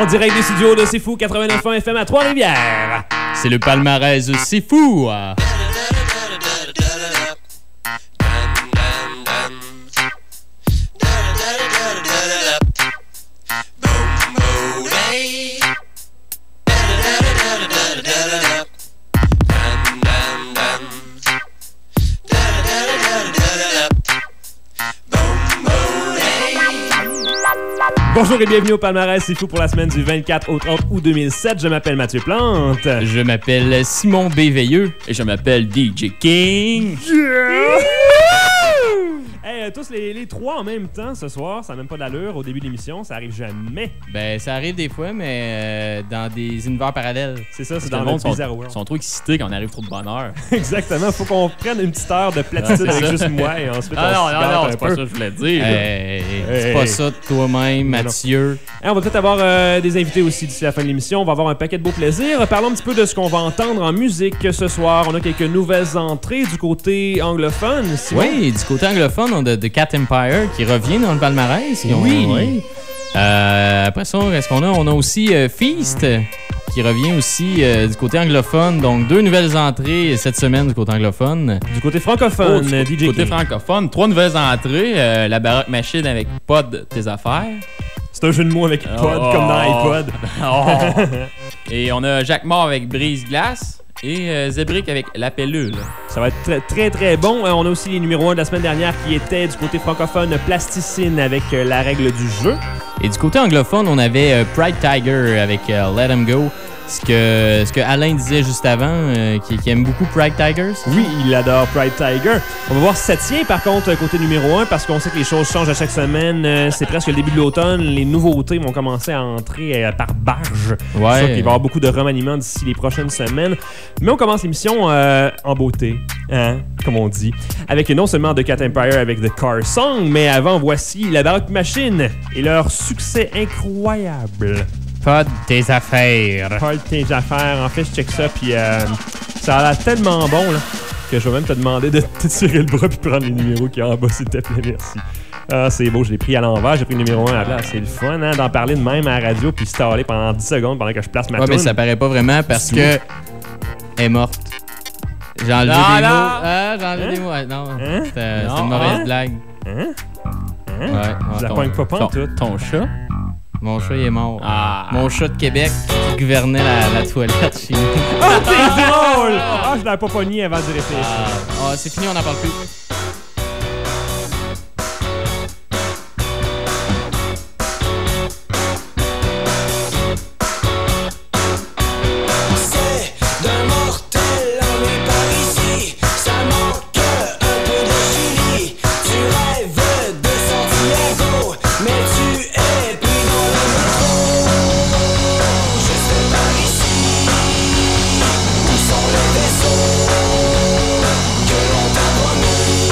direct des studios de C'est Fou 89.1 FM à Trois-Rivières. C'est le palmarès C'est Fou. Bonjour et bienvenue au palmarès C'est Fou pour la semaine du 24 au 30 août 2007. Je m'appelle Mathieu Plante. Je m'appelle Simon B. Veilleux. Et je m'appelle DJ King. Yeah! Hey, tous les trois en même temps ce soir, ça n'a même pas d'allure au début de l'émission, ça arrive jamais. Ben, ça arrive des fois, mais dans des univers parallèles. C'est ça, c'est dans le Bizarre World. Ils sont trop excités quand on arrive trop de bonheur. Exactement, faut qu'on prenne une petite heure de platitude avec juste moi et ensuite non, c'est pas ça que je voulais dire. C'est pas ça de toi-même, Mathieu. On va peut-être avoir des invités aussi d'ici la fin de l'émission. On va avoir un paquet de beaux plaisirs. Parlons un petit peu de ce qu'on va entendre en musique ce soir. On a quelques nouvelles entrées du côté anglophone. Simon. Oui, du côté anglophone, on a The Cat Empire qui revient dans le palmarès. Oui. Après ça, qu'est-ce qu'on a? On a aussi Feast qui revient aussi du côté anglophone. Donc, 2 nouvelles entrées cette semaine du côté anglophone. Du côté francophone, DJ côté francophone, 3 nouvelles entrées. La Baroque Machine avec Pod Tes Affaires. C'est un jeu de mots avec Pod comme dans iPod. Et on a Jacques Mort avec Brise Glace. Et Zébrick avec La Pellule. Ça va être très, très, très bon. On a aussi les numéros 1 de la semaine dernière qui étaient du côté francophone Plasticine avec La Règle du Jeu. Et du côté anglophone, on avait Pride Tiger avec Let 'Em Go. Ce que Alain disait juste avant, qui aime beaucoup Pride Tigers. Oui, il adore Pride Tiger. On va voir si ça tient par contre côté numéro 1 parce qu'on sait que les choses changent à chaque semaine. C'est presque le début de l'automne. Les nouveautés vont commencer à entrer par barge. Ouais. C'est sûr qu'il va y avoir beaucoup de remaniements d'ici les prochaines semaines. Mais on commence l'émission en beauté, hein, comme on dit. Avec non seulement The Cat Empire avec The Car Song, mais avant, voici La Baroque Machine et leur succès incroyable. Pod Tes Affaires. Pod Tes Affaires. En fait, je check ça, puis ça a l'air tellement bon là, que je vais même te demander de te tirer le bras puis prendre les numéros qui est en bas, s'il te plaît, merci. Ah, c'est beau, je l'ai pris à l'envers, j'ai pris le numéro 1 à la place. C'est le fun, hein, d'en parler de même à la radio puis staller pendant 10 secondes pendant que je place ma toune. Ouais, mais ça paraît pas vraiment parce que elle est morte. J'ai enlevé des mots. J'ai enlevé des mots. Non, c'était une mauvaise blague. Ouais, je la pogne pas pantoute. Ton chat? Mon chat, il est mort. Mon chat de Québec qui gouvernait la toilette chez nous. Ah, c'est drôle! Je l'avais pas pogné avant d'y réfléchir. C'est fini, on n'en parle plus. Que l'on t'a promis.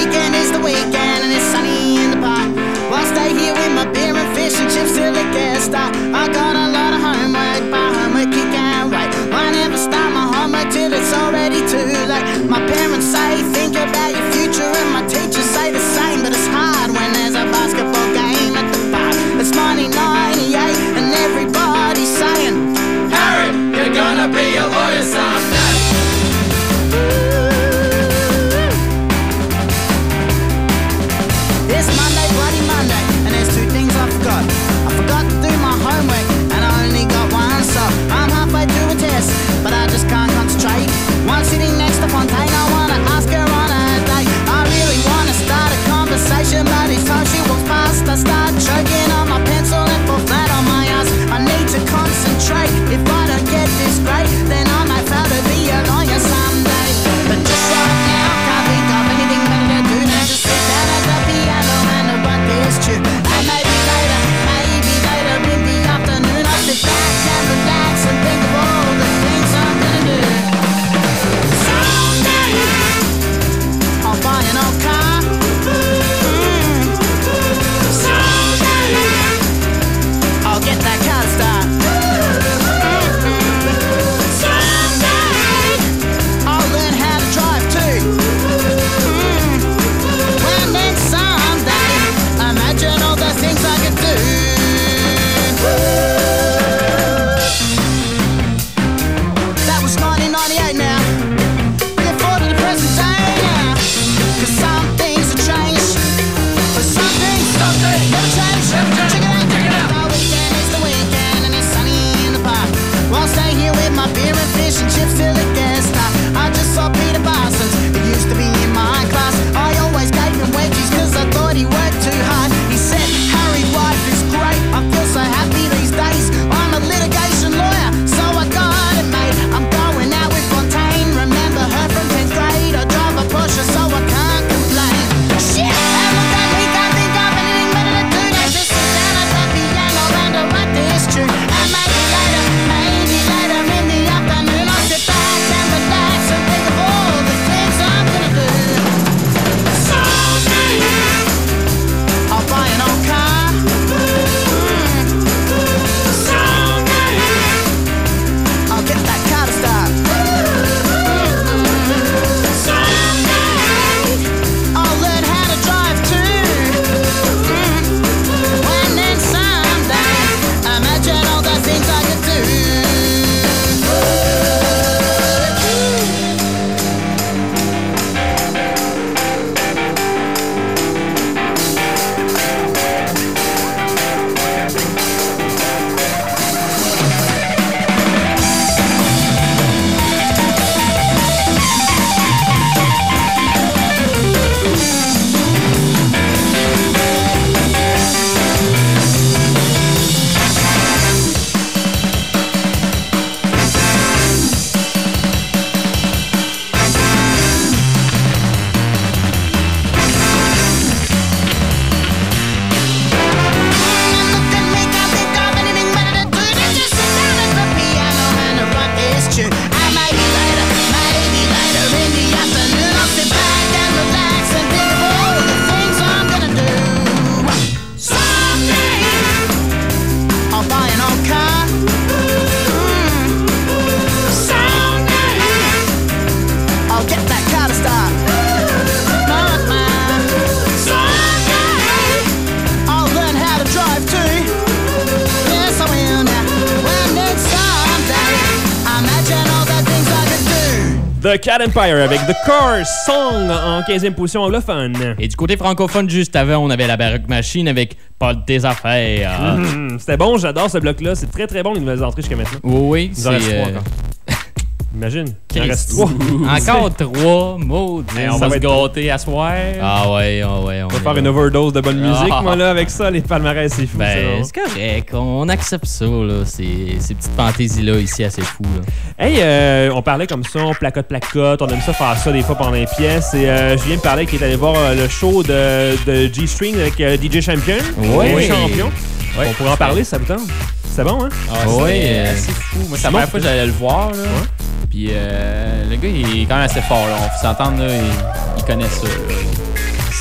weekend is the weekend and it's sunny in the park. I'll stay here with my beer and fish and chips till it gets dark. I got a lot of homework, but homework you can't wait. I never start my homework till it's already too late. My parents say think about your future and my teachers say the same, but it's hard when there's a basketball game at the park. It's 1998 and everybody's saying, Harry, you're gonna be a lawyer someday. It's Monday, bloody Monday, and there's two things I forgot. I forgot to do my homework, and I only got one sock. I'm halfway through a test, but I just can't concentrate. One sitting next to Fontaine, I wanna ask her on a date. I really wanna start a conversation, but each time she walks past, I start choking on my pencil and fall flat on my ass. I need to concentrate. If I don't get this great, then I might fail to be a lawyer someday. But just right now, can't think of anything better to do than just sit down at the piano and write this tune. And maybe later in the afternoon, I'll sit back and relax and think of all the things I'm gonna do. Someday, I'll buy an old car. Someday, I'll get that car to start. Someday, I'll learn how to drive too. When then someday, imagine all the things I could do. That was 1998 now. Bring it forward to the present day now. 'Cause some things have changed, but some things never change. Check it out. The weekend is the weekend and it's sunny in the park. I'll stay here with my beer and fish and chips till it gets dark. I just saw Peter Parsons, he used to be in my class. I always gave him wedgies 'cause I thought he worked too hard. He said, Harry, life is great, I feel so happy these days. I'm a litigation lawyer, so I got it made. I'm going out with Fontaine, remember her from 10th grade. I drive a Porsche, so I can't complain. Shit, and look at me, can't think of anything better to do than just sit down at the piano and write this tune. And maybe later in the afternoon, I'll sit back and relax and think of all the things I'm gonna do. Someday, I'll buy an old car. Someday, I'll get that car to start. Someday, I'll learn how to drive too. When then someday, imagine all the things I could do. The Cat Empire avec The Cars Song en 15e position anglophone. Et du côté francophone, juste avant, on avait la Baroque Machine avec Pas de tes affaires. C'était bon, j'adore ce bloc-là. C'est très très bon les nouvelles entrées jusqu'à maintenant. Oui, il nous en reste 3 encore. Imagine, il en reste 3. Encore 3, maudit. On va se gâter à soir. Ah ouais. On va faire une overdose de bonne musique, moi, là, avec ça, les palmarès, c'est fou. Ben, c'est correct. On accepte ça, là. Ces petites fantaisies-là, ici, assez fou, là. Hey, on parlait comme ça, on placote. On aime ça faire ça des fois pendant les pièces. Et je viens de parler qui est allé voir le show de G-String avec DJ Champion. Oui. Champion. Ouais, on pourrait en parler, ça vous tente? C'est bon, hein? C'est fou. Moi, c'est la première fois que j'allais le voir, là. Ouais. Puis le gars, il est quand même assez fort, là. On peut s'entendre, là, il connaît ça, là.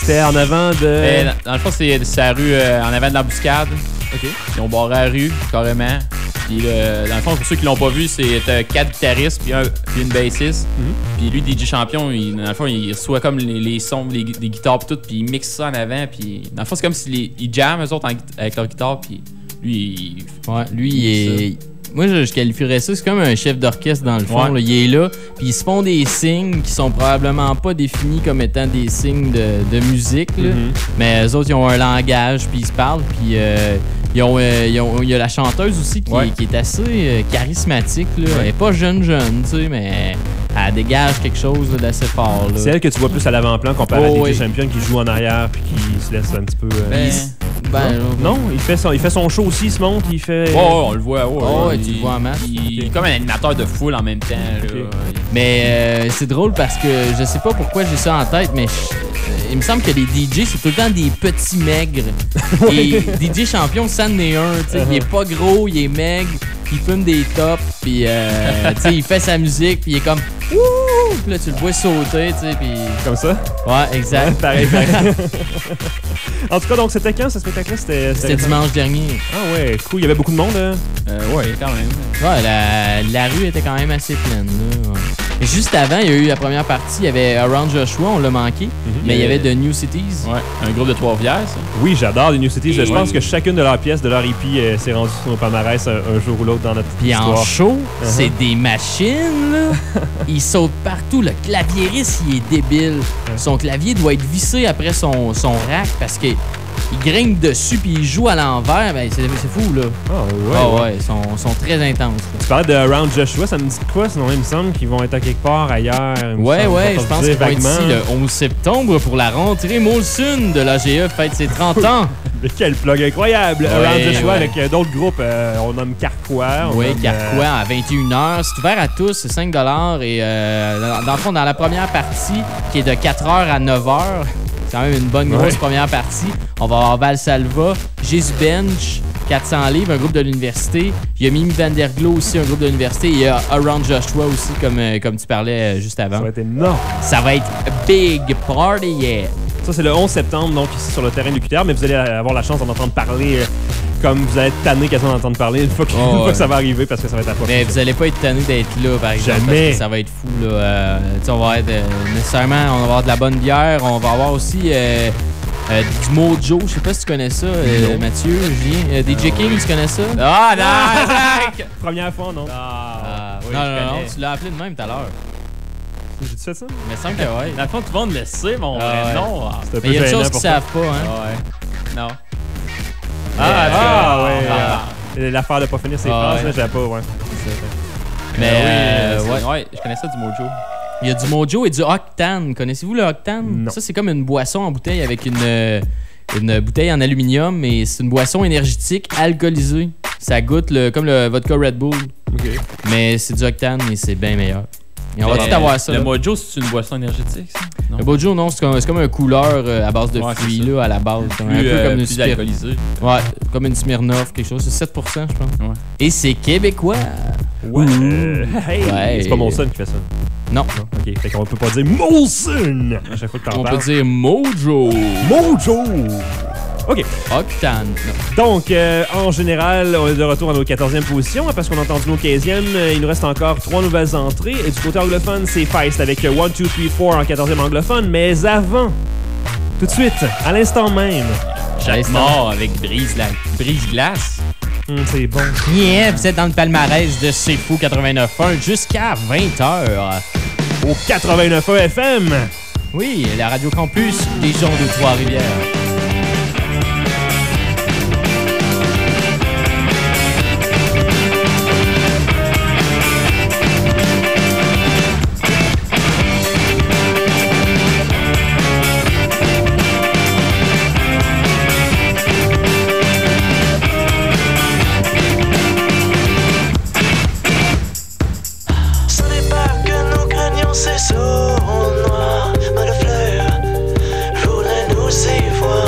C'était en avant de... Dans le fond, c'est la rue en avant de l'embuscade. OK. Ils ont barré la rue, carrément. Puis dans le fond, pour ceux qui l'ont pas vu, c'est 4 guitaristes puis une bassiste. Puis lui, DJ Champion, dans le fond, il reçoit comme les sons, les guitares pis tout, puis il mixe ça en avant. Puis dans le fond, c'est comme s'ils jamment eux autres avec leur guitare. Puis lui, il est... Moi, je qualifierais ça, c'est comme un chef d'orchestre dans le fond. Là, il est là, puis ils se font des signes qui sont probablement pas définis comme étant des signes de musique. Là. Mais eux autres, ils ont un langage, puis ils se parlent. Puis il y a la chanteuse aussi qui est assez charismatique. Là. Elle est pas jeune, tu sais, mais elle dégage quelque chose d'assez fort. Là. C'est elle que tu vois plus à l'avant-plan comparé à DJ Champion qui joue en arrière puis qui se laisse un petit peu... non, il fait son show aussi, il se monte, il fait... on le voit. Tu le vois en masse. Il est comme un animateur de foule en même temps. Okay. Là. Mais c'est drôle parce que je sais pas pourquoi j'ai ça en tête, mais il me semble que les DJ, c'est tout le temps des petits maigres. Et DJ Champion, ça en est un. Il est pas gros, il est maigre, il fume des tops, puis il fait sa musique, puis il est comme... Wouh! Puis là, tu le vois sauter, tu sais, puis... Comme ça? Ouais, exact. Pareil. En tout cas, donc, c'était quand, ce spectacle-là? C'était dimanche dernier. Ah ouais, cool. Il y avait beaucoup de monde, hein? Ouais, quand même. Ouais, la rue était quand même assez pleine, là. Ouais. Et juste avant, il y a eu la première partie, il y avait Around Joshua, on l'a manqué, mais il y avait The New Cities. Ouais, un groupe de Trois-Rivières, ça. Oui, j'adore les New Cities. Je pense que chacune de leurs pièces, de leur EP, s'est rendue sur nos palmarès un jour ou l'autre dans notre histoire. Puis en show, c'est des machines, là. Ils sautent partout. Le claviériste, il est débile. Son clavier doit être vissé après son rack parce que il grimpe dessus puis il joue à l'envers. Ben, c'est fou, là. Ouais, ils sont très intenses. Là. Tu parlais de Around Joshua, ça me dit quoi? Sinon, il me semble qu'ils vont être à quelque part ailleurs. Ouais, je pense qu'ils vont être ici le 11 septembre pour la rentrée Molson de l'AGE fête ses 30 ans. Mais quel plug incroyable! Around Joshua avec d'autres groupes. On nomme Carquois. Oui, Carquois à 21h. C'est ouvert à tous, c'est 5 $. Et dans le fond, dans la première partie, qui est de 4h à 9h, c'est quand même une bonne grosse première partie. On va avoir Valsalva, Jésus Bench, 400 livres, un groupe de l'université. Il y a Mimi Vanderglo aussi, un groupe de l'université. Il y a Around Joshua aussi, comme tu parlais juste avant. Ça va être énorme. Ça va être big party, yeah! Ça, c'est le 11 septembre, donc ici sur le terrain du QTR, mais vous allez avoir la chance d'en entendre parler comme vous allez être tanné quasiment d'entendre parler une fois que ça va arriver parce que ça va être à toi. Mais vous allez pas être tanné d'être là, par exemple. Jamais. Parce que ça va être fou, là. On va être nécessairement, on va avoir de la bonne bière. On va avoir aussi du Mojo. Je sais pas si tu connais ça, Mathieu, Julien. DJ King, tu connais ça? Ah, non! Première fois, non? Oui, non, tu l'as appelé de même tout à l'heure. J'ai-tu fait ça? Il me semble que oui. Dans le fond, tout le monde le sait, mon vrai nom. C'est un peu mais il y a des gênant choses qu'ils pour savent pas, hein? Ouais. Non. L'affaire de pas finir ses phrases, là, j'avais pas, Mais ouais, je connais ça du Mojo. Il y a du Mojo et du Octane. Connaissez-vous le Octane? Non. Ça, c'est comme une boisson en bouteille avec une bouteille en aluminium, mais c'est une boisson énergétique alcoolisée. Ça goûte comme le vodka Red Bull. Okay. Mais c'est du Octane et c'est bien meilleur. Et on va tout avoir ça. Le là. Mojo, c'est une boisson énergétique, ça? Non. Le Mojo, non, c'est comme un couleur à base de fruits, là, à la base. Plus, un peu comme une plus alcoolisé. Ouais, comme une Smirnoff, quelque chose. C'est 7%, je pense. Ouais. Et c'est québécois. Ouais. Hey, ouais. C'est pas Molson qui fait ça. Non. OK, fait qu'on peut pas dire Molson à chaque fois que t'en On parles. peut dire Mojo. Mojo! OK. Octane. Donc, en général, on est de retour à nos 14e positions parce qu'on a entendu nos 15e. Il nous reste encore 3 nouvelles entrées. Et du côté anglophone, c'est Feist avec 1, 2, 3, 4 en 14e anglophone. Mais avant, tout de suite, à l'instant même, Jacques Mort avec Brise-Glace. c'est bon. Yeah, vous êtes dans le palmarès de C'est Fou 89.1 jusqu'à 20h. Au 89.1 FM. Oui, la Radio Campus des gens de Trois-Rivières. C'est sourd, noir, mal de fleurs. Je voudrais nous y voir.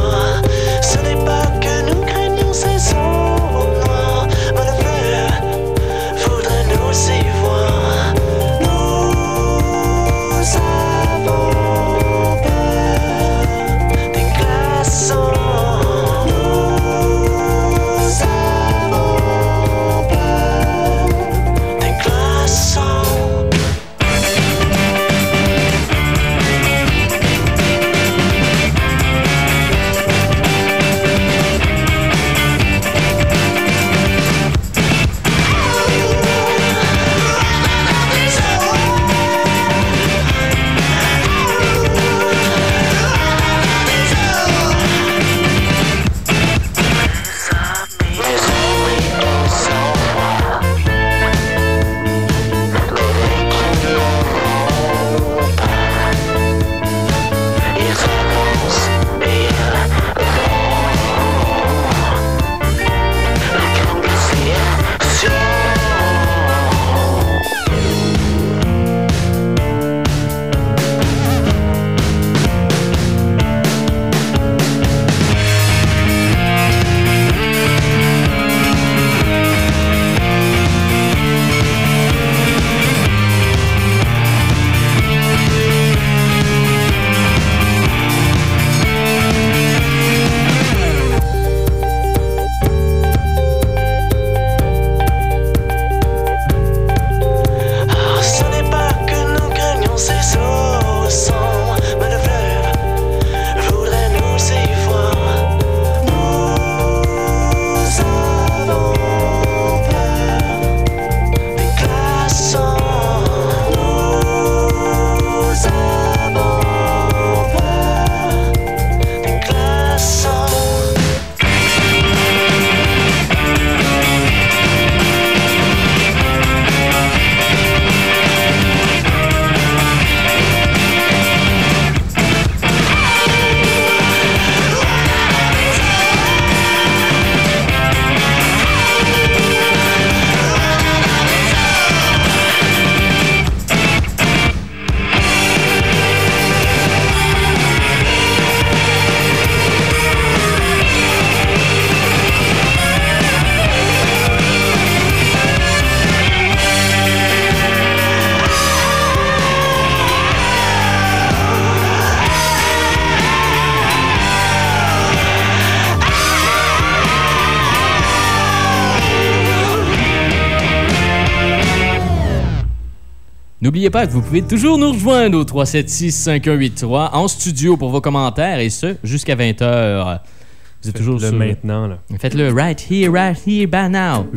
N'oubliez pas que vous pouvez toujours nous rejoindre au 376-5183 en studio pour vos commentaires et ce, jusqu'à 20h. Vous êtes toujours le sur... maintenant, là. Faites-le right here, by now.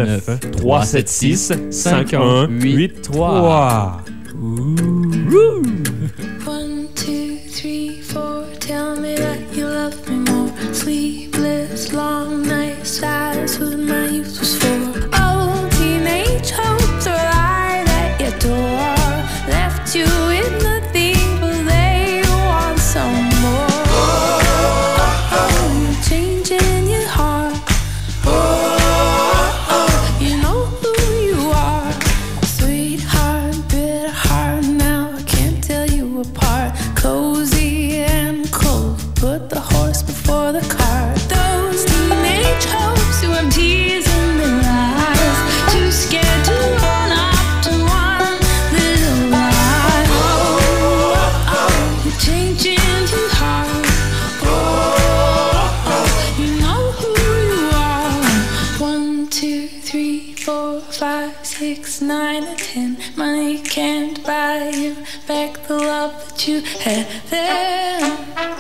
819-376-5183. 1, 2, 3, 4. Tell me that you love me more. Sleepless, long nights. That's what my youth was for. Oh, teenage hopes are right at your door. Left you with nothing, but they want some more. You're changing your heart. You know who you are. Sweetheart, bitter heart. Now I can't tell you apart. Cozy and cold. Put the horse before the cart. Those teenage hopes who have tears in their eyes. Too scared to run up to one little lie. You're changing your heart. You know who you are. 1, 2, 3, 4, 5, 6, 9, and 10. Money can't buy you back the love that you had then.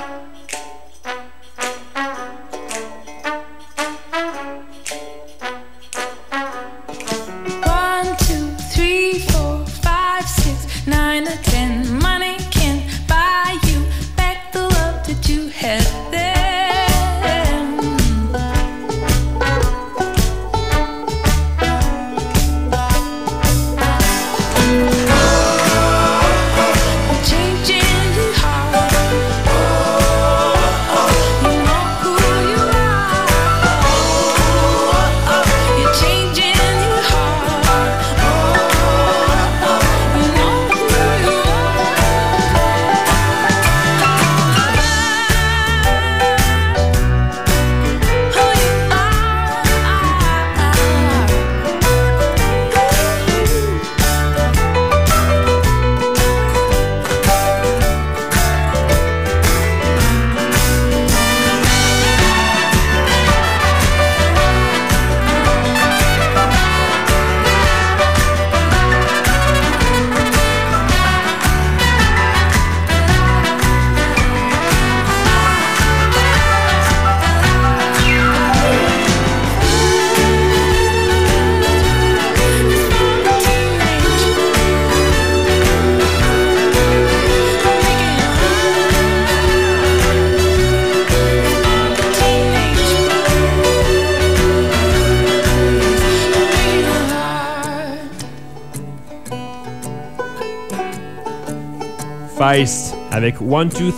Feist avec 1, 2,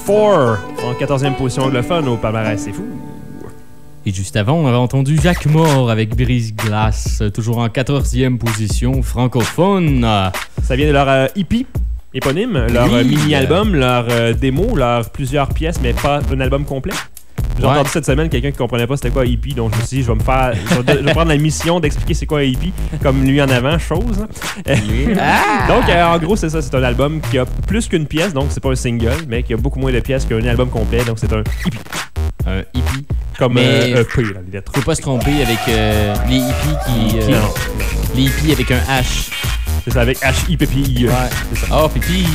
3, 4 en 14e position anglophone au palmarès. C'est fou. Et juste avant, on avait entendu Jacques Mort avec Brise Glace, toujours en 14e position francophone. Ça vient de leur EP éponyme, leur mini-album, leur démo, leurs plusieurs pièces, mais pas un album complet. J'ai entendu cette semaine quelqu'un qui comprenait pas c'était quoi un EP, donc je me suis dit, je vais prendre la mission d'expliquer c'est quoi un EP, comme lui en avant, chose. Donc, en gros, c'est ça, c'est un album qui a plus qu'une pièce, donc c'est pas un single, mais qui a beaucoup moins de pièces qu'un album complet, donc c'est un EP. Un EP. Comme EP, là, les lettres. Faut pas se tromper avec les EP qui... les EP avec un H. C'est ça, avec H-I-P-P-I-E. Ouais. Oh,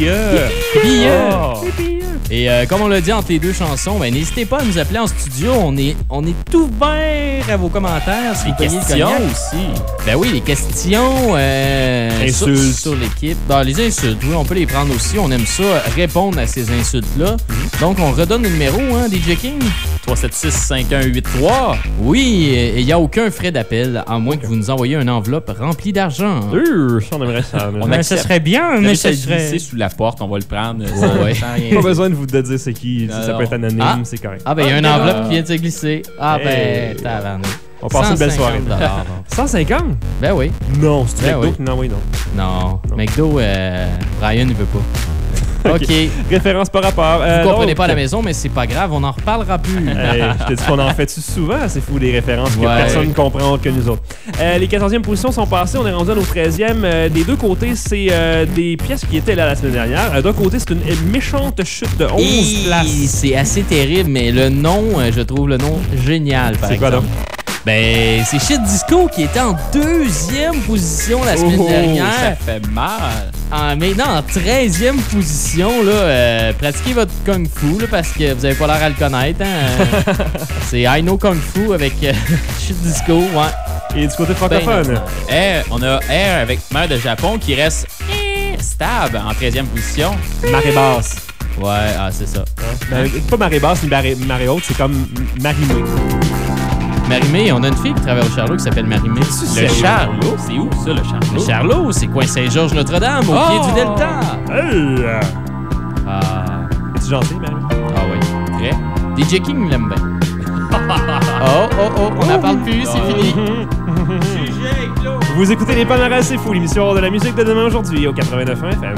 P-P-I-E. Et comme on l'a dit entre les deux chansons, ben, n'hésitez pas à nous appeler en studio. On est tout ouvert à vos commentaires. Si les questions aussi. Ben oui, les questions insultes sur l'équipe. Ben, les insultes, oui, on peut les prendre aussi. On aime ça, répondre à ces insultes-là. Donc, on redonne le numéro, hein, DJ King. 376-5183. Oui, et il n'y a aucun frais d'appel, à moins que vous nous envoyiez une enveloppe remplie d'argent. Ça, on aimerait ça. Ça serait bien, mais ça serait... glisser sous la porte, on va le prendre. Ouais. Sans rien. Pas besoin de vous dire c'est qui. Si ça peut être anonyme, c'est correct. Ah, ben, il y a une enveloppe qui vient de se glisser. Ah, ben, tabarnak. On passe une belle soirée. 150? Ben oui. Non, c'est Ben McDo oui. qui l'a envoyé, non. Non, McDo, Brian, il veut pas. OK. Référence par rapport. Vous comprenez pas à la maison, mais c'est pas grave, on n'en reparlera plus. Je te dis qu'on en fait-tu souvent? C'est fou, des références que personne ne comprend que nous autres. Les 14e positions sont passées, on est rendu à nos 13e. Des deux côtés, c'est des pièces qui étaient là la semaine dernière. D'un côté, c'est une méchante chute de 11 places. C'est assez terrible, mais le nom, je trouve le nom génial, par exemple. C'est quoi donc? Ben, c'est Shit Disco qui était en 2e position la semaine dernière. Ça fait mal. Maintenant, en 13e position, là, pratiquez votre Kung Fu, là, parce que vous avez pas l'air à le connaître. Hein? C'est I Know Kung Fu avec Shit Disco, ouais. Et du côté francophone? On a Air avec Mère de Japon qui reste stable en 13e position. Marée basse. Ouais, c'est ça. Pas marée basse ni marée haute, c'est comme Marimé. Marimé, on a une fille qui travaille au Charlot qui s'appelle Marimé. Le Charlot, c'est où ça, le Charlot? Le Charlot, c'est coin Saint-Georges-Notre-Dame, au pied du Delta. Hey! Ah, Es-tu gentil, Marimé? oui, très. DJ King l'aime bien. On n'en parle plus, c'est fini. Vous écoutez Les Palmarès, c'est fou, l'émission de la musique de demain aujourd'hui au 89.1 FM.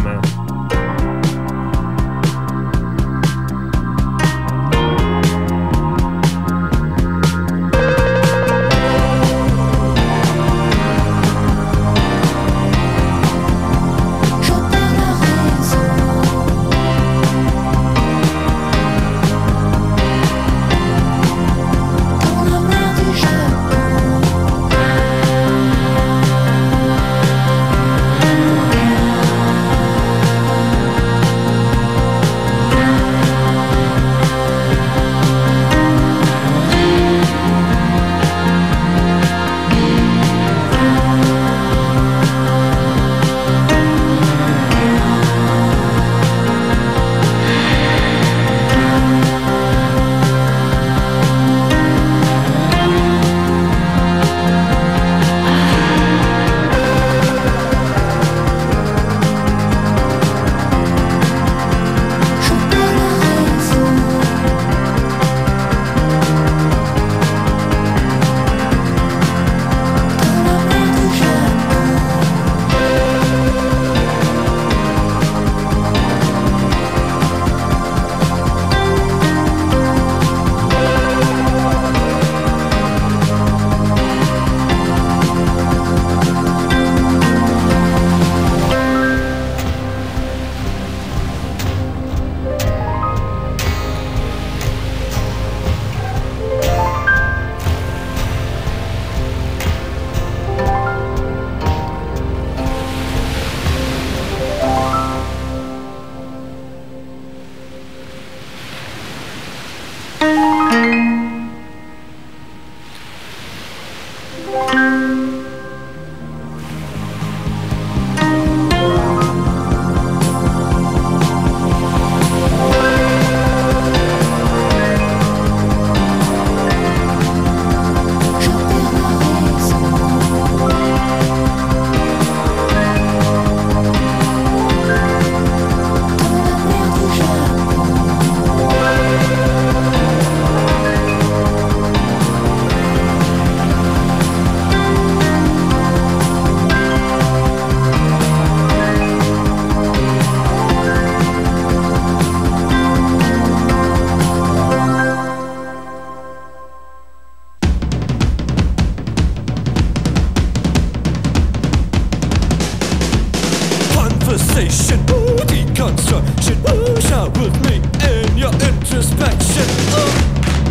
conversation, ooh, deconstruction, ooh, share with me in your introspection, ooh.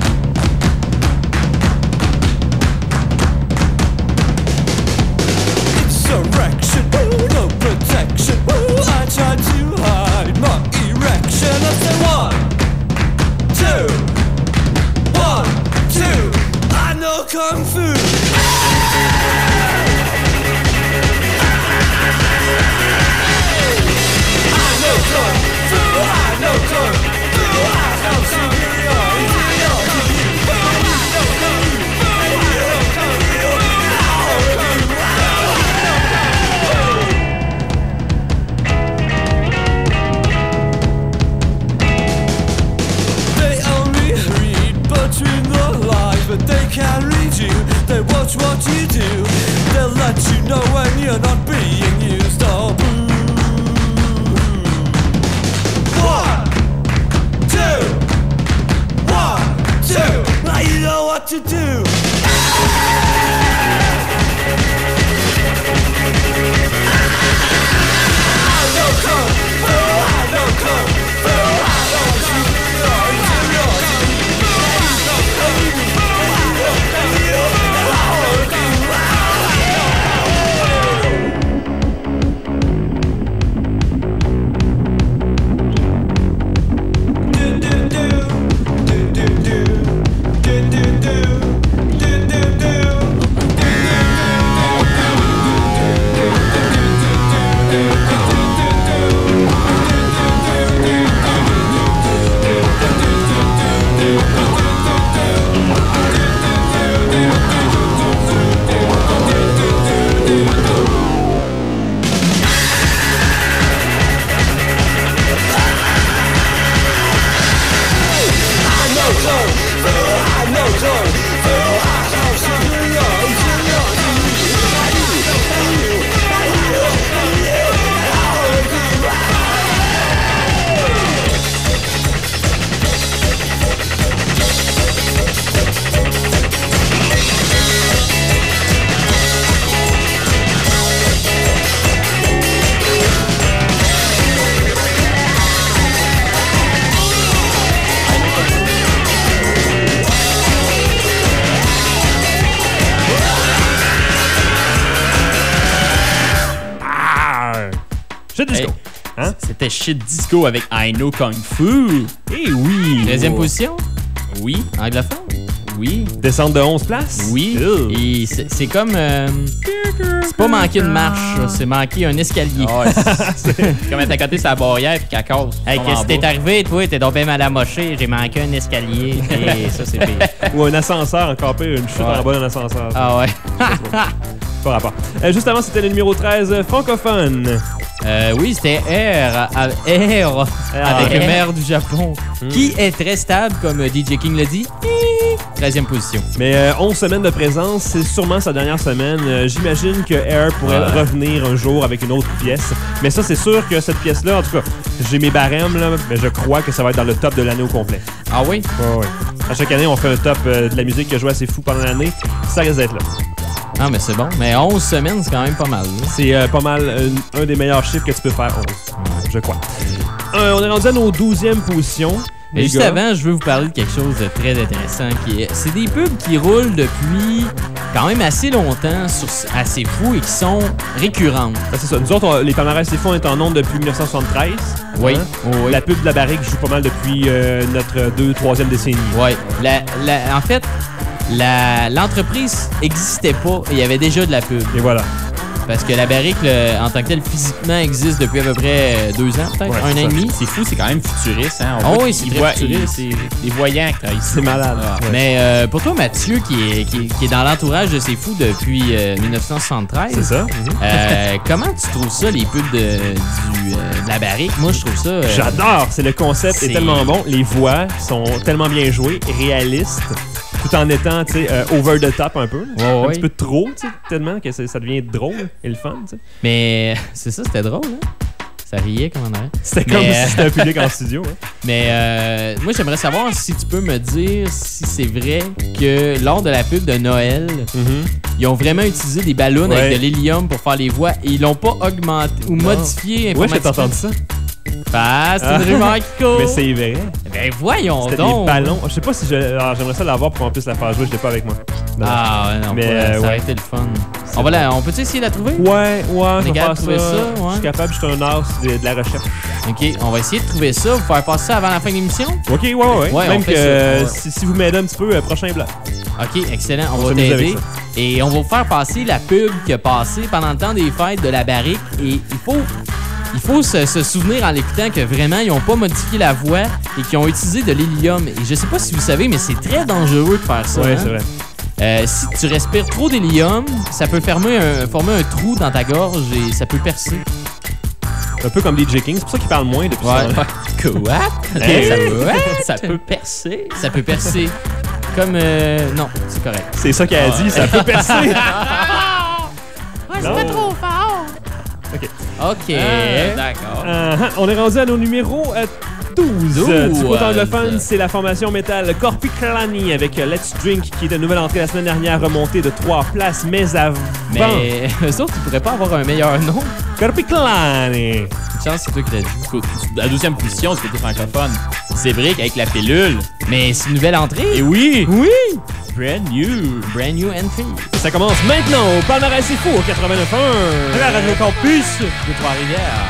Insurrection, ooh, no protection, ooh, I try to hide my erection. I say 1, 2, 1, 2, I know Kung Fu. But they can't read you, they watch what you do. They'll let you know when you're not being used. Oh, boo. 1, 2, 1, 2. Now you know what to do. I know Kung Fu, I know Kung Fu, I know Kung Fu. Shit disco. Hein? C'était Shit Disco avec I Know Kung Fu. Eh oui. 13e position, Oui. anglophone. Oui. Descente de 11 places. Oui. Ew. Et c'est comme... c'est pas manquer une marche, ça, c'est manquer un escalier. Ah ouais, c'est comme être à côté de sa barrière puis qu'elle casse. Hey, qu'est-ce qui t'est arrivé, toi? T'es donc bien mal amoché. J'ai manqué un escalier. Et ça, c'est pire. Ou un ascenseur, encore pire, une chute Ouais. en bas d'un ascenseur. Ah ouais. Pas rapport. Juste avant, c'était le numéro 13, francophone. Oui, c'était R avec le maire du Japon, qui est très stable, comme DJ King l'a dit. 13e position. Mais 11 semaines de présence, c'est sûrement sa dernière semaine. J'imagine que Air pourrait revenir un jour avec une autre pièce. Mais ça, c'est sûr que cette pièce-là, en tout cas, j'ai mes barèmes, là, mais je crois que ça va être dans le top de l'année au complet. Ah oui? Ouais. À chaque année, on fait un top de la musique qui a joué assez fou pendant l'année. Ça risque d'être là. Ah, mais c'est bon. Mais 11 semaines, c'est quand même pas mal. Là. C'est pas mal un des meilleurs chiffres que tu peux faire, 11, je crois. On est rendu à nos 12e positions. Mais juste avant, je veux vous parler de quelque chose de très intéressant. C'est des pubs qui roulent depuis quand même assez longtemps, assez fous et qui sont récurrentes. Ben, c'est ça. Nous autres, les palmarès c'est fou, on est en ondes depuis 1973. Oui. Hein? Oui. La pub de la barrique joue pas mal depuis notre 2-3e décennie. Oui. En fait, l'entreprise n'existait pas et il y avait déjà de la pub. Et voilà. Parce que la barrique, en tant que telle, physiquement, existe depuis à peu près 2 ans, peut-être, Ouais, un an et demi. C'est fou, c'est quand même futuriste. Hein? Ah oui, c'est très futuriste. C'est des voyants qui travaillent ici. C'est malade. Ouais. Mais pour toi, Mathieu, qui est dans l'entourage de ces fous depuis 1973, C'est ça. comment tu trouves ça, les pubs de la barrique? Moi, je trouve ça... J'adore. C'est le concept est c'est- tellement bon. Les voix sont tellement bien jouées, réalistes, tout en étant, tu sais, over the top un peu. Un petit peu trop, tu sais, tellement que ça devient drôle et le fun, tu sais. Mais c'est ça, c'était drôle, hein? Ça riait comme on aurait. C'était comme si c'était un public en studio. Hein. Mais moi, j'aimerais savoir si tu peux me dire si c'est vrai que lors de la pub de Noël, ils ont vraiment utilisé des ballons avec de l'hélium pour faire les voix et ils l'ont pas augmenté ou modifié Ouais, j'ai informatiquement. entendu ça. Ah, c'est une rumeur qui court. Mais c'est vrai. Ben voyons C'était donc. des ballons. Je sais pas si alors, j'aimerais ça l'avoir pour qu'on puisse la faire jouer. Je l'ai pas avec moi. Non. Ah ouais, non, Mais, ça ouais. aurait été le fun. On peut-tu essayer de la trouver? Ouais, on va capable faire de trouver ça, ouais. Je suis capable, je suis un as de la recherche. Ok, on va essayer de trouver ça. Vous faire passer ça avant la fin de l'émission? Ok, ouais. Ouais, on Même fait que ça. si vous m'aidez un petit peu, prochain bloc. Ok, excellent. On On va s'amuse avec t'aider. ça. Et on va vous faire passer la pub qui a passé pendant le temps des fêtes de la barrique. Et il faut se souvenir en l'écoutant que vraiment, ils n'ont pas modifié la voix et qu'ils ont utilisé de l'hélium. Et je sais pas si vous savez, mais c'est très dangereux de faire ça. Ouais, hein. c'est vrai. Si tu respires trop d'hélium, ça peut former un trou dans ta gorge et ça peut percer. Un peu comme DJ King, c'est pour ça qu'il parle moins depuis ça. Quoi? Hey! Ça peut percer. Ça peut percer. Comme... non, c'est correct. C'est ça qu'elle a dit, ça peut percer. Ouais, c'est pas trop fort. OK. D'accord. On est rendu à nos numéros 12. Du côté anglophone, c'est la formation métal Korpiklani avec Let's Drink qui est une nouvelle entrée la semaine dernière, remontée de 3 places. Mais avant, Mais eux autres, ils pourraient pas avoir un meilleur nom. Korpiklani. Une chance, c'est toi qui l'as dit. La 12e position, c'est côté francophone. Zébrique avec la pilule. Mais c'est une nouvelle entrée. Et oui! Oui! Brand new. Brand new entry. Ça commence maintenant au Palmarès C'est Fou au 89.1. La Radio Campus De Trois-Rivières.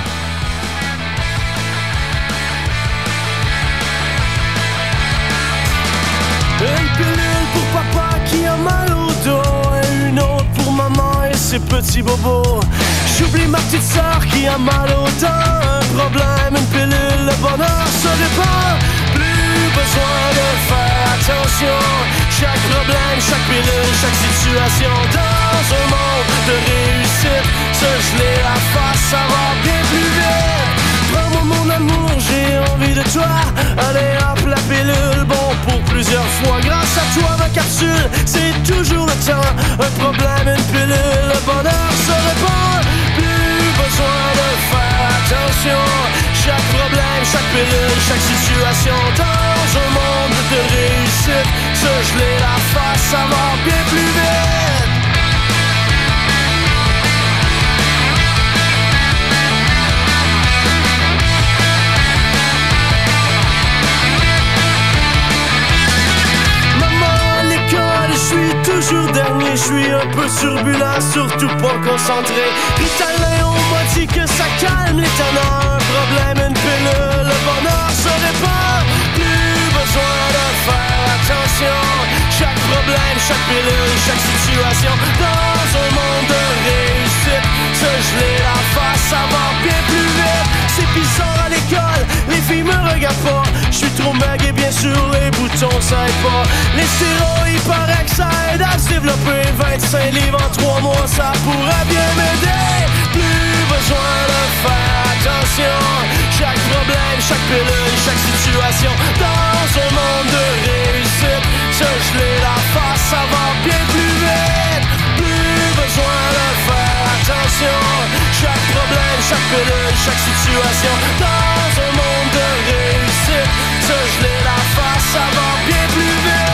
Une pilule pour papa qui a mal au dos et une autre pour maman et ses petits bobos. J'oublie ma petite sœur qui a mal au dos. Un problème, une pilule, le bonheur se répand. Plus besoin de faire attention. Chaque problème, chaque pilule, chaque situation. Dans un monde de réussite, se geler la face, ça va bien plus vite. Prends-moi mon amour, j'ai envie de toi. Allez hop, la pilule, bon pour plusieurs fois. Grâce à toi, ma capsule, c'est toujours le temps. Un problème, une pilule, le bonheur se répand. Plus besoin de faire attention. Chaque problème, chaque pilule, chaque situation. Dans un monde de réussite, se geler la face, ça va bien plus vite. Je suis toujours dernier, je suis un peu turbulent, surtout pas concentré. Ritalin, on m'a dit que ça calme les chaque pilule, chaque situation. Dans un monde de réussite, se geler la face, ça va bien plus vite. C'est bizarre à l'école, les filles me regardent pas. Je suis trop mag et bien sûr les boutons ça aide pas. Les stéroïdes, il paraît que ça aide à se développer. 25 livres en 3 mois, ça pourrait bien m'aider. Plus besoin de faire attention. Chaque problème, chaque pilule, chaque situation. Dans un monde de réussite, se geler la face, ça va bien plus vite. Plus besoin de faire attention. Chaque problème, chaque pilule, chaque situation. Dans un monde de réussite, se geler la face, ça va bien plus vite.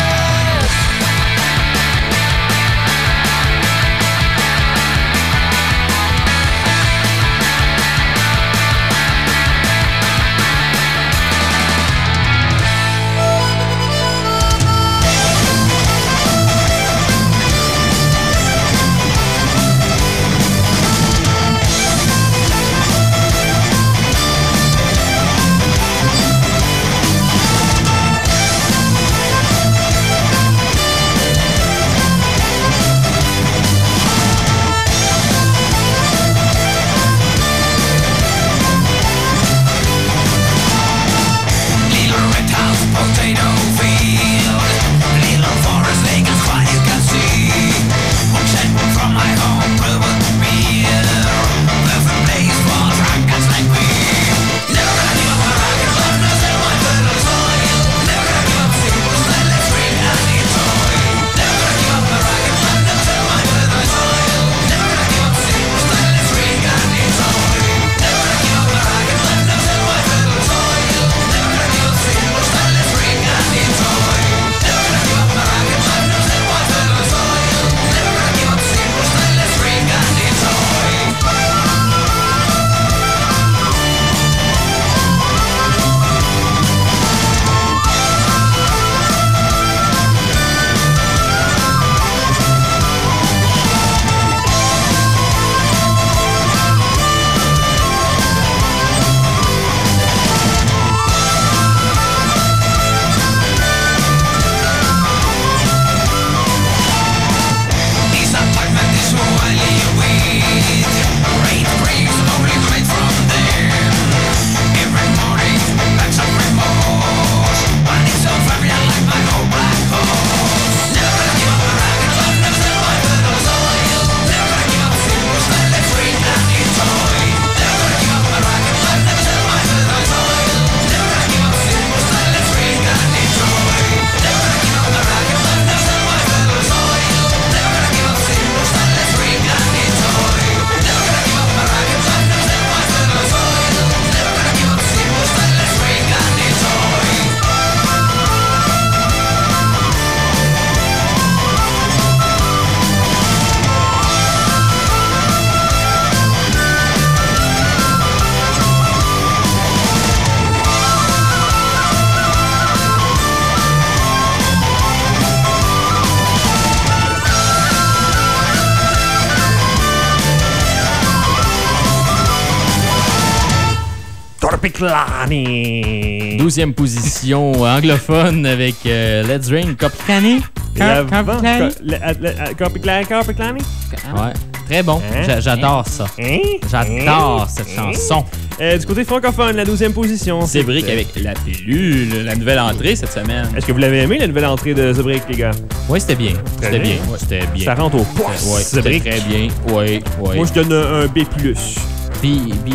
Corpiclani. 12e position anglophone avec Let's Ring Corpiclani. Corpiclani? Ouais, très bon. J'adore ça. J'adore cette chanson. Du côté francophone, la 12e position. C'est Brick avec La Pilule, la nouvelle entrée cette semaine. Est-ce que vous l'avez aimé, la nouvelle entrée de The Break, les gars? Oui, c'était bien. C'était bien. Ouais. C'était bien. Ça rentre au poste. Ouais, c'était très bien. Oui, oui. Moi, je donne un B+. B+. B+.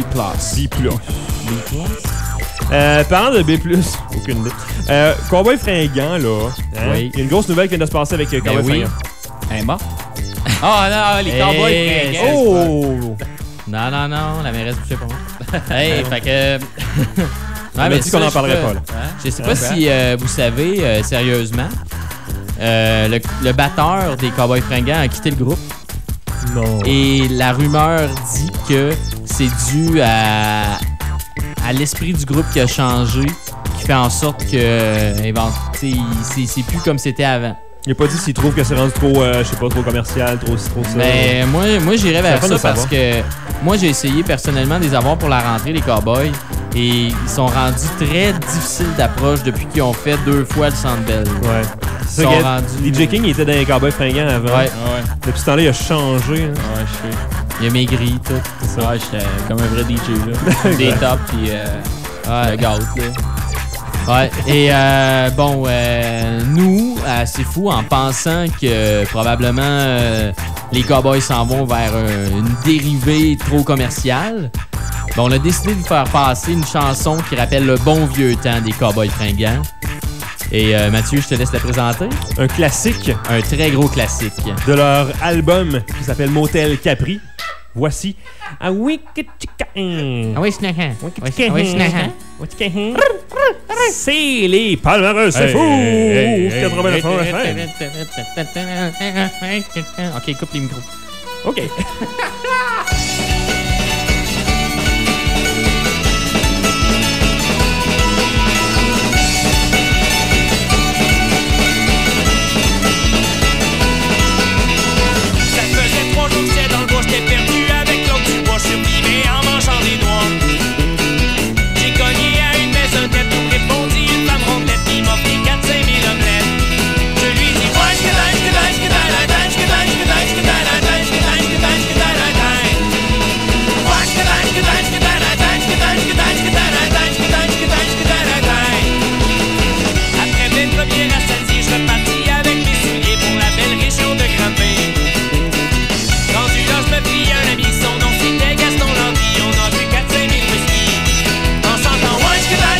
Parlant de B+, aucune idée. Cowboy Fringant, là. Hein? Oui. Il y a une grosse nouvelle qui vient de se passer avec Cowboy Fringant. Elle est morte? Oh non, les cowboys fringants. Oh! Non, la mairesse touchait pas moi. Hey, fait que... On m'a dit qu'on n'en parlerait pas, là. Je sais pas si vous savez, sérieusement, le batteur des Cowboys Fringants a quitté le groupe. Non. Et la rumeur dit que c'est dû à l'esprit du groupe qui a changé, qui fait en sorte que c'est plus comme c'était avant. Il a pas dit s'il trouve que c'est rendu trop, je sais pas, trop commercial, trop ça. Mais moi j'irais vers ça parce savoir. que moi j'ai essayé personnellement de les avoir pour la rentrée, les Cowboys, et ils sont rendus très difficiles d'approche depuis qu'ils ont fait 2 fois le Centre Bell. Ouais. C'est sont ça, rendus... DJ King, il était dans les Cowboys fringants avant. Ouais, Depuis ce temps-là, il a changé. Hein. Ouais, je sais. il a maigri, tout. C'est ça. Ouais, j'étais comme un vrai DJ, là. Des tops, puis le gâte, là. Ouais, et nous, c'est fou, en pensant que probablement les Cowboys s'en vont vers une dérivée trop commerciale, on a décidé de faire passer une chanson qui rappelle le bon vieux temps des Cowboys fringants. Et Mathieu, je te laisse la présenter. Un classique Un très gros classique. de leur album qui s'appelle Motel Capri. Voici. Ah oui, c'est les palmarès, c'est fou! 89 FM. OK, coupe les micros. OK. Ça faisait 3 jours que j'étais dans le bois, j'étais perdu avec l'autre du bois, je survivais en mangeant des noix. J'ai cogné à une maisonnette, tout répondit une femme rondelette qui m'a pris 4-5 000 omelettes. Je lui dis ouais, après m'être bien rassasié, je repartis avec mes souliers pour la belle région de Granby. Rendu là, je me pris un ami, son nom c'était Gaston Landry. On a bu 4-5 000 whisky en chantant ouais,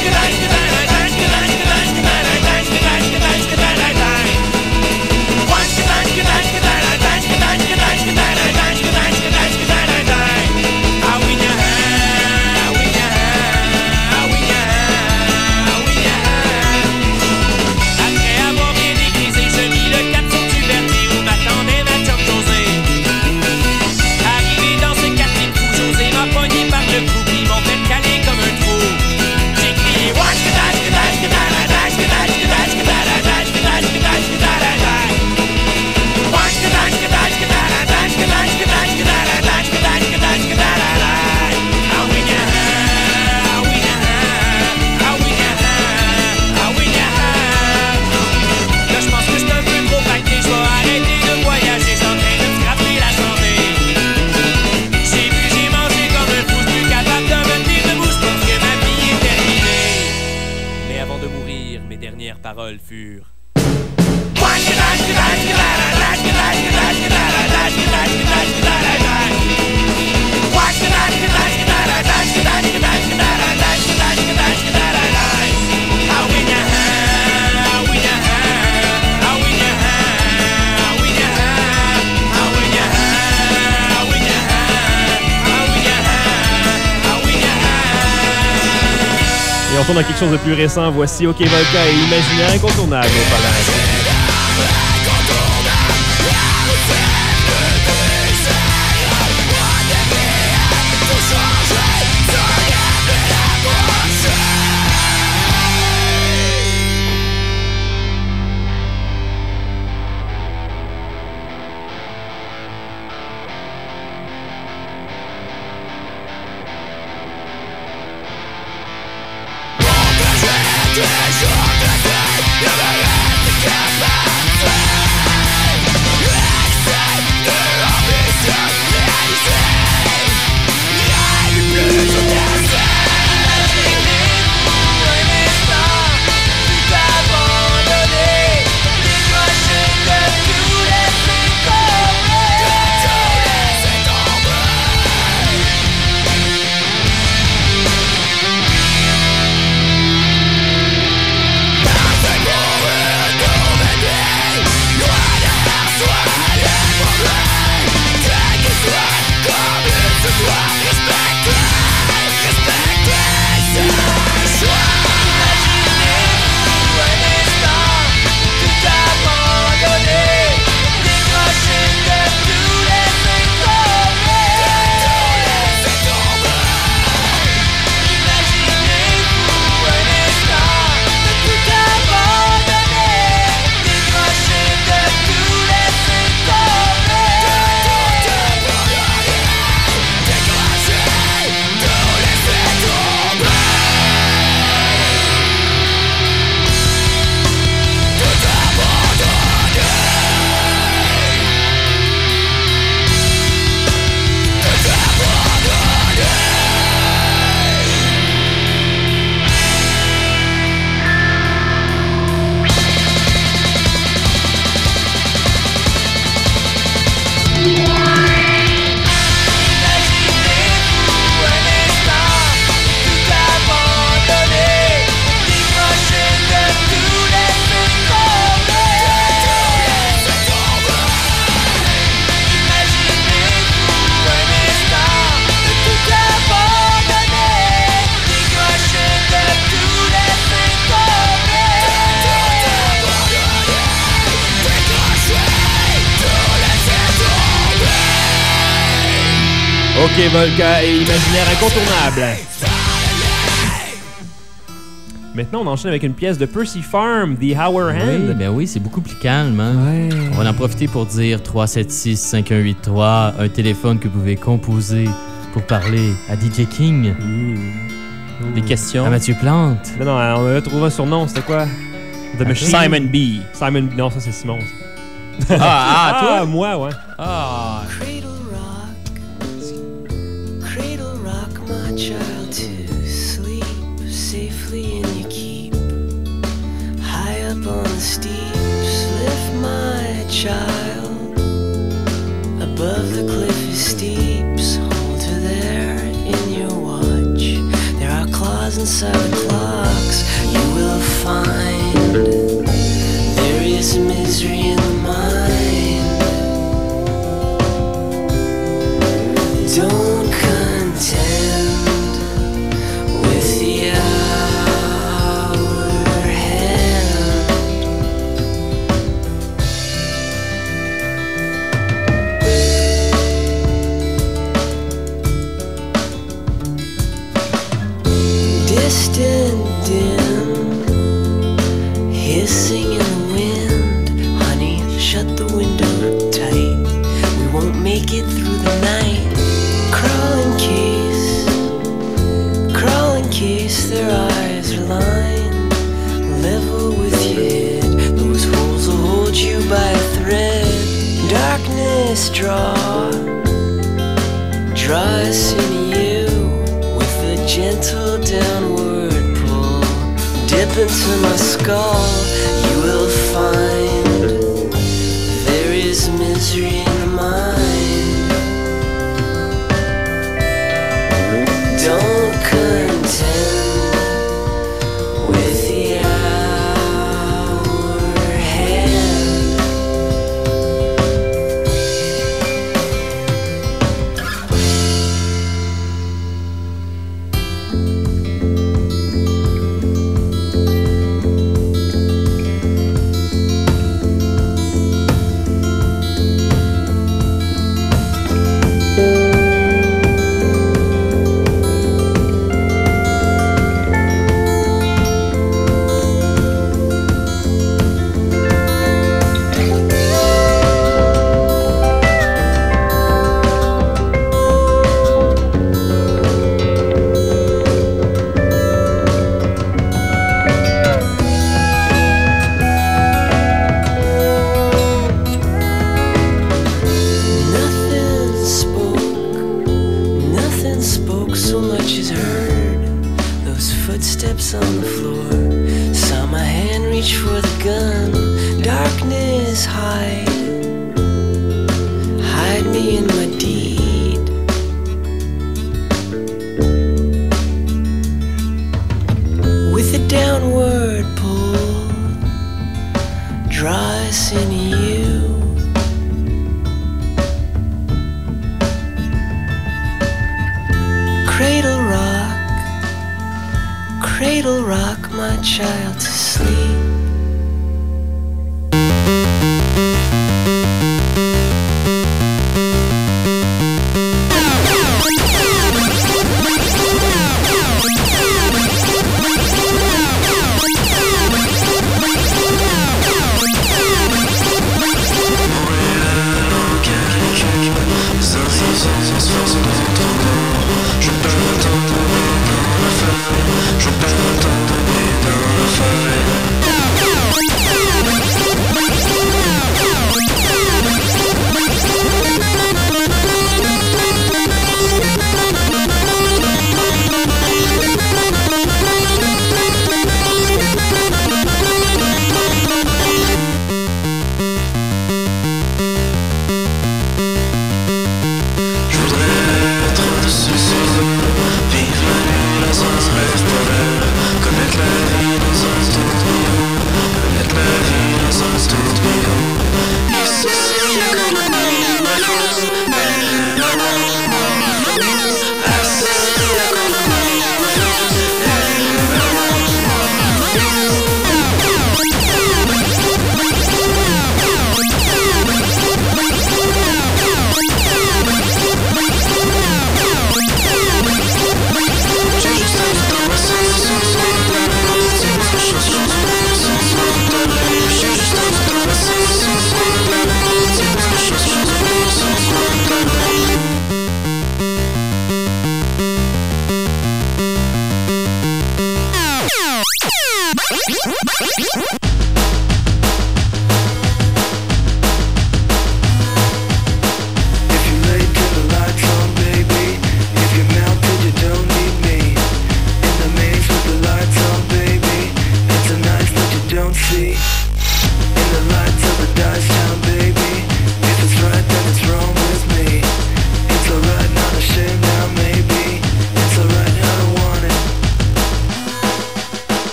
après avoir bien dégrisé, je mis le cap sur Tuberté où m'attendait ma chum José. Arrivé dans ce quartier de fou, José m'a pogné par le cou, puis m'ont fait caler comme un trou. J'ai crié là, je pense que j'suis un peu trop pacté, je vais arrêter de voyager, j'suis en train de me scraper la santé. J'ai bu, j'ai mangé comme un fou, j'suis plus capable de me tenir debout, j'pense que ma vie est terminée. Mais avant de mourir, mes dernières paroles furent Et on tourne dans quelque chose de plus récent. Voici OK Volca et Imaginaire incontournable au palmarès. Nothing more imaginaire incontournable. Maintenant, on enchaîne avec une pièce de Percy Farm, The Hour Hand. Oui, ben oui, c'est beaucoup plus calme. Hein? Ouais. On va en profiter pour dire 376-5183, un téléphone que vous pouvez composer pour parler à DJ King, Des questions. à Mathieu Plante. Non, on avait trouvé un surnom, c'était quoi? The Machine. Simon B. Simon. Non, ça c'est Simon. Toi? Moi, ouais. Ah. Cradle rock my child to sleep safely in your keep. High up on the steeps, lift my child. Above the cliff is steeps, hold her there in your watch. There are claws inside the clocks, you will find. There is misery in the mind. Don't contend with the hour hand. Distant dim, hissing in the wind. Honey, shut the window tight. We won't make it through the night. Crawl in case their eyes are lined. Level with your head, those holes will hold you by a thread. Darkness draw us into you with a gentle downward pull. Dip into my skull, you will find there is misery in the mind. Don't contend with the hour hand. Nothing spoke so much as heard. Those footsteps on the floor. Saw my hand reach for the gun. Darkness hide me in my deed. With a downward pull, draw us into you. Cradle rock my child to sleep. Je perds le temps de dans la forêt.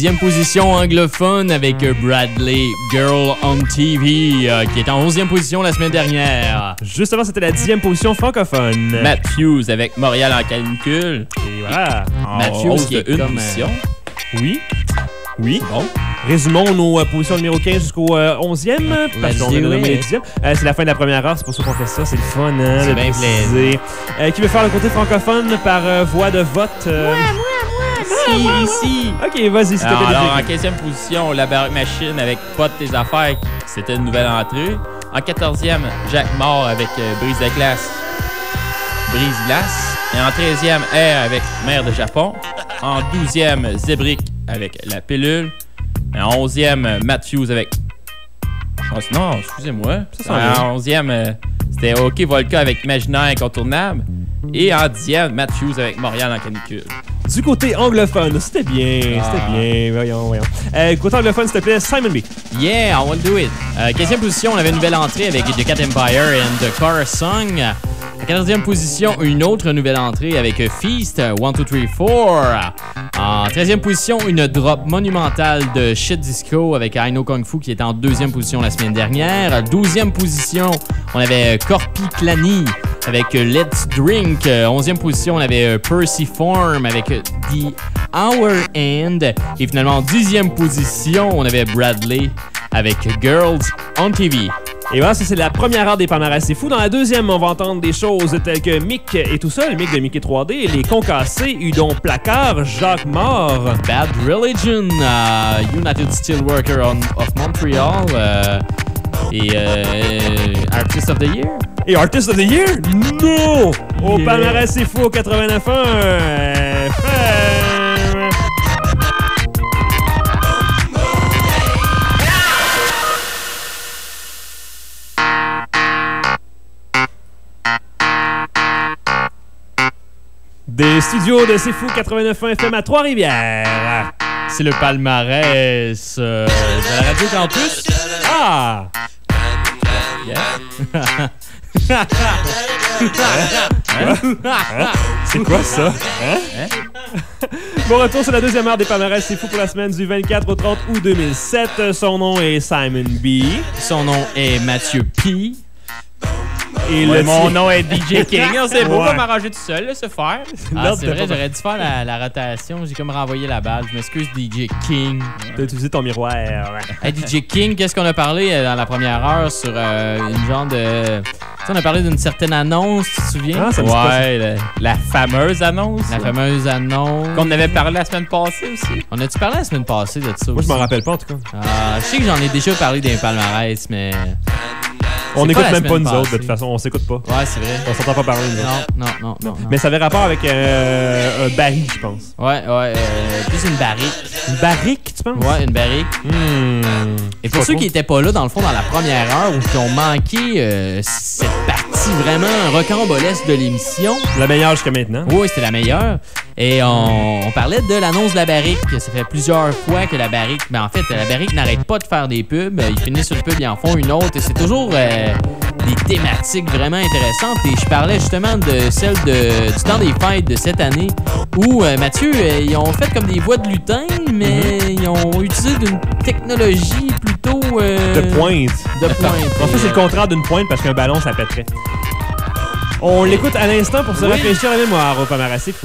10e position anglophone avec Bradley, Girl on TV, qui est en 11e position la semaine dernière. Juste avant, c'était la 10e position francophone. Matthews avec Montréal en canicule. Et voilà. Matthews hausse qui de est une comme, position. Oui. Oui. Bon. Résumons nos positions numéro 15 jusqu'au 11e. Parce qu'on vient de nommer les 10e. C'est la fin de la première heure, c'est pour ça qu'on fait ça. C'est le fun, hein? C'est de bien préciser. Qui veut faire le côté francophone par voie de vote? Ici. Ok, vas-y, s'il te plaît. Alors, en 15e position, La Baroque Machine avec Pas de tes affaires, c'était une nouvelle entrée. En 14e, Jacques Mort avec Brise de glace. Brise glace. Et en 13e, Air avec Mère de Japon. En 12e, Zébrick avec La Pilule. Et en 11e, Matthews avec... Oh, non, excusez-moi. En 11e, c'était OK Volca avec Imaginaire Incontournable. Et en 10e, Matthews avec Montréal en canicule. Du côté anglophone, c'était bien, Voyons. Côté anglophone, s'il te plaît, Simon B. Yeah, I will do it. 15e position, on avait une nouvelle entrée avec The Cat Empire and The Car Song. En 14e position, une autre nouvelle entrée avec Feast, 1, 2, 3, 4. En 13e position, une drop monumentale de Shit Disco avec I Know Kung Fu qui était en 2e position la semaine dernière. 12e position, on avait Corpi Clany avec Let's Drink. 11e position, on avait Percy Form avec The Hour End. Et finalement, en 10e position, on avait Bradley avec Girls on TV. Et voilà, ça c'est la première heure des palmarès. C'est fou. Dans la deuxième, on va entendre des choses telles que Mick et tout ça, le Mick de Mickey 3D, Les Concassés, Udon Placard, Jacques Mort, Bad Religion, United Steelworker of Montreal et Artist of the Year. Et Artist of the Year? Non! Au palmarès, c'est fou au 89.1. Des studios de C'est Fou 89.1 FM à Trois-Rivières. C'est le palmarès de la Radio Campus. Ah! C'est quoi ça? Bon retour sur la deuxième heure des palmarès. C'est Fou pour la semaine du 24 au 30 août 2007. Son nom est Simon B. Son nom est Mathieu P. Et Mon nom est DJ King. C'est beau, Ouais. pas m'arranger tout seul, laisse faire. Ah, c'est vrai, j'aurais dû faire la rotation. J'ai comme renvoyé la balle. Je m'excuse, DJ King. T'as utilisé ton miroir. Hey, DJ King, qu'est-ce qu'on a parlé dans la première heure sur une genre de... Tu sais, on a parlé d'une certaine annonce, tu te souviens? Ah, ça me dit pas ça. Ouais, la fameuse annonce. La fameuse annonce. Qu'on avait parlé la semaine passée aussi. On a-tu parlé la semaine passée de ça Moi, aussi? je m'en rappelle pas en tout cas. Je sais que j'en ai déjà parlé d'un palmarès, mais... On C'est n'écoute pas la même pas semaine nous autres, de passée. toute façon. On s'écoute pas. Ouais, c'est vrai. On s'entend pas parler nous autres. Non. Mais ça avait rapport avec un baril, je pense. Ouais, plus une barrique. Une barrique, tu penses? Ouais, une barrique. Et pour ceux qui étaient pas là, dans le fond, dans la première heure, ou qui ont manqué cette partie vraiment rocambolesque de l'émission. La meilleure jusqu'à maintenant. Oui, c'était la meilleure. Et on parlait de l'annonce de la barrique. Ça fait plusieurs fois que la barrique... Mais en fait, la barrique n'arrête pas de faire des pubs. Ils finissent sur une pub, ils en font une autre. Et c'est toujours des thématiques vraiment intéressantes. Et je parlais justement de celle du temps des fêtes de cette année où, Mathieu, ils ont fait comme des voix de lutin, mais ils ont utilisé d'une technologie plutôt... De pointe. De pointe. En fait, c'est le contraire d'une pointe parce qu'un ballon, ça pèterait. On l'écoute à l'instant pour se rafraîchir la mémoire au palmarès. C'est fou.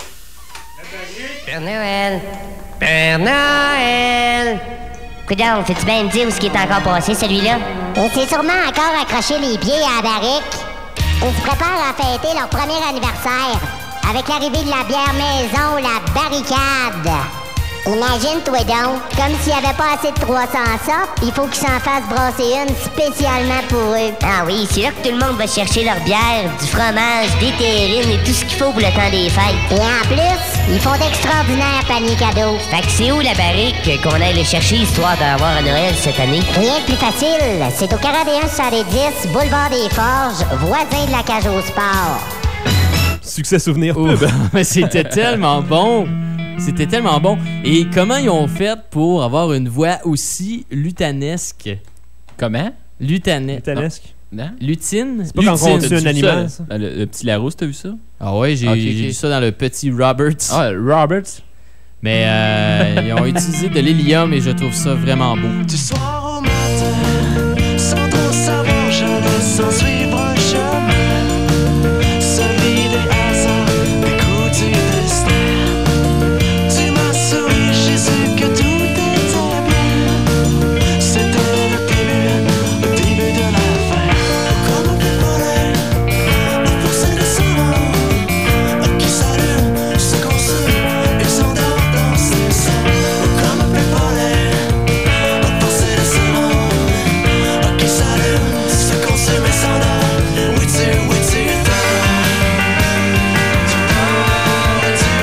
Père Noël! Père Noël! Coudonc, fais-tu bien me dire où ce qui est encore passé, celui-là? Et c'est sûrement encore accroché les pieds à la barrique. Ils se préparent à fêter leur premier anniversaire avec l'arrivée de la bière maison, la barricade. Imagine-toi donc, comme s'il n'y avait pas assez de 300 sortes, il faut qu'ils s'en fassent brasser une spécialement pour eux. Ah oui, c'est là que tout le monde va chercher leur bière, du fromage, des terrines et tout ce qu'il faut pour le temps des fêtes. Et en plus, ils font d'extraordinaires paniers cadeaux. Fait que c'est où la barrique qu'on aille le chercher histoire d'avoir à Noël cette année? Rien de plus facile, c'est au 41-70, boulevard des Forges, voisin de la cage au sport. Succès souvenir Oh, pub. mais c'était tellement bon. C'était tellement bon. Et comment ils ont fait pour avoir une voix aussi lutanesque? Comment? Lutanesque. Non? Lutine? C'est pas quand on tue T'as-tu un vu animal, ça? ça? Le petit Larousse, t'as vu ça? Ah ouais, j'ai Ok. vu ça dans le petit Roberts. Ah, Roberts. Mais ils ont utilisé de l'hélium et je trouve ça vraiment beau. Du soir au matin, sans trop savoir, j'allais sans suivre un chemin, celui des hasards, des coups du destin. Tu m'as souri, j'ai su que tout était bien. C'était le début de la fin. Comme un pépolet, on poussait le sang, qui s'allume, se consume et s'endort dans ses seins. Comme un pépolet, on poussait le sang, qui s'allume, se consume et s'endort. Oui, tu dors. Tu dors, oui, tu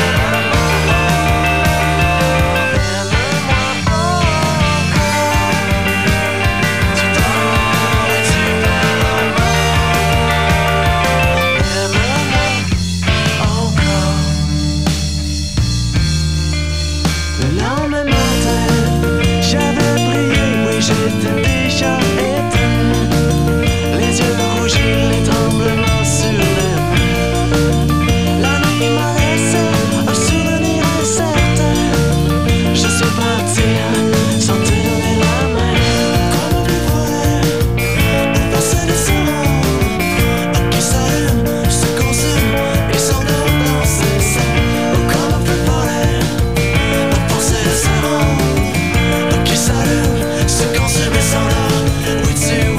le lendemain matin, j'avais brillé, oui j'étais déjà éteint. Les yeux rougis, les tremblements sur les mains. La nuit m'a laissé un souvenir incertain. Je suis parti sans te donner la main. Comme un pépolet, on passait le sang, qui s'allume, se consume et s'endort dans ses seins. Comme un pépolet, on passait le sang, qui s'allume, se consume et s'endort. Oui, tu dors.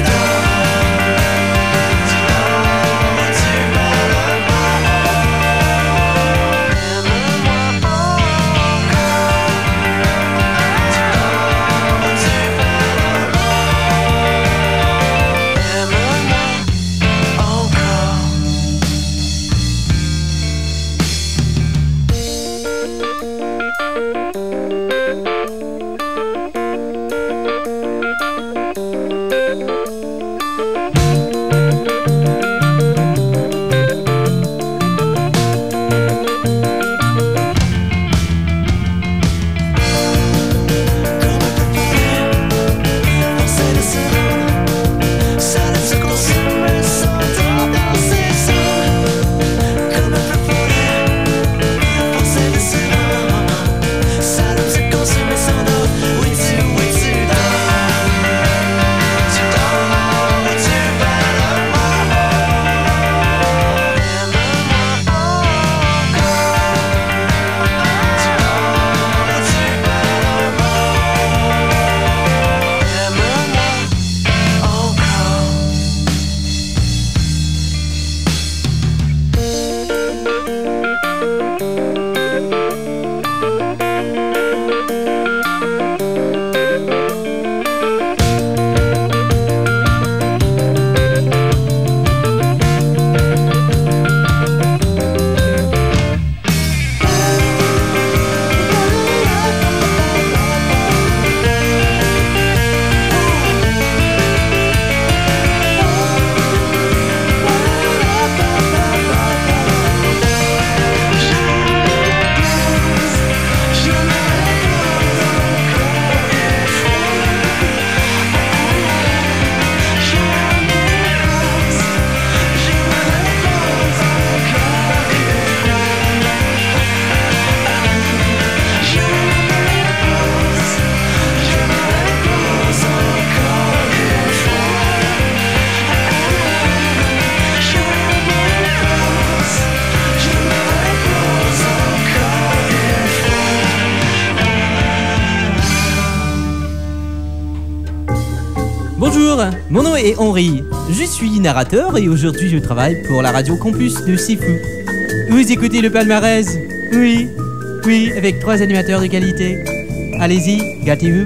Bonjour, mon nom est Henri. Je suis narrateur et aujourd'hui je travaille pour la radio campus de Sifu. Vous écoutez le palmarès? Oui, avec 3 animateurs de qualité. Allez-y, gâtez-vous.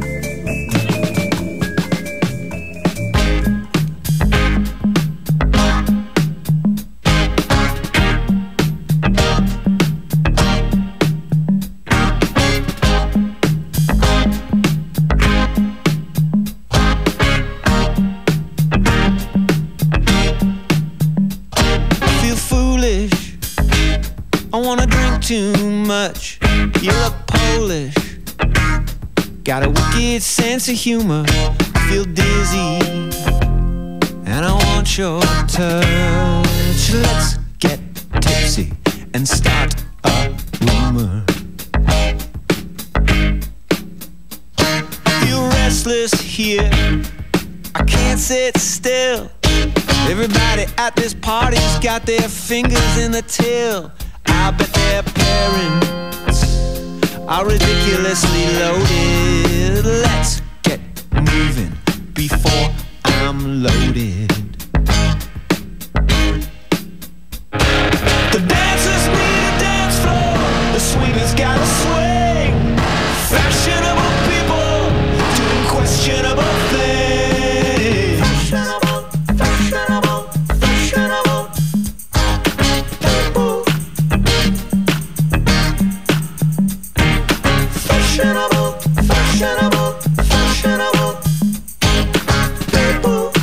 Too much, you look Polish. Got a wicked sense of humor. I feel dizzy, and I want your touch. Let's get tipsy and start a rumor. restless here. I can't sit still. Everybody at this party's got their fingers in the till. I bet their parents are ridiculously loaded. Let's get moving before I'm loaded. The dancers need a dance floor. The swingers gotta swing. Fashionable people doing questionable things. Fashionable, fashionable, fashionable people. Fashionable, fashionable, fashionable people.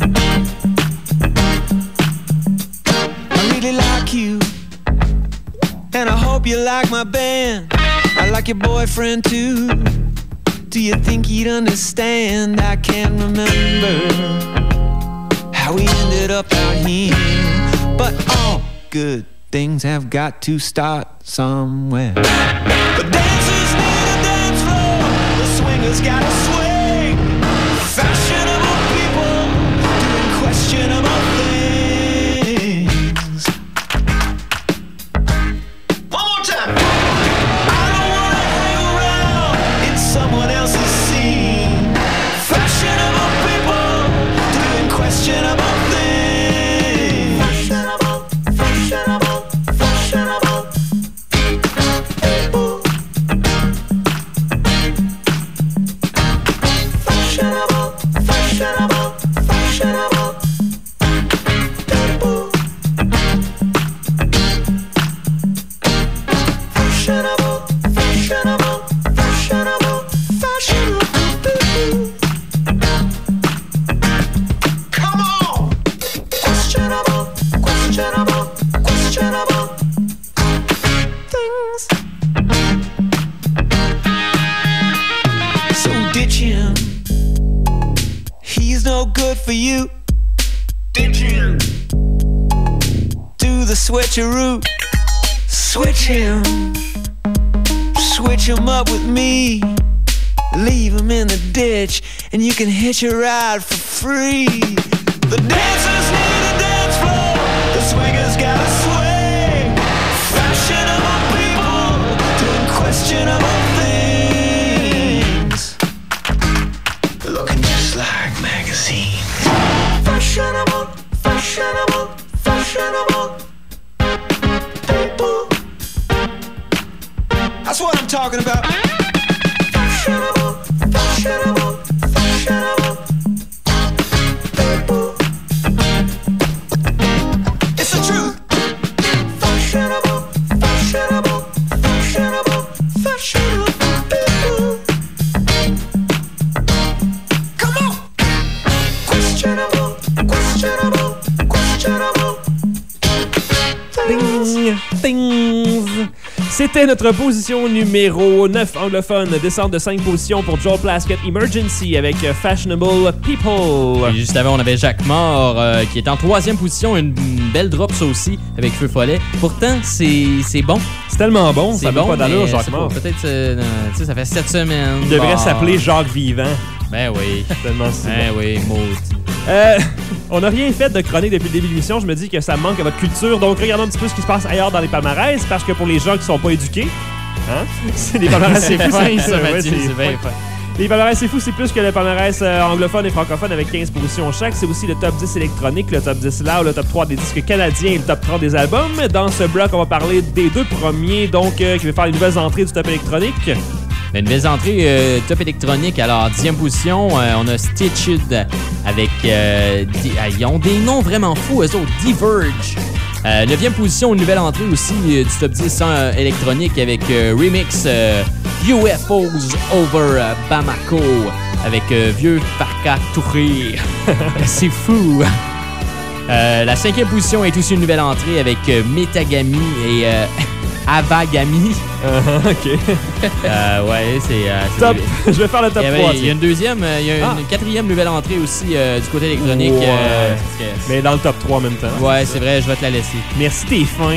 I really like you, and I hope you like my band. I like your boyfriend too. Do you think he'd understand? I can't remember how we ended up out here, but all good things have got to start somewhere. The dancers need a dance floor. The swingers gotta swing. Fashionable people doing questionable things. One more time. I don't wanna hang around in someone else's scene. Fashionable people doing questionable things. Fashionable, fashionable, fashionable people. Fashionable, fashionable, fashionable people. Fashionable, fashionable, fashionable, fashionable people. Come on! Questionable, questionable, questionable things. So ditch him. He's no good for you. Ditch him. Do the switcheroo. Switch him. Switch him up with me. Leave him in the ditch, and you can hitch a ride for free. The dancers need a dance floor. The swingers gotta swing. Fashionable people doing questionable things. Looking just like magazines. Fashionable, fashionable, fashionable people. That's what I'm talking about. Fashionable, fashionable, fashionable people. It's the truth. Fashionable, fashionable, fashionable, fashionable people. Come on. Questionable, questionable, questionable things. Things. C'était notre position numéro 9 anglophone. Descente de 5 positions pour Joel Plaskett, Emergency avec Fashionable People. Et juste avant, on avait Jacques Mort qui est en 3e position. Une belle drop, ça aussi, avec Feu Follet. Pourtant, c'est bon. C'est tellement bon, C'est ça n'a bon, pas d'allure, mais Jacques c'est Mort. pas- Peut-être, tu sais, ça fait 7 semaines. Il devrait Bon. s'appeler Jacques Vivant. Ben oui. Tellement si Ben oui, maudit. On n'a rien fait de chronique depuis le début de l'émission. Je me dis que ça manque à votre culture. Donc, regardons un petit peu ce qui se passe ailleurs dans les palmarès. Parce que pour les gens qui sont pas éduqués, hein, c'est les palmarès, C'est fou, fin, ça, ouais, Mathieu, c'est bien fin. fin. Les palmarès, c'est fou, c'est plus que le palmarès anglophone et francophone avec 15 positions chaque. C'est aussi le top 10 électronique, le top 10 loud, le top 3 des disques canadiens et le top 30 des albums. Dans ce bloc, on va parler des deux premiers, donc qui vont faire les nouvelles entrées du top électronique. Ben, une belle entrée top électronique. Alors, 10e position, on a Stitched avec... ils ont des noms vraiment fous, eux autres. Diverge. 9e position, une nouvelle entrée aussi du top 10 électronique avec remix UFOs Over Bamako avec Vieux Farka Touré. C'est fou. La 5e position est aussi une nouvelle entrée avec Metagami et Avagami. OK. Ouais, c'est Top. Je vais faire le top 3. il y a une deuxième, il y a une 4e nouvelle entrée aussi du côté électronique. Ouais. Parce que- Mais dans le top 3 en même temps. ouais, c'est vrai, je vais te la laisser. Merci, t'es fin.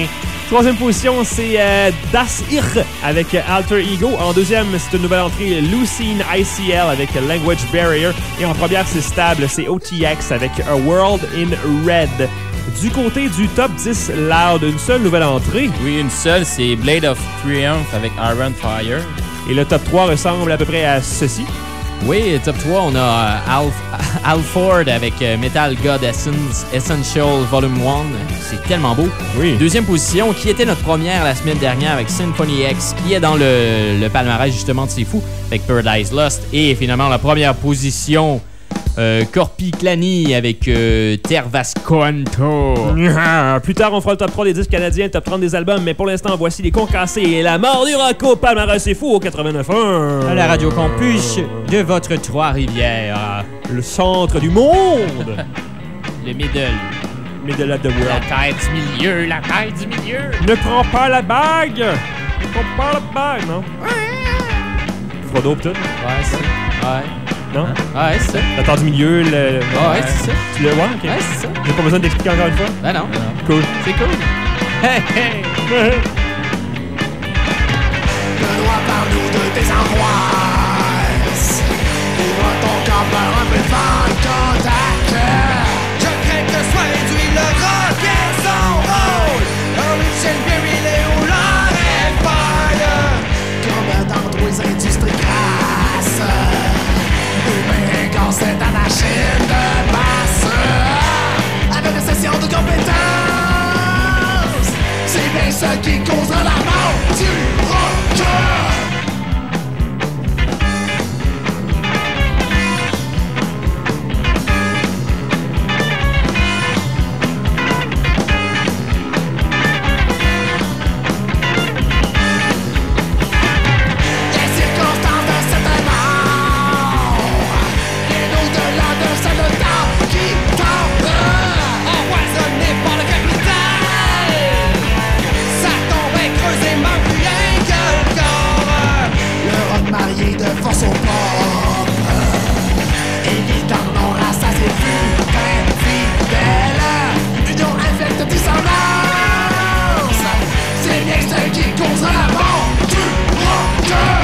Troisième position, c'est Das Ich avec Alter Ego. En deuxième, c'est une nouvelle entrée, Lucene ICL avec Language Barrier. Et en première, c'est stable, c'est OTX avec A World in Red. Du côté du top 10 Loud, une seule nouvelle entrée. Oui, une seule, c'est Blade of Triumph avec Iron Fire. Et le top 3 ressemble à peu près à ceci. Oui, top 3, on a Al Ford avec Metal God Essential Volume 1. C'est tellement beau. Oui. Deuxième position, qui était notre première la semaine dernière avec Symphony X, qui est dans le palmarès justement de C'est Fou, avec Paradise Lost. Et finalement, la première position, Corpi Clani avec Tervasconto. Plus tard, on fera le top 3 des disques canadiens, le top 30 des albums, mais pour l'instant, voici les Concassés et la mort du rock au palmarès C'est Fou au 89.1. À la Radio Campus de votre Trois-Rivières. Le centre du monde. Le middle. Middle of the world. La tête du milieu, la tête du milieu. Ne prends pas la bague. Ne prends pas la bague, non? Frodo pis tout. Ouais, c'est ouais. Non? Ouais, c'est ça. La tête du milieu, le... Ouais, c'est ça. Tu le vois? OK. Ouais, c'est ça. J'ai pas besoin d'expliquer encore une fois? Ben non. Cool. C'est cool. Hey, hey. Benoît, parle-nous de tes angoisses. Ouvre ton corps par un peu de vent contact. Je crains que soit réduit le rock et son rôle. Origin virilé ou l'Empire. Comme dans tous les industries grasses. Humain quand c'est ta machine de masse. Avec une session de compétences. C'est bien ça qui causera la mort du rocker. Force au pop. Évident non rassasié, putain fidèle. Union infecte dissonance. C'est bien ce qui causera la mort du rocker.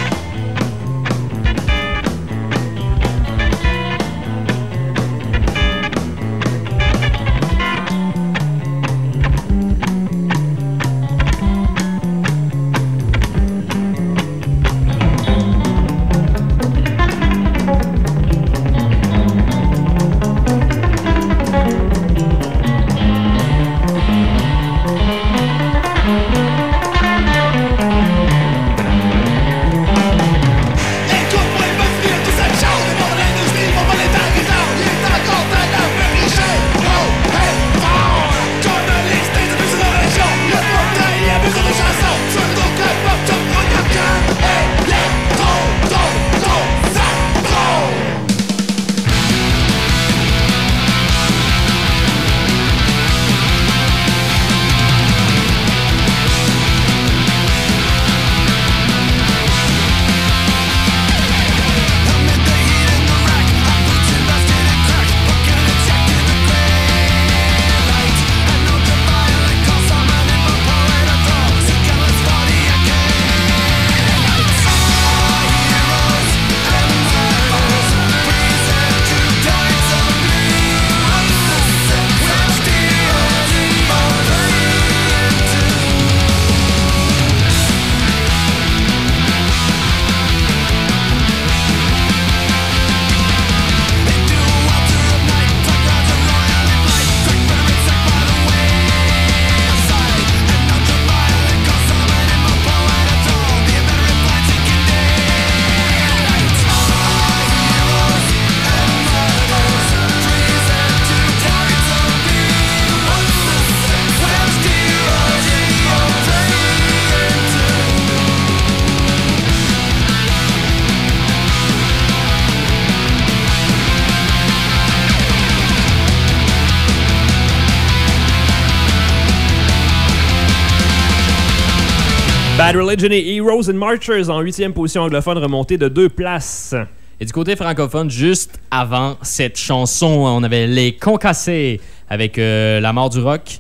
Bad Religion et Heroes and Marchers en 8e position anglophone, remontée de 2 places. Et du côté francophone, juste avant cette chanson, on avait les Concassés avec La mort du rock,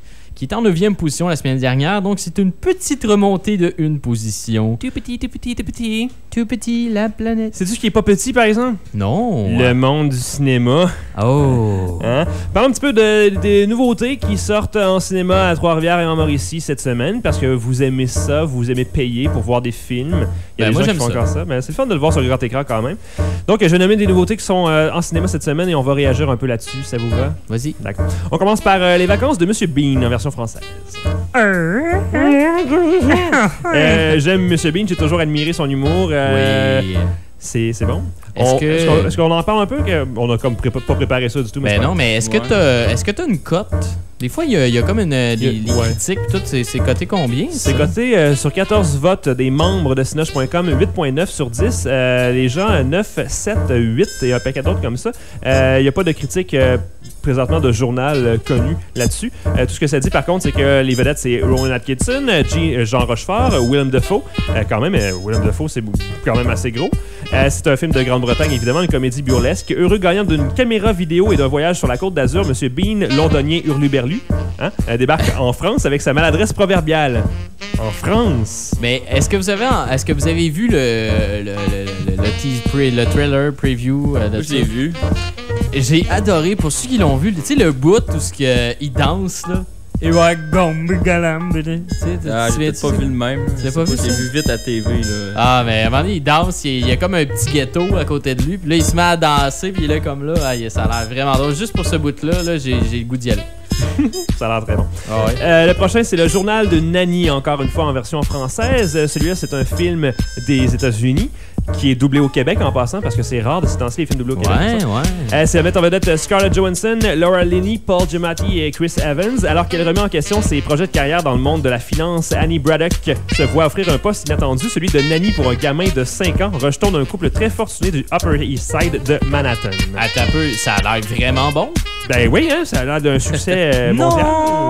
qui est en 9e position la semaine dernière. Donc, c'est une petite remontée de une position. Tout petit, tout petit, tout petit. Tout petit, la planète. Sais-tu ce qui est pas petit, par exemple? Non. Le monde du cinéma. Oh. Hein? Parlons un petit peu des nouveautés qui sortent en cinéma à Trois-Rivières et en Mauricie cette semaine, parce que vous aimez ça, vous aimez payer pour voir des films. Il y a des gens qui font encore ça. Mais c'est le fun de le voir sur le grand écran quand même. Donc, je vais nommer des nouveautés qui sont en cinéma cette semaine et on va réagir un peu là-dessus. Ça vous va? Vas-y. D'accord. On commence par les vacances de Monsieur Bean en version française. J'aime Monsieur Bean, j'ai toujours admiré son humour. Oui. C'est bon. Est-ce qu'on en parle un peu? On a comme pas préparé ça du tout. Mais non, mais est-ce que t'as une cote? Des fois, il y a comme les critiques, tout, c'est coté combien? C'est coté sur 14 votes des membres de Cinoche.com, 8.9 sur 10. Les gens, 9, 7, 8 et un paquet d'autres comme ça. Il n'y a pas de critique présentement de journal connu là-dessus. Tout ce que ça dit, par contre, c'est que les vedettes, c'est Rowan Atkinson, Jean Rochefort, Willem Dafoe. Quand même, Willem Dafoe, c'est quand même assez gros. C'est un film de Grande-Bretagne, évidemment, une comédie burlesque. Heureux gagnant d'une caméra vidéo et d'un voyage sur la Côte d'Azur, M. Bean, londonien hurluberlu, débarque en France avec sa maladresse proverbiale. En France. Mais est-ce que vous avez vu le trailer preview de ça? J'ai vu. J'ai adoré, pour ceux qui l'ont vu, tu sais, le bout où il danse, là. Et ouais, J'ai peut-être pas vu le même. Tu l'as pas vu, ça? J'ai vu vite à TV, là. Ah, mais à un moment donné, il danse, il y a comme un petit ghetto à côté de lui, puis là, il se met à danser, puis il est là comme là. Ah, ça a l'air vraiment drôle. Juste pour ce bout-là, j'ai le goût d'y aller. Ça a l'air très bon. Ah ouais. Le prochain, c'est le journal de Nanny, encore une fois en version française. Celui-là, c'est un film des États-Unis qui est doublé au Québec en passant, parce que c'est rare de ces temps-ci les films doublés au Québec. Ouais. C'est à mettre en vedette Scarlett Johansson, Laura Linney, Paul Giamatti et Chris Evans. Alors qu'elle remet en question ses projets de carrière dans le monde de la finance, Annie Braddock se voit offrir un poste inattendu, celui de Nanny pour un gamin de 5 ans, rejeton d'un couple très fortuné du Upper East Side de Manhattan. Attends un peu, ça a l'air vraiment bon. Ben oui, hein, ça a l'air d'un succès mondial.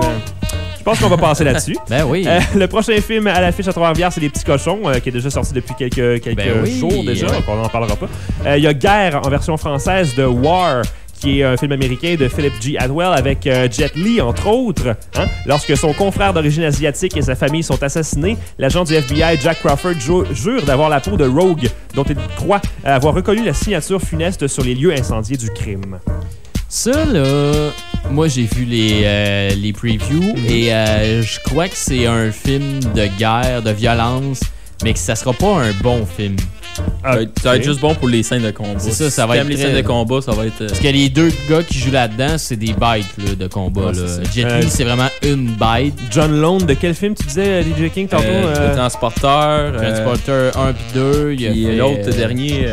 Je pense qu'on va passer là-dessus. Ben oui. Le prochain film à l'affiche à Trois-Rivières, c'est Les Petits Cochons, qui est déjà sorti depuis quelques jours déjà, donc on n'en parlera pas. Il y a Guerre en version française de War, qui est un film américain de Philip G. Atwell avec Jet Li, entre autres. Lorsque son confrère d'origine asiatique et sa famille sont assassinés, l'agent du FBI, Jack Crawford, jure d'avoir la peau de Rogue, dont il croit avoir reconnu la signature funeste sur les lieux incendiés du crime. Ça, là, moi, j'ai vu les previews et je crois que c'est un film de guerre, de violence, mais que ça sera pas un bon film. Ça va être juste bon pour les scènes de combat. C'est ça va être les scènes de combat, ça va être... Parce que les deux gars qui jouent là-dedans, c'est des bêtes là, de combat. Là. Jet Li, c'est vraiment une bête. John Lone, de quel film tu disais, DJ King, tantôt? Le Transporteur. Transporteur 1 puis 2. Puis l'autre dernier...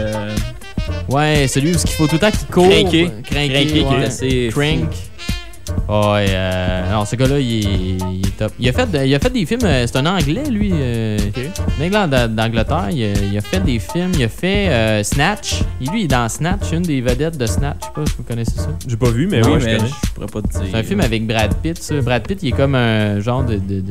Ouais, celui où il faut tout le temps qu'il court. Cranky, qui est assez... Crank. Oh, ouais, non, ce gars-là, il est top. Il a fait des films, c'est un Anglais, lui. Un Anglais d'Angleterre. Il a fait des films. Il a fait Snatch. Lui, il est dans Snatch, une des vedettes de Snatch. Je sais pas si vous connaissez ça. J'ai pas vu, mais non, oui, mais je connais. Je pourrais pas te dire. C'est un film avec Brad Pitt. Ça. Brad Pitt, il est comme un genre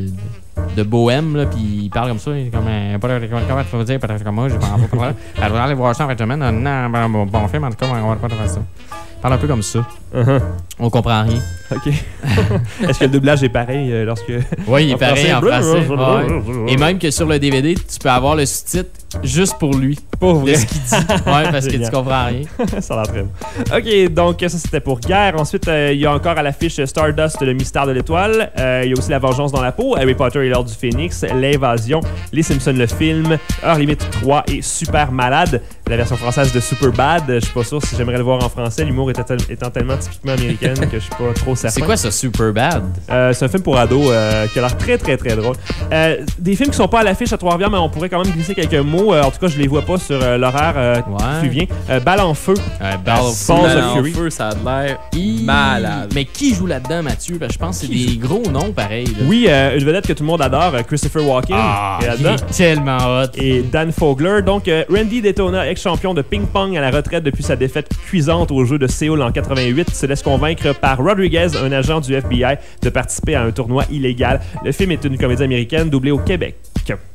de bohème, là, puis il parle comme ça. Il est comme comment tu peux dire, peut-être comme moi, j'ai pas envie de je vais aller voir ça en fin de semaine. Non, bon film, en tout cas, on va pas faire ça. Il parle un peu comme ça. On comprend rien. OK. Est-ce que le doublage est pareil lorsque... Oui, il est pareil en français. Ouais. Et même que sur le DVD, tu peux avoir le sous-titre juste pour lui. Pour vrai. De ce qu'il dit. Ouais, parce que tu comprends rien. Ça l'entraîne. OK, donc ça, c'était pour Guerre. Ensuite, il y a encore à l'affiche Stardust, le mystère de l'étoile. Il y a aussi La vengeance dans la peau, Harry Potter et l'ordre du Phénix, L'Invasion, Les Simpsons le film, Heure limite 3 et Super Malade. La version française de Super Bad. Je suis pas sûr si j'aimerais le voir en français. L'humour étant tellement typiquement américaine que je suis pas trop certain. C'est quoi ça, Super Bad? C'est un film pour ados qui a l'air très, très, très drôle. Des films qui sont pas à l'affiche à Trois-Rivières, mais on pourrait quand même glisser quelques mots. En tout cas, je les vois pas sur l'horaire qui vient. Balle en feu. Balle en feu, ça a l'air malade. Mais qui joue là-dedans, Mathieu? Ben, je pense que c'est des gros noms pareils. Là. Oui, une vedette que tout le monde adore, Christopher Walken. Est là-dedans. Il est tellement hot. Et Dan Fogler. Donc, Randy Daytona, ex-champion de ping-pong à la retraite depuis sa défaite cuisante au jeu de Séoul en 88, se laisse convaincre par Rodriguez, un agent du FBI, de participer à un tournoi illégal. Le film est une comédie américaine doublée au Québec.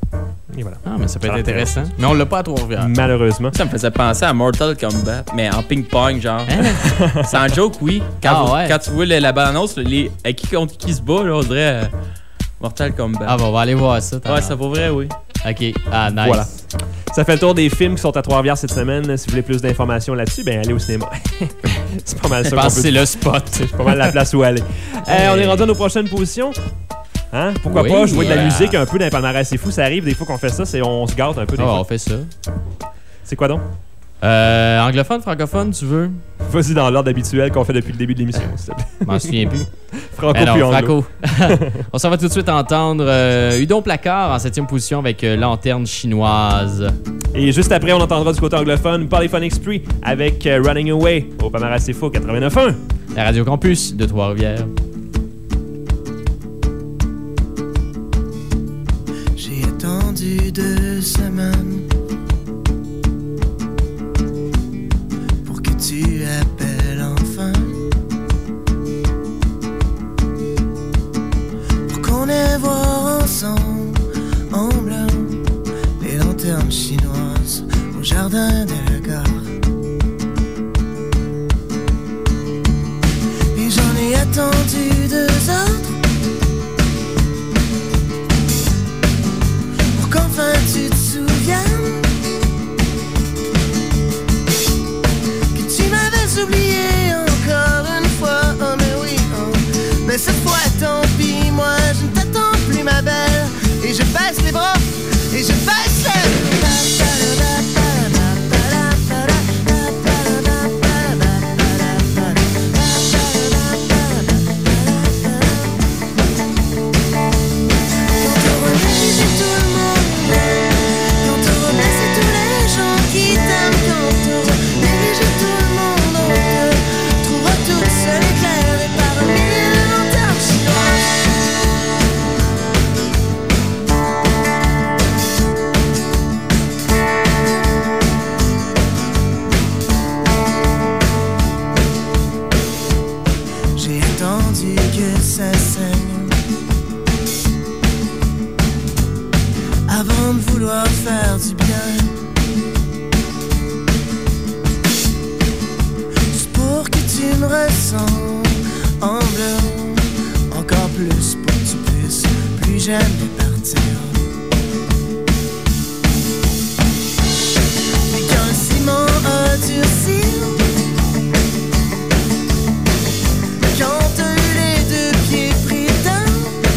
Et voilà. Ah, mais ça peut être intéressant. Mais on l'a pas à Trois-Rivières. Malheureusement. Ça me faisait penser à Mortal Kombat, mais en ping-pong, genre. Sans joke, oui. Quand tu vois la bande-annonce, contre qui se bat, là, on dirait Mortal Kombat. Ah, bon, on va aller voir ça. Ouais, ça vaut vrai, oui. OK. Ah, nice. Voilà. Ça fait le tour des films qui sont à Trois-Rivières cette semaine. Si vous voulez plus d'informations là-dessus, ben allez au cinéma. C'est pas mal ça. Je pense que c'est le spot. C'est pas mal la place où aller. On est rendu à nos prochaines positions. Hein? Pourquoi pas jouer de la musique un peu dans les palmarès? C'est fou, ça arrive des fois qu'on fait ça, on se gâte un peu des fois. On fait ça. C'est quoi donc? Anglophone, francophone, tu veux? Vas-y dans l'ordre habituel qu'on fait depuis le début de l'émission, s'il te plaît. Je m'en souviens plus. Franco puis anglo. Franco. On s'en va tout de suite entendre Udon Placard en 7e position avec Lanterne chinoise. Et juste après, on entendra du côté anglophone Polyphonic Spree avec Running Away au palmarès C'est Faux 89.1. La Radio Campus de Trois-Rivières. J'ai attendu 2 semaines pour que tu appelles enfin, pour qu'on aille voir ensemble en bleu les lanternes chinoises au jardin de la gare. Et j'en ai attendu 2 autres pour qu'enfin tu te souviennes que tu m'avais oublié encore une fois. Oh mais oui, oh. Mais cette fois tant pis, moi je ne t'attends plus ma belle. Et je baisse les bras, et je baisse les bras. Avant de vouloir faire du bien, juste pour que tu me ressens en bleu, encore plus pour que tu puisses plus jamais partir. Mais quand le ciment a durci, quand t'as eu les 2 pieds pris dedans,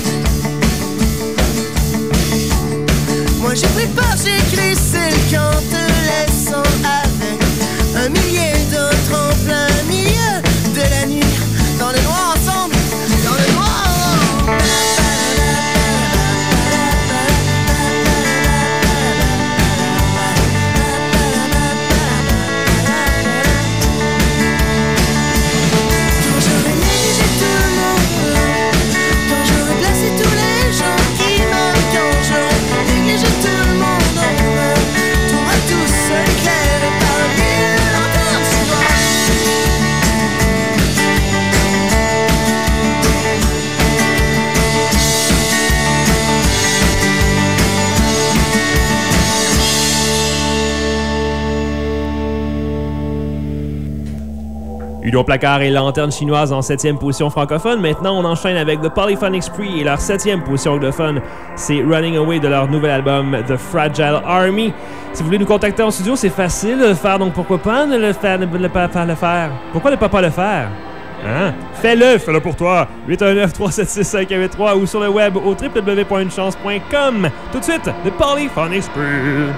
moi j'ai pris peur, j'ai glissé le camp, te laissant avec un millier d'autres en plein milieu de la nuit, dans le noir ensemble, dans le noir. Quand j'aurais négligé tout le monde, quand j'aurais placé tous les gens qui m'aiment, quand j'aurais négligé tout le monde, on va tous s'éclairer parmi les lanternes chinoises. Udon Placard et Lanterne chinoise en 7e position francophone. Maintenant, on enchaîne avec The Polyphonic Spree et leur 7e position anglophone. C'est Running Away de leur nouvel album The Fragile Army. Si vous voulez nous contacter en studio, c'est facile de le faire, donc pourquoi pas ne le faire, pas le faire? Pourquoi ne pas le faire? Hein? Fais-le pour toi. 819-376-5183 ou sur le web au www.unechance.com. Tout de suite, The Polyphonic Spree.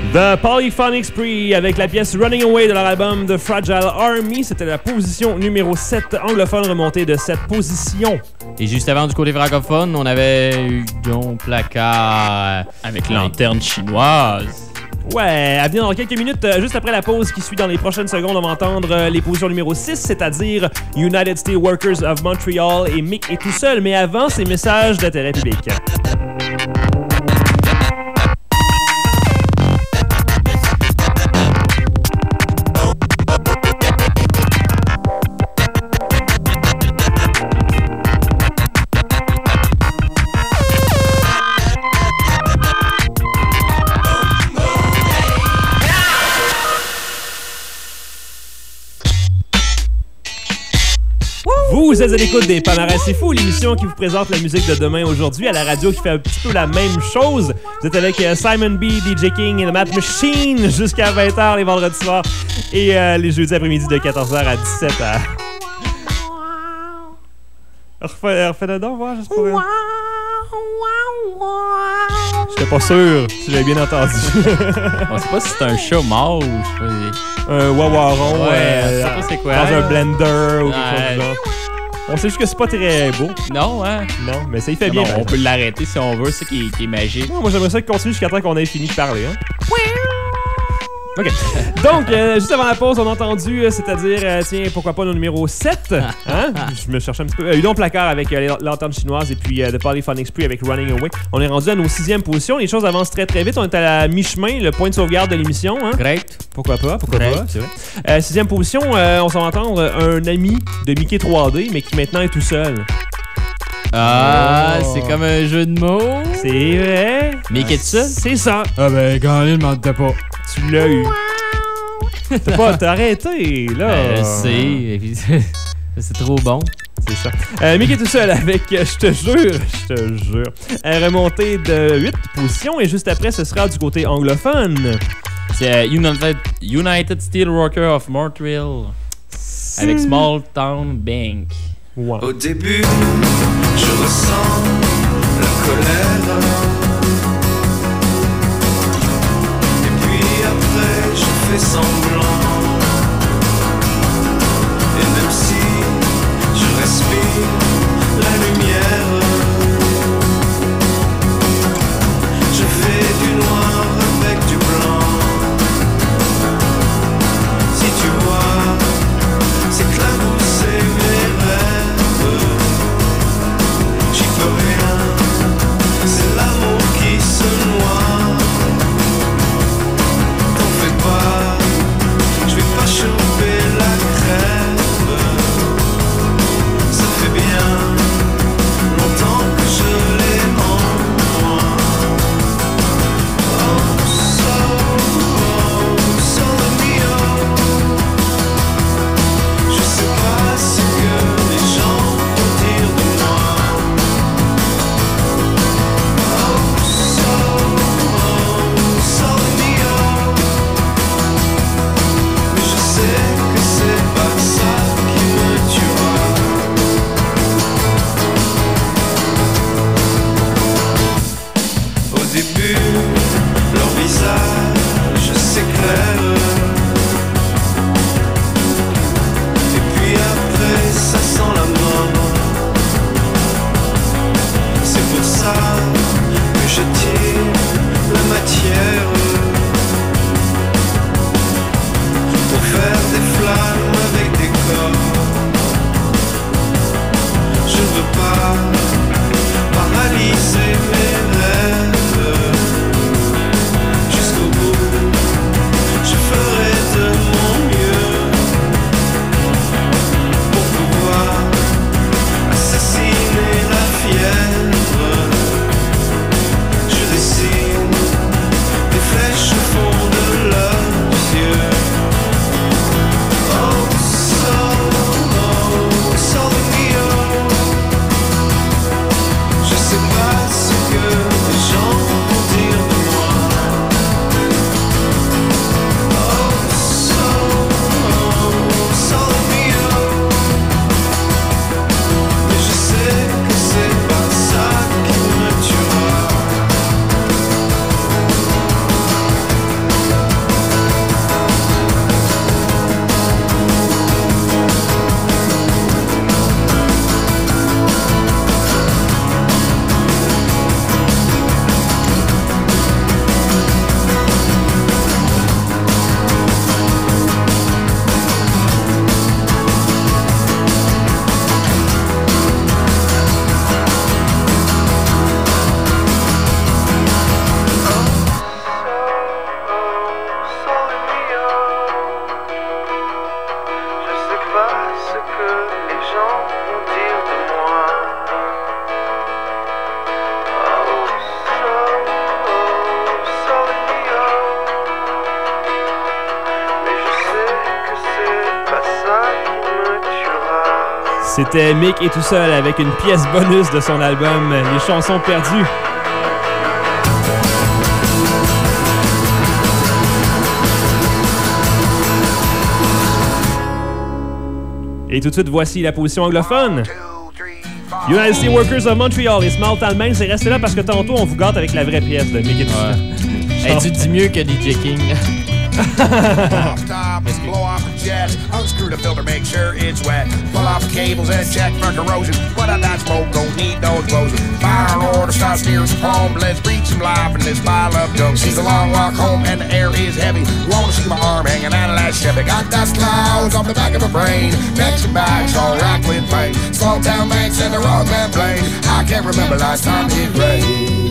The Polyphonic Spree avec la pièce Running Away de leur album The Fragile Army. C'était la position numéro 7 anglophone, remontée de 7 positions. Et juste avant, du côté francophone, on avait eu Don Placard avec Lanterne chinoise. Ouais, à venir dans quelques minutes, juste après la pause qui suit dans les prochaines secondes, on va entendre les positions numéro 6, c'est-à-dire United Steelworkers of Montreal et Mick est tout seul. Mais avant, ces messages d'intérêt public. Vous êtes à l'écoute des Palmarès C'est Fou, l'émission qui vous présente la musique de demain aujourd'hui à la radio qui fait un petit peu la même chose. Vous êtes avec Simon B, DJ King et le Math Machine jusqu'à 20h les vendredis soirs et les jeudis après-midi de 14h à 17h. Refais-le donc, voir, juste pour... J'étais pas sûr si j'avais bien entendu. On sait pas si c'est un chat mort ou je sais pas. Un wawaron, je sais pas c'est quoi. dans un blender ou quelque chose du genre. On sait juste que c'est pas très beau. Non, hein? Non, mais ça y fait Non, bien. on peut l'arrêter si on veut, c'est ça qui est magique. Non, moi j'aimerais ça qu'il continue jusqu'à temps qu'on ait fini de parler. Hein? OK. Donc, juste avant la pause, on a entendu, c'est-à-dire, tiens, pourquoi pas nos numéro 7. Hein? Je me cherchais un petit peu. Udon Placard avec les lanternes chinoises et puis The Polyphonic Spree avec Running Away. On est rendu à nos 6e positions. Les choses avancent très très vite. On est à la mi-chemin, le point de sauvegarde de l'émission. Hein? Great. Pourquoi pas? Pourquoi Great. pas? C'est vrai. 6e position, on s'en va entendre un ami de Mickey 3D, mais qui maintenant est tout seul. Ah, Oh. c'est comme un jeu de mots. C'est vrai. Mickey tout seul? C'est ça. Ah ben, Gagné, ne mentait pas. Tu l'as eu. T'as arrêté, là. Je sais. Et puis, c'est trop bon. C'est ça. Mickey tout seul avec je te jure. Remontée de 8 positions et juste après, ce sera du côté anglophone. C'est United Steelworkers of Montreal avec Small Town Bank. Wow. Au début, je ressens la colère. Et puis après, je fais semblant. Et même si je respire la lumière, je fais du noir avec du blanc. Si tu vois, c'est que la boue, c'est mes rêves. J'y peux rien. C'était Mick et tout seul avec une pièce bonus de son album Les chansons perdues. Et tout de suite, voici la position anglophone. United Steelworkers of Montreal et Small Town Banks. C'est resté là parce que tantôt, on vous gâte avec la vraie pièce de Mick et tout seul. Hey, tu dis mieux que DJ King. Blow off the jets, unscrew the filter, make sure it's wet. Pull off the cables and check for corrosion. Put out that smoke, don't need no explosion. Fire an order, start steering some home. Let's breathe some life in this pile of junk. She's a long walk home and the air is heavy. Wanna see my arm hanging out of that Chevy. Got dust clouds off the back of my brain. Necks and backs all racked with pain. Small town banks and the wrong man plane. I can't remember last time it rained.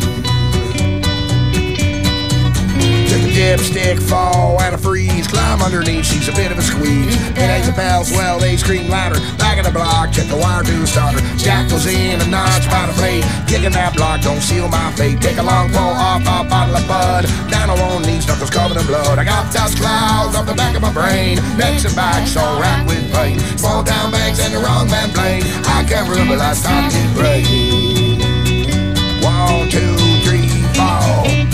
Took a dipstick, fall, and a freeze. Climb underneath, she's a bit of a squeeze. It ain't the bells, well, they scream louder. Back in the block, check the wire to start her. Jack goes in, a notch by the blade. Kicking that block, don't seal my fate. Take a long pull off a bottle of bud. Down on one knee, knuckles covered in blood. I got dust clouds off the back of my brain. Necks and backs all racked with pain. Small down banks and the wrong man plane. I can't remember last time it rained. 1, 2, 3, 4.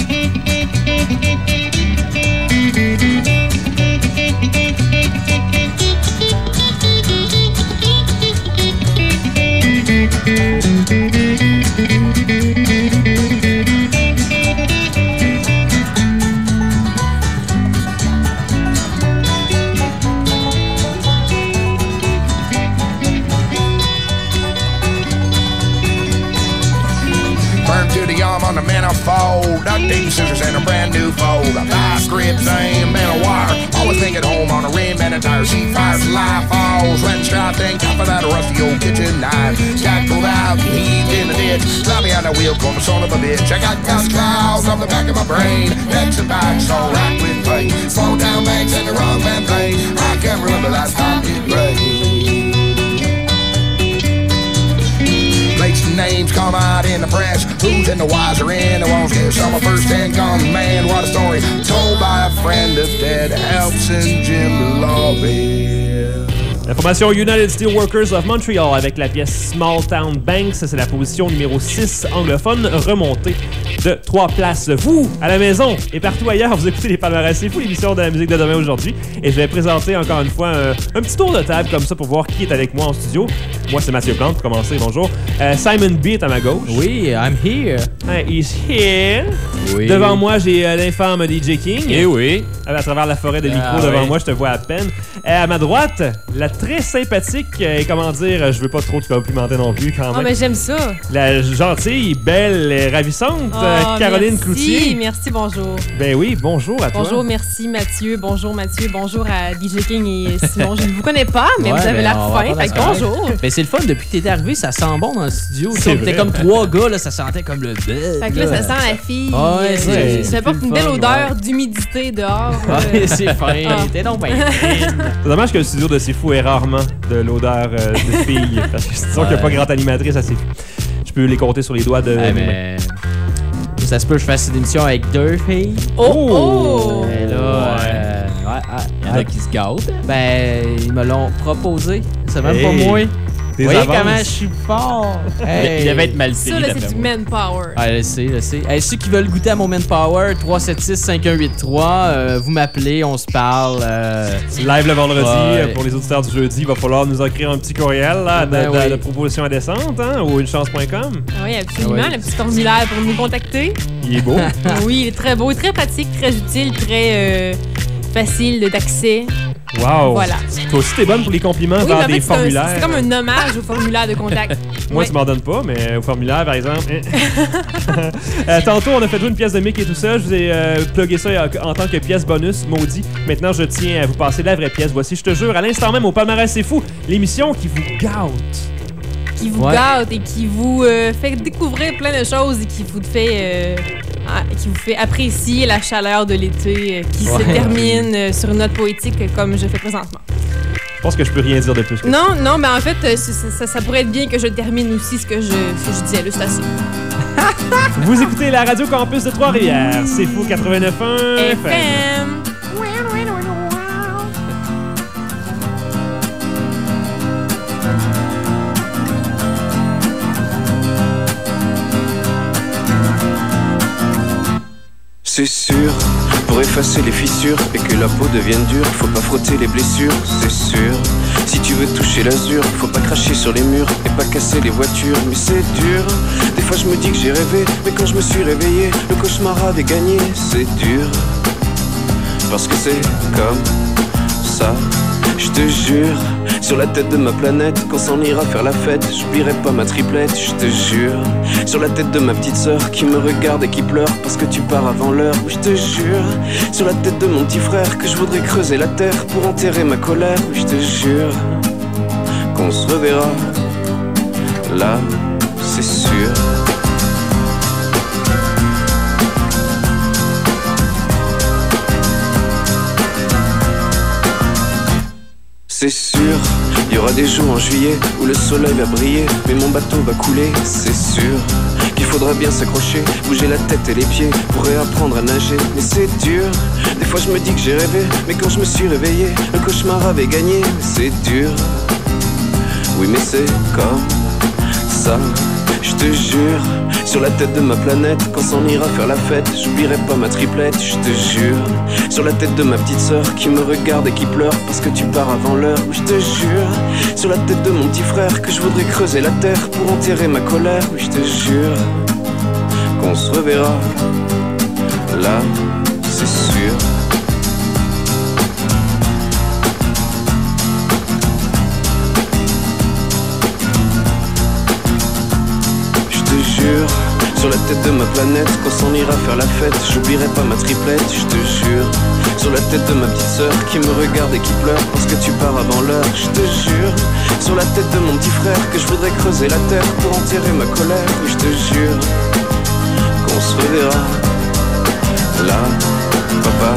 On the manifold, duct tape, scissors, and a brand new fold. A vice grips, aim, and a wire. Always make it home on a rim and a tire. She fires life falls, red stripe thing, top of that a rusty old kitchen knife. Jack pulled out, heaved in the ditch. Slap me on the wheel, call the son of a bitch. I got dust clouds off the back of my brain. Necks and backs all racked with pain. Small down banks and the wrong man plane. I can't remember last time it rained. Names come out in the press. Who's in the wiser end? The ones get some first hand gun. Man, what a story told by a friend of dead Elson Jim Lovell. La formation United Steelworkers of Montreal avec la pièce Small Town Banks, c'est la position numéro 6 anglophone, remontée de 3 places. Vous, à la maison et partout ailleurs, vous écoutez les palmarès. C'est fou, l'émission de la musique de demain aujourd'hui. Et je vais présenter encore une fois un petit tour de table comme ça pour voir qui est avec moi en studio. Moi, c'est Mathieu Plante pour commencer. Bonjour. Simon B est à ma gauche. Oui, I'm here. He's here. Oui. Devant moi, j'ai l'infâme DJ King. Eh oui. À travers la forêt de micros devant moi, je te vois à peine. À ma droite, la très sympathique et comment dire, je veux pas trop te complimenter non plus quand même. Oh, mais j'aime ça. La gentille, belle et ravissante Caroline Cloutier. Merci, bonjour. Ben oui, bonjour à toi. Bonjour, merci Mathieu. Bonjour Mathieu. Bonjour à DJ King et Simon. Je ne vous connais pas, mais vous avez l'air fin. Fait que bonjour. Ben c'est le fun, depuis que t'es arrivé, ça sent bon dans le studio. T'es comme 3 gars, là, ça sentait comme le bel. Fait que là, ça sent la fille. Ouais, ça apporte une belle odeur d'humidité dehors. Ouais, c'est fin. T'es donc bien. C'est dommage que le studio de C'est Fou ait rarement de l'odeur de fille. Parce que disons qu'il n'y a pas grande animatrice à C'est Fou. Je peux les compter sur les doigts de. Mais... Ça se peut que je fasse une émission avec 2 filles. Oh! Et là, il y en a qui se gâtent. Ben, ils me l'ont proposé. C'est même pas moi. Vous voyez comment je suis fort? Hey. Il devait être mal fait. Ça, là, c'est du manpower. Ah, je sais. Hey, ceux qui veulent goûter à mon manpower, 376-5183, vous m'appelez, on se parle. Live le vendredi. Pour les auditeurs du jeudi, il va falloir nous écrire un petit courriel là, de proposition indécente ou unechance.com. Oui, absolument. Le petit formulaire pour nous contacter. Il est beau. Oui, il est très beau, très pratique, très utile, très facile d'accès. Wow! Voilà. Toi aussi, t'es bonne pour les compliments vers des formulaires. C'est comme un hommage au formulaire de contact. Moi, tu m'en donnes pas, mais au formulaire, par exemple. Tantôt, on a fait jouer une pièce de Mick et tout ça. Je vous ai plugué ça en tant que pièce bonus, maudit. Maintenant, je tiens à vous passer la vraie pièce. Voici, je te jure, à l'instant même, au palmarès C'est Fou, l'émission qui vous gâte. Qui vous gâte et qui vous fait découvrir plein de choses et qui vous fait apprécier la chaleur de l'été qui se termine sur une note poétique comme je fais présentement. Je pense que je peux rien dire de plus que ça. Non, mais en fait, ça pourrait être bien que je termine aussi ce que je disais là, c'est assez. Vous écoutez la Radio Campus de Trois-Rivières. C'est Fou 89.1 FM. C'est sûr, pour effacer les fissures et que la peau devienne dure, faut pas frotter les blessures, c'est sûr. Si tu veux toucher l'azur, faut pas cracher sur les murs et pas casser les voitures, mais c'est dur. Des fois je me dis que j'ai rêvé, mais quand je me suis réveillé, le cauchemar avait gagné, c'est dur. Parce que c'est comme ça, je te jure. Sur la tête de ma planète, quand s'en ira faire la fête, j'oublierai pas ma triplette, je te jure. Sur la tête de ma petite sœur qui me regarde et qui pleure parce que tu pars avant l'heure, oui je te jure. Sur la tête de mon petit frère que je voudrais creuser la terre pour enterrer ma colère, oui je te jure. Qu'on se reverra, là c'est sûr. C'est sûr, il y aura des jours en juillet où le soleil va briller, mais mon bateau va couler, c'est sûr. Qu'il faudra bien s'accrocher, bouger la tête et les pieds pour réapprendre à nager, mais c'est dur. Des fois je me dis que j'ai rêvé, mais quand je me suis réveillé, le cauchemar avait gagné, mais c'est dur. Oui mais c'est comme ça, je te jure. Sur la tête de ma planète, quand s'en ira faire la fête, j'oublierai pas ma triplette, je te jure. Sur la tête de ma petite sœur qui me regarde et qui pleure parce que tu pars avant l'heure, oui je te jure. Sur la tête de mon petit frère que je voudrais creuser la terre pour enterrer ma colère, oui je te jure. Qu'on se reverra, là c'est sûr. Sur la tête de ma planète, quand s'en ira faire la fête, j'oublierai pas ma triplette, je te jure. Sur la tête de ma petite sœur qui me regarde et qui pleure parce que tu pars avant l'heure, je te jure. Sur la tête de mon petit frère que je voudrais creuser la terre pour enterrer ma colère, oui je te jure. Qu'on se reverra, là, papa.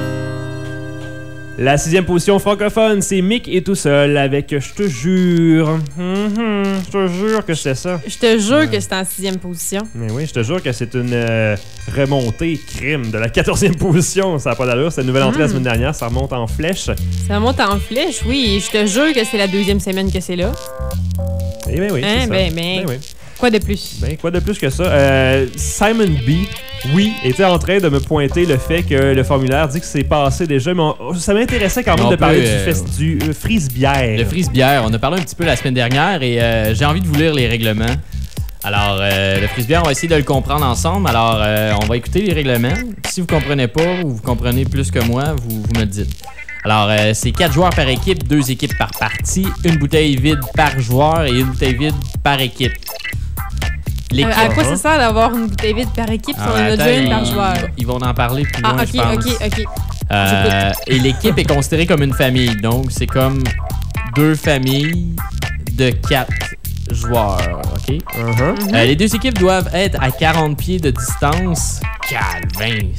La 6e position francophone, c'est Mick et tout seul avec Je te jure. Je te jure que c'est ça. Je te jure que c'est en 6e position. Mais oui, je te jure que c'est une remontée crime de la 14e position. Ça n'a pas d'allure. C'est une nouvelle entrée la semaine dernière. Ça remonte en flèche. Ça remonte en flèche, oui. Et je te jure que c'est la 2e semaine que c'est là. Eh bien oui, c'est ça. Ben oui. Quoi de plus? Ben, quoi de plus que ça? Simon B, oui, était en train de me pointer le fait que le formulaire dit que c'est passé déjà, mais ça m'intéressait quand même de parler du Frise-Bière. Le Frise-Bière, on a parlé un petit peu la semaine dernière et j'ai envie de vous lire les règlements. Alors, le Frise-Bière, on va essayer de le comprendre ensemble. Alors, on va écouter les règlements. Si vous comprenez pas ou vous comprenez plus que moi, vous me le dites. Alors, c'est 4 joueurs par équipe, 2 équipes par partie, une bouteille vide par joueur et une bouteille vide par équipe. À quoi ça sert d'avoir une bouteille vide par équipe si on en a déjà une par joueur? Ils vont en parler plus loin, je pense. OK. Et l'équipe est considérée comme une famille. Donc, c'est comme 2 familles de 4 joueurs. OK? Les 2 équipes doivent être à 40 pieds de distance. Calvins!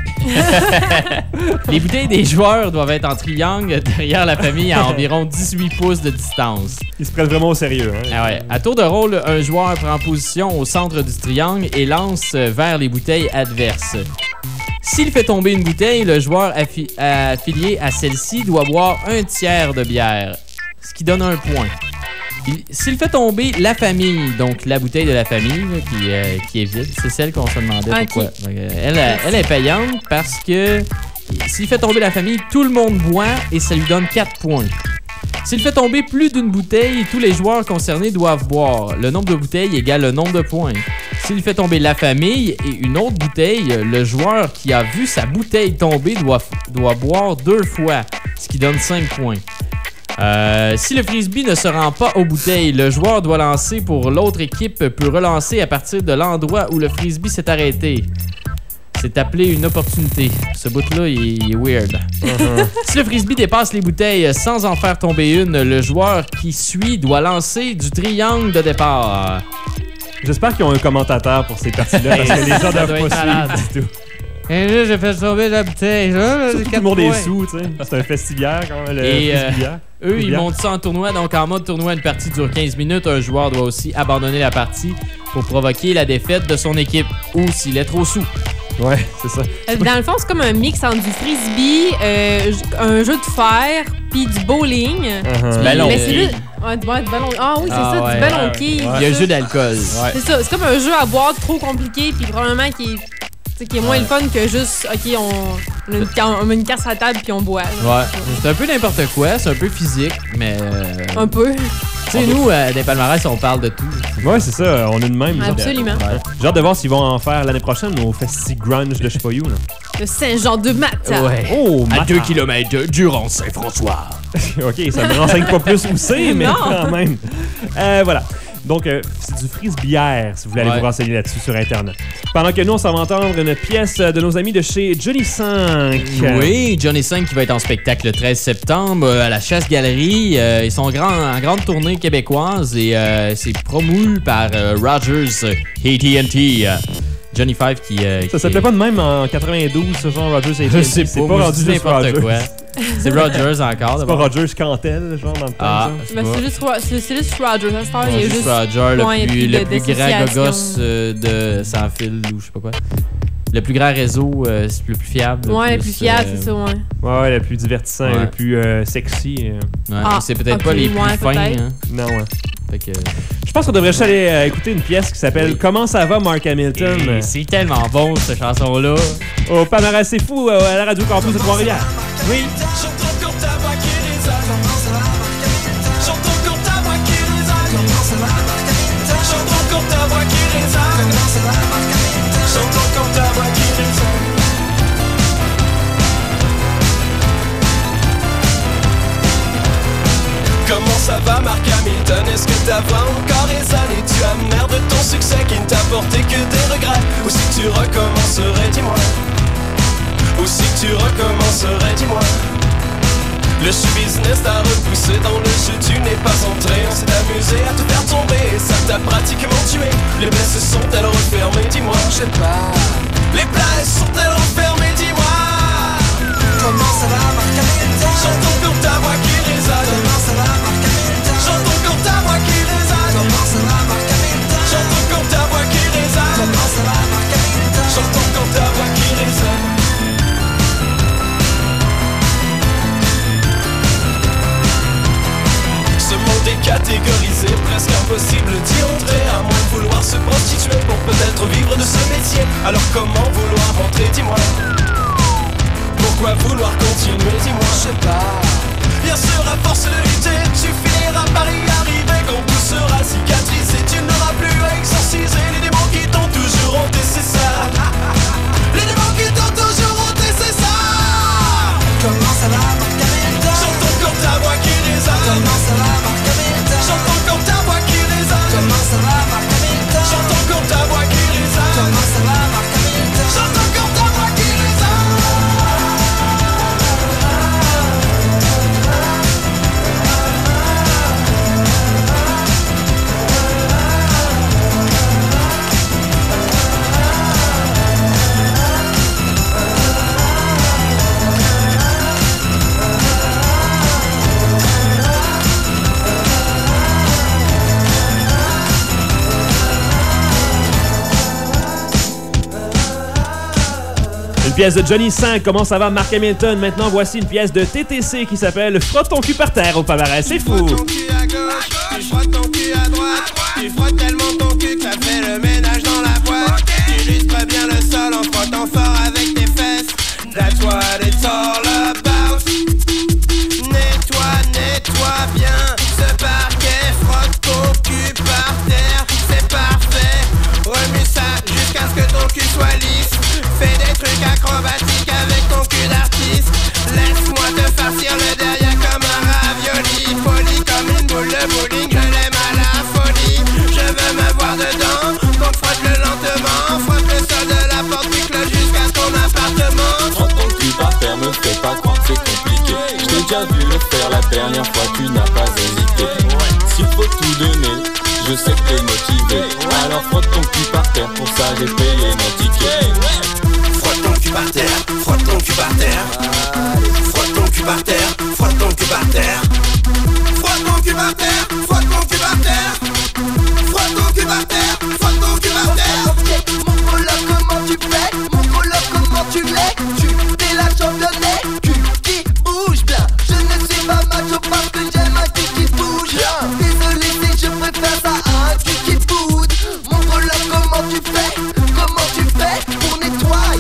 Les bouteilles des joueurs doivent être en triangle derrière la famille à environ 18 pouces de distance. Ils se prennent vraiment au sérieux. Hein? Ah ouais. À tour de rôle, un joueur prend position au centre du triangle et lance vers les bouteilles adverses. S'il fait tomber une bouteille, le joueur affilié à celle-ci doit boire un tiers de bière, ce qui donne un point. S'il fait tomber la famille, donc la bouteille de la famille là, qui est vide, c'est celle qu'on se demandait pourquoi. Elle est payante parce que s'il fait tomber la famille, tout le monde boit et ça lui donne 4 points. S'il fait tomber plus d'une bouteille, tous les joueurs concernés doivent boire. Le nombre de bouteilles égale le nombre de points. S'il fait tomber la famille et une autre bouteille, le joueur qui a vu sa bouteille tomber doit boire 2 fois, ce qui donne 5 points. Si le frisbee ne se rend pas aux bouteilles, le joueur doit lancer pour l'autre équipe peut relancer à partir de l'endroit où le frisbee s'est arrêté. C'est appelé une opportunité. Ce bout-là, il est weird. Si le frisbee dépasse les bouteilles sans en faire tomber une, le joueur qui suit doit lancer du triangle de départ. J'espère qu'ils ont un commentateur pour ces parties-là parce que les gens doivent pas suivre du tout. Et là, j'ai fait tomber la bouteille. Là, tout le monde est sous, tu sais. C'est un festivière quand même. Eux, ils montent ça en tournoi. Donc, en mode tournoi, une partie dure 15 minutes. Un joueur doit aussi abandonner la partie pour provoquer la défaite de son équipe ou s'il est trop sous. Ouais, c'est ça. Dans le fond, c'est comme un mix entre du frisbee, un jeu de fer, puis du bowling. Du ballon. Mais c'est juste... du ballon. Ah oui, c'est ça, du ballon qui. Il y a un jeu d'alcool. C'est ça, c'est comme un jeu à boire trop compliqué, puis probablement qui est sais, qui est moins le fun que juste, OK, on met une casse à la table puis on boit. Là. Ouais, c'est un peu n'importe quoi, c'est un peu physique, mais... Un peu. Tu sais, nous, des palmarès, on parle de tout. Ouais, c'est ça, on est de même. Absolument. J'ai hâte de voir s'ils vont en faire l'année prochaine au Festi Grunge de je sais pas où, là. Le Saint-Jean-de-Matin. Ouais. Oh, à 2 km durant Saint-François. OK, ça me renseigne pas plus où c'est, mais quand même. Voilà. Donc, c'est du frisbière, si vous voulez aller vous renseigner là-dessus sur Internet. Pendant que nous, on s'en va entendre une pièce de nos amis de chez Johnny 5. Oui, Johnny 5 qui va être en spectacle le 13 septembre à la Chasse-Galerie. Ils sont en grande tournée québécoise et c'est promu par Rogers AT&T. Johnny 5 qui... ça s'appelait pas de même en 92, ce genre Rogers AT&T. Je sais pas, c'est pas rendu n'importe quoi. C'est Rogers encore. C'est pas Rogers Cantel, genre, dans le temps. Ah, c'est juste Rogers. Il y a juste Roger, le plus grand gogos de sans fil ou je sais pas quoi. Le plus grand réseau, c'est le plus fiable. Ouais, le plus fiable, c'est ça, ouais. Ouais, le plus divertissant, le plus sexy. Ouais, c'est peut-être pas les plus fins. Hein. Non, ouais. Fait que... Je pense qu'on devrait juste aller écouter une pièce qui s'appelle Comment ça va, Mark Hamilton? Et c'est tellement bon, cette chanson-là. Au palmarès, c'est fou, à la Radio Campus de Trois-Rivières. Oui. Comment ça va, Mark Hamilton? Est-ce que ta voix encore résonne et tu as mère de ton succès qui ne t'a apporté que des regrets? Ou si tu recommencerais, dis-moi. Ou si tu recommencerais, dis-moi. Le show business t'a repoussé dans le jeu, tu n'es pas entré. On s'est amusé à te faire tomber et ça t'a pratiquement tué. Les blesses sont-elles refermées, dis-moi. Je sais pas. Les places sont-elles refermées, dis-moi. Comment ça va, Mark Hamilton? J'entends comme ta voix qui résonne. Comment ça va, Mark Hamilton? J'entends comme ta voix qui résonne. Comment ça va, Mark Hamilton? J'entends comme ta voix qui résonne. Comment ça va, Mark Hamilton? J'entends comme ta voix qui résonne. Ce monde est catégorisé, presque impossible d'y entrer, à moins de vouloir se prostituer pour peut-être vivre de ce métier. Alors comment vouloir rentrer, dis-moi? Pourquoi vouloir continuer, dis-moi? Je sais pas. Bien sûr, à force de lutter, tu finiras par y arriver. Quand tout sera cicatrisé, tu n'auras plus à exorciser les démons qui t'ont toujours hanté, c'est ça. Les démons qui t'ont toujours hanté, c'est ça. Comment ça va, Mark Hamilton? J'entends comme ta voix qui résonne. Comment ça va, Mark Hamilton? J'entends comme ta voix qui résonne. Comment ça va, Mark Hamilton? J'entends comme ta voix qui résonne. Comment ça va, Mark Hamilton? J'entends comme ta voix qui résonne. Une pièce de Johnny 5, comment ça va, Mark Hamilton? Maintenant, voici une pièce de TTC qui s'appelle Frotte ton cul par terre au palmarès, c'est fou! Tu frottes ton cul à gauche, tu frottes ton cul à droite. Tu frottes tellement ton cul que ça fait le ménage dans la boîte. Tu lustres bien le sol en frottant fort avec tes fesses. That's what it's all about. Nettoie bien ce parquet. Frotte ton cul par terre, c'est parfait. Remue ça jusqu'à ce que ton cul soit lisse. Fais des trucs acrobatiques avec ton cul d'artiste. Laisse-moi te farcir le derrière comme un ravioli. Poli comme une boule de bowling, je l'aime à la folie. Je veux me voir dedans, donc frotte-le lentement. Frotte le sol de la porte du cloche jusqu'à ton appartement. Frotte ton cul par terre, me fais pas croire que c'est compliqué. Je t'ai déjà vu le faire la dernière fois, tu n'as pas hésité. S'il faut tout donner, je sais que t'es motivé. Alors frotte ton cul par terre, pour ça j'ai payé mon ticket. Frotte ton cul par terre, frotte ton cul par terre. Frotte ton cul par terre, frotte ton cul par terre. Frotte ton cul par terre, frotte ton cul par terre. Frotte ton cul par terre, frotte ton cul par terre. Mon coloc, comment tu fais? Mon coloc, comment tu l'es? Tu t'es la championnet, cul qui bouge bien. Je ne suis pas macho parce que j'aime un cul qui bouge bien. Désolé si je préfère ça à un cul qui boude. Mon coloc, comment tu fais? Comment tu fais pour nettoyer?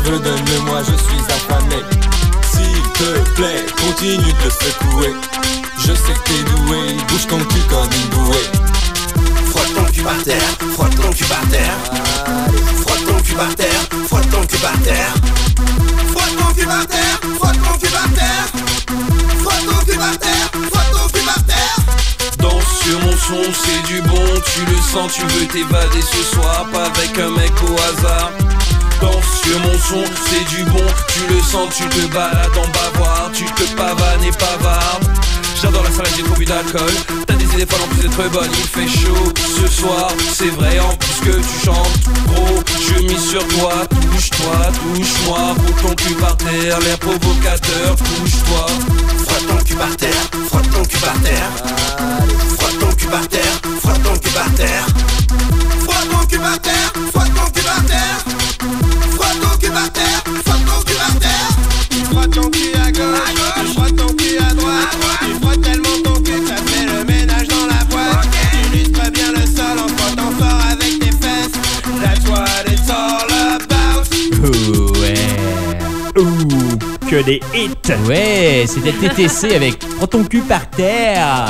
redonne-le-moi, je suis affamé. S'il te plaît, continue de le secouer. Je sais que t'es doué, bouge ton cul comme une bouée. Frotte ton cul par terre, frotte ton cul par terre. Frotte ton cul par terre, frotte ton cul par terre. Frotte ton cul par terre, frotte ton cul par terre. Frotte ton cul par terre, frotte ton cul par terre. Danse sur mon son, c'est du bon, tu le sens, tu veux t'évader ce soir, pas avec un mec au hasard. Danse sur mon son, c'est du bon, tu le sens, tu te balades en bavoir, tu te pavanes et bavardes. J'adore la salade, j'ai trop bu d'alcool. T'as des idées folles en plus d'être bonne, il fait chaud ce soir, c'est vrai en plus que tu chantes gros. Je mise sur toi, touche-moi, roule ton cul par terre, l'air provocateur, touche-toi. Frotte ton cul par terre, frotte ton cul par terre. Frotte ton cul par terre, frotte ton cul par terre. Frotte ton cul par terre, frotte ton cul par terre. Frotte ton cul par terre, frotte ton cul par terre. Frotte ton cul à gauche, frotte ton cul à droite. Tu frottes tellement ton cul que ça fait le ménage dans la boîte. Tu lustres bien le sol en frottant fort avec tes fesses. That's what it's all about. Ouais. Ouh, que des hits. Ouais, c'était TTC avec Prends ton cul par terre.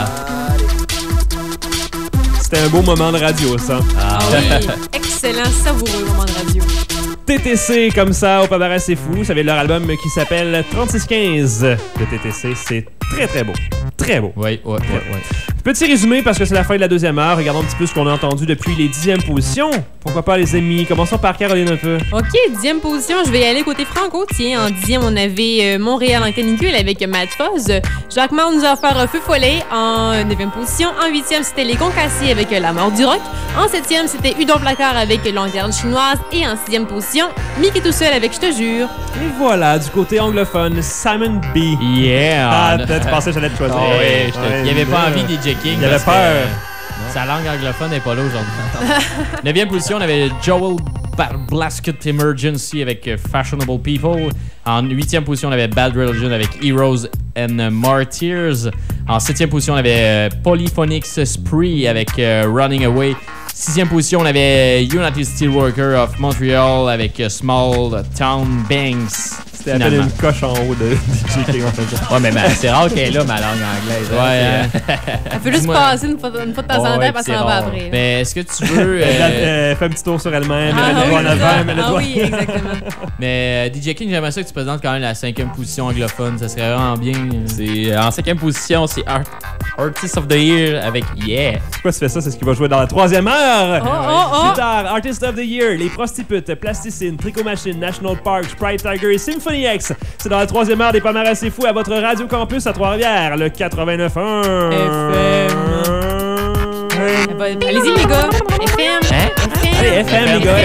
C'était un beau moment de radio, ça. Ah oui, excellent, savoureux moment de radio. TTC comme ça au Palmarès c'est fou, ça vient de leur album qui s'appelle 3615 de TTC, c'est très très beau. Très beau. Ouais. Petit résumé parce que c'est la fin de la deuxième heure. Regardons un petit peu ce qu'on a entendu depuis les 10e positions. Pourquoi pas les amis? Commençons par Caroline un peu. OK, 10e position, je vais y aller côté franco. Tiens, en 10e, on avait Montréal en canicule avec Mad Fuzz. Jacques Marr nous a offert Feu Follet en 9e position. En 8e, c'était Les Concassés avec La Mort du Rock. En 7e, c'était Udon Placard avec Lanterne Chinoise. Et en 6e position, Mickey tout seul avec Je te jure. Et voilà, du côté anglophone, Simon B. Yeah! Ah, peut-être tu pensais que j'allais te choisir. Oh, ouais, il avait pas envie DJ King. Il avait peur. Sa langue anglophone n'est pas là aujourd'hui. 9e position, on avait Joel Blasket Emergency avec Fashionable People. En 8e position, on avait Bad Religion avec Heroes and Martyrs. En 7e position, on avait Polyphonics Spree avec Running Away. 6e position, on avait United Steelworker of Montreal avec Small Town Banks. C'était à peine une coche en haut de DJ King en fait. Ouais, mais c'est rare qu'elle est là, ma langue anglaise. Ouais. Elle peut juste passer une fois de temps en temps, elle s'en va après. Mais est-ce que tu veux... Fais un petit tour sur elle-même, Ah, elle a le doigt en avant, elle a le doigt. oui, exactement. Mais DJ King, j'aimerais ça que tu présentes quand même la 5e position anglophone. Ça serait vraiment bien. C'est, en 5e position, c'est Artist of the Year avec Yeah. Pourquoi tu fais ça? C'est ce qui va jouer dans la 3e heure. Oh. Plus tard, Artist of the Year, Les Prostitutes, Plasticine, Tricot Machine, National Park, Sprite Tiger et Symphony X. C'est dans la 3e heure des Palmarès c'est fou à votre Radio Campus à Trois-Rivières, le 89.1 FM. Allez-y les gars. FM. Hein? Allez, FM les gars.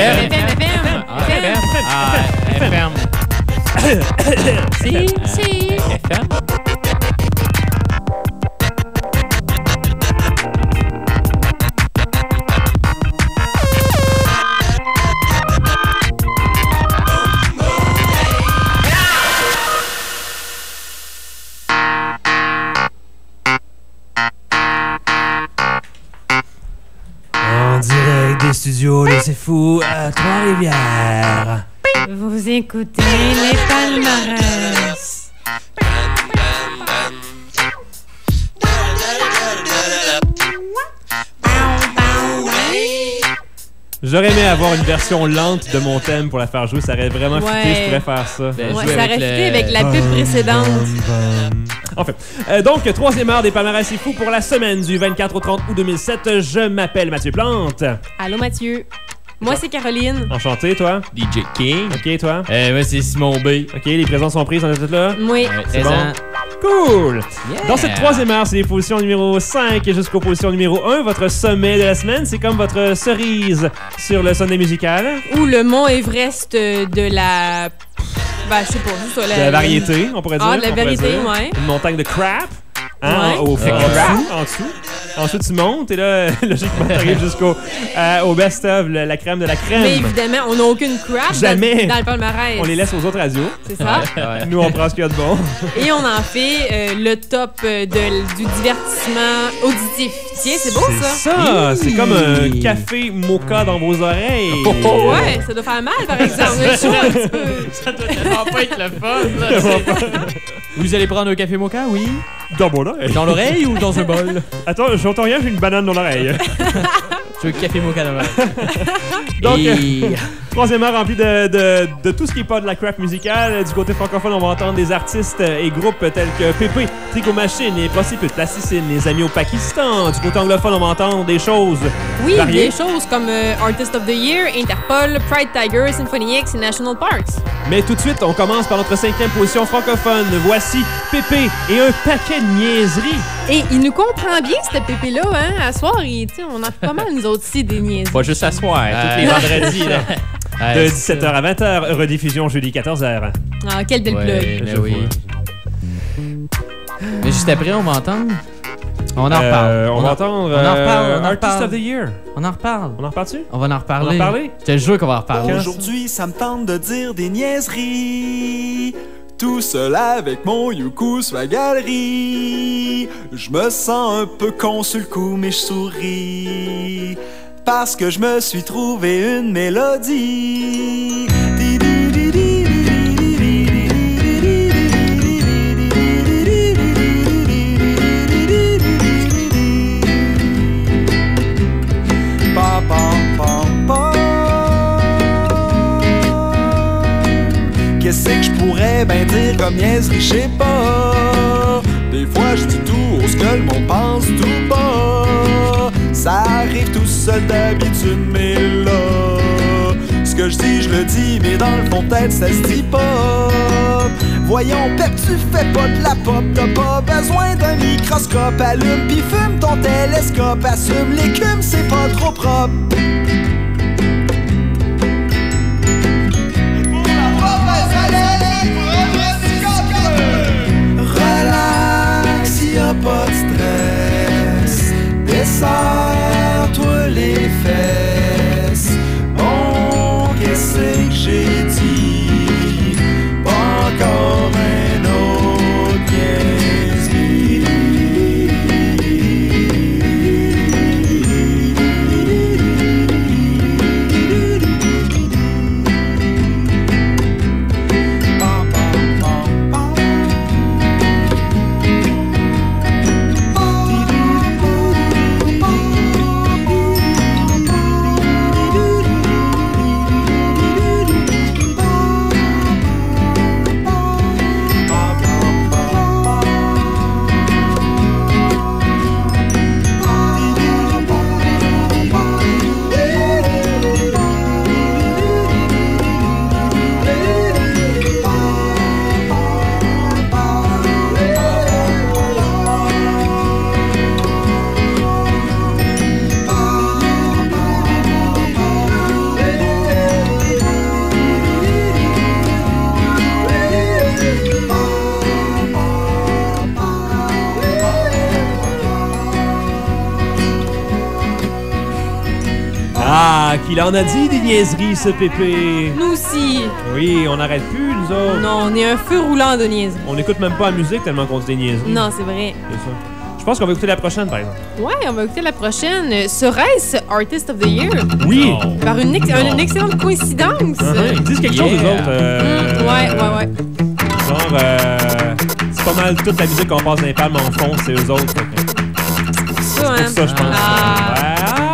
FM. Si. FM. En direct des studios, là, c'est fou, à Trois-Rivières. Vous écoutez les Palmarès. J'aurais aimé avoir une version lente de mon thème pour la faire jouer, ça aurait vraiment fité, je pourrais faire ça. Ouais, ça aurait fité avec la pub précédente. Enfin, donc, 3e heure des Palmarès c'est fou pour la semaine du 24 au 30 août 2007. Je m'appelle Mathieu Plante. Allô Mathieu. Moi c'est Caroline. Enchanté, toi. DJ King. Ok, toi. Moi c'est Simon B. Ok, les présents sont prises, on est tous là. Oui. C'est bon. Cool! Yeah. Dans cette 3e heure, c'est les positions numéro 5 jusqu'aux positions numéro 1. Votre sommet de la semaine, c'est comme votre cerise sur le sommet musical. Ou le mont Everest de la... Ben, je sais pas, juste la variété, on pourrait dire. Ah, de la variété, ouais. Une montagne de crap. Hein, ouais. En dessous. Ensuite, tu montes et là, logiquement, tu arrives jusqu'au au best-of, la crème de la crème. Mais évidemment, on n'a aucune crap Jamais. Dans le palmarès. On les laisse aux autres radios. C'est ça. Nous, on prend ce qu'il y a de bon. Et on en fait le top du divertissement auditif. tiens, c'est beau ça. C'est ça, c'est comme un café mocha dans vos oreilles. Ouais, ça doit faire mal par exemple. C'est chaud un petit peu. Ça doit tellement pas être le fun, là. Vous allez prendre un café mocha, oui? Dans mon oreille. Dans l'oreille ou dans un bol? Attends, j'entends rien, j'ai une banane dans l'oreille. Je veux café mocha dans l'oreille. Donc, troisièmement, rempli de tout ce qui est pas de la craft musicale. Du côté francophone, on va entendre des artistes et groupes tels que Pépé, Tricot Machine, les Prostitutes, Plasticine, les Amis au Pakistan. Du côté anglophone, on va entendre des choses variées. Des choses comme Artist of the Year, Interpol, Pride Tiger, Symphony X et National Parks. Mais tout de suite, on commence par notre 5e position francophone. Voici Pépé et un paquet de niaiseries. Et il nous comprend bien, ce Pépé-là, hein? À soir, on en fait pas mal, nous autres aussi, des niaiseries. Pas juste à soir, tous les vendredis, là. De 17h à 20h, rediffusion jeudi 14h. Ah, quelle belle plug. Ben oui. Mais juste après, on va entendre. On en reparle. On va entendre Artist of the Year. On en reparle. On en reparle-tu? On va en reparler. On va en reparler? Je te jure qu'on va en reparler. Aujourd'hui, ça me tente de dire des niaiseries. Tout seul avec mon Yuku sur la galerie. Je me sens un peu con sur le coup, mais je souris. Parce que je me suis trouvé une mélodie. Pa, pa, pa, pa. Qu'est-ce que je pourrais ben dire comme niaiserie, je sais pas. Des fois je dis tout ce que le monde pense tout bas. Ça arrive tout seul d'habitude, mais là, ce que je dis, je le dis, mais dans le fond peut-être ça se dit pas. Voyons, Pep, tu fais pas de la pop, t'as pas besoin d'un microscope. Allume pis fume ton télescope, assume l'écume, c'est pas trop propre. Relax, y'a pas de stress. Desserre-toi les fesses. Bon, qu'est-ce que j'ai dit? Pas encore un autre niaiserie. Il en a dit des niaiseries, ce Pépé. Nous aussi. Oui, on n'arrête plus, nous autres. Non, on est un feu roulant de niaiseries. On n'écoute même pas la musique tellement qu'on dit des niaiseries. Non, c'est vrai. C'est ça. Je pense qu'on va écouter la prochaine, par exemple. Ouais, on va écouter la prochaine. Serait-ce Artist of the Year? Oui. Par une excellente coïncidence. Ils disent quelque chose, les autres. Ouais. Genre, c'est pas mal toute la musique qu'on passe dans les palmes en fond, c'est eux autres. C'est ça, hein? C'est pour ça, je pense.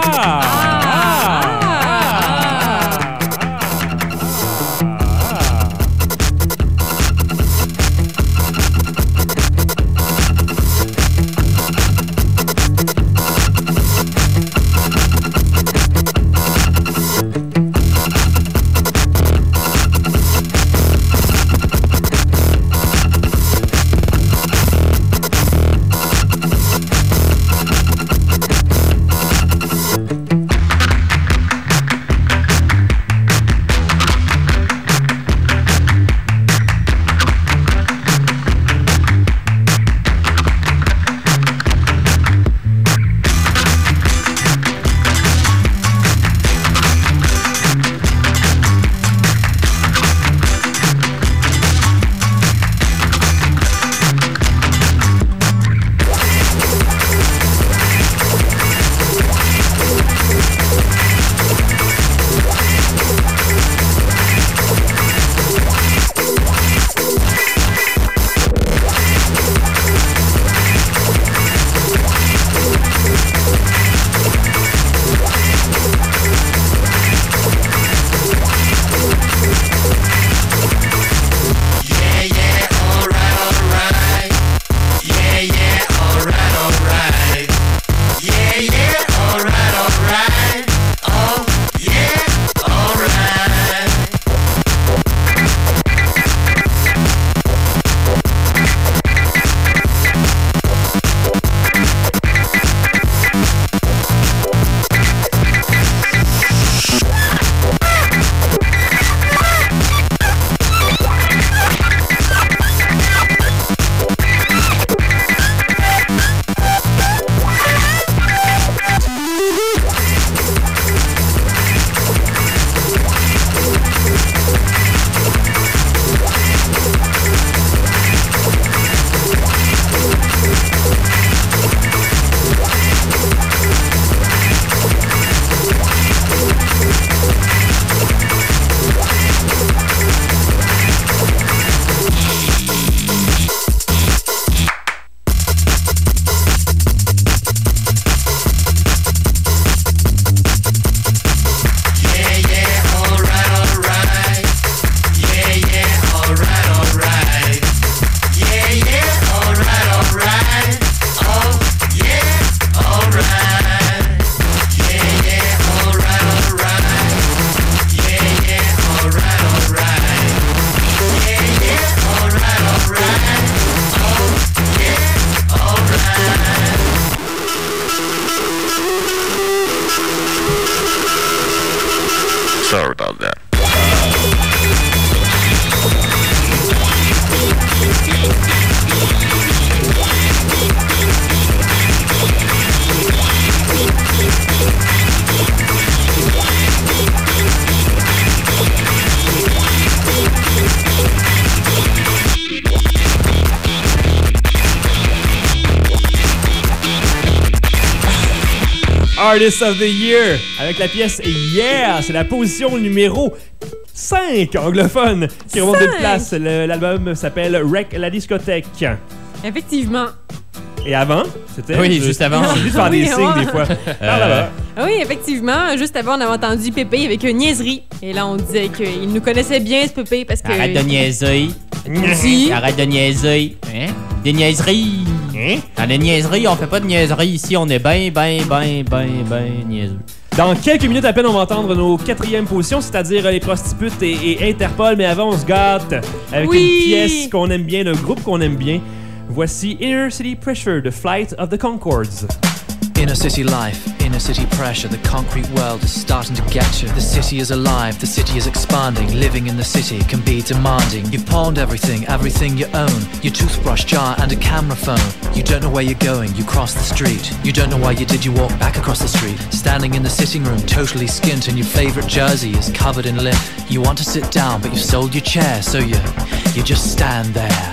Artist of the Year avec la pièce Yeah. C'est la position numéro 5 anglophone qui remonte d'une place. L'album s'appelle Wreck la discothèque. Effectivement. Et avant, c'était... Oui, juste avant. J'ai dû faire des signes des fois. Par là-bas. Oui, effectivement. Juste avant, on avait entendu Pépé avec une niaiserie. Et là, on disait qu'il nous connaissait bien, ce Pépé, parce que... Arrête de niaiser. Si. Arrête de niaiser. Hein? Des niaiseries. Hein? Dans les niaiseries, on fait pas de niaiseries ici. On est ben niaiseux. Dans quelques minutes à peine, on va entendre nos 4e positions, c'est-à-dire les prostitutes et Interpol. Mais avant, on se gâte avec une pièce qu'on aime bien, le groupe qu'on aime bien. Voici Inner City Pressure de Flight of the Conchords. Inner city life, inner city pressure. The concrete world is starting to get you. The city is alive, the city is expanding. Living in the city can be demanding. You've pawned everything you own. Your toothbrush, jar and a camera phone. You don't know where you're going, you cross the street. You don't know why you did, you walk back across the street. Standing in the sitting room, totally skint, and your favorite jersey is covered in lint. You want to sit down, but you've sold your chair, so you just stand there.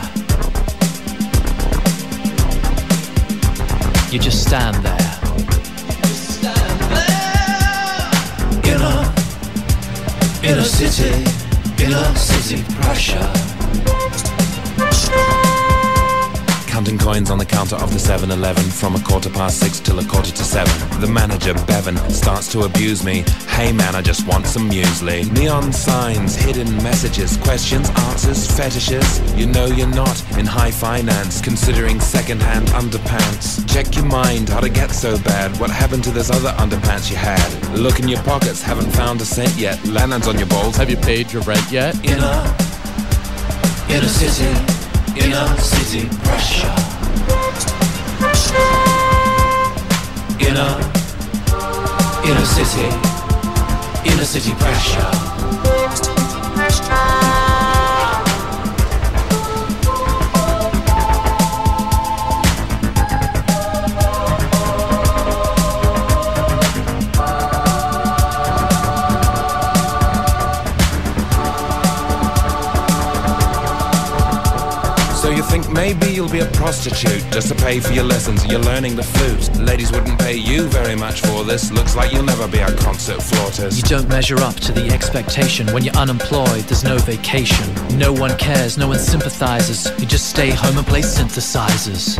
You just stand there. Inner city pressure. Counting coins on the counter of the 7-Eleven from 6:15 till 7:15. The manager, Bevan, starts to abuse me. Hey man, I just want some muesli. Neon signs, hidden messages, questions, answers, fetishes. You know you're not in high finance, considering second-hand underpants. Check your mind, how'd it get so bad? What happened to those other underpants you had? Look in your pockets, haven't found a cent yet. Landlines on your balls, have you paid your rent yet? Inner city pressure. Inner city pressure. So you think maybe you'll be a prostitute just to pay for your lessons and you're learning the flute. Ladies wouldn't pay you very much for this. Looks like you'll never be a concert flautist. You don't measure up to the expectation. When you're unemployed, there's no vacation. No one cares, no one sympathizes. You just stay home and play synthesizers.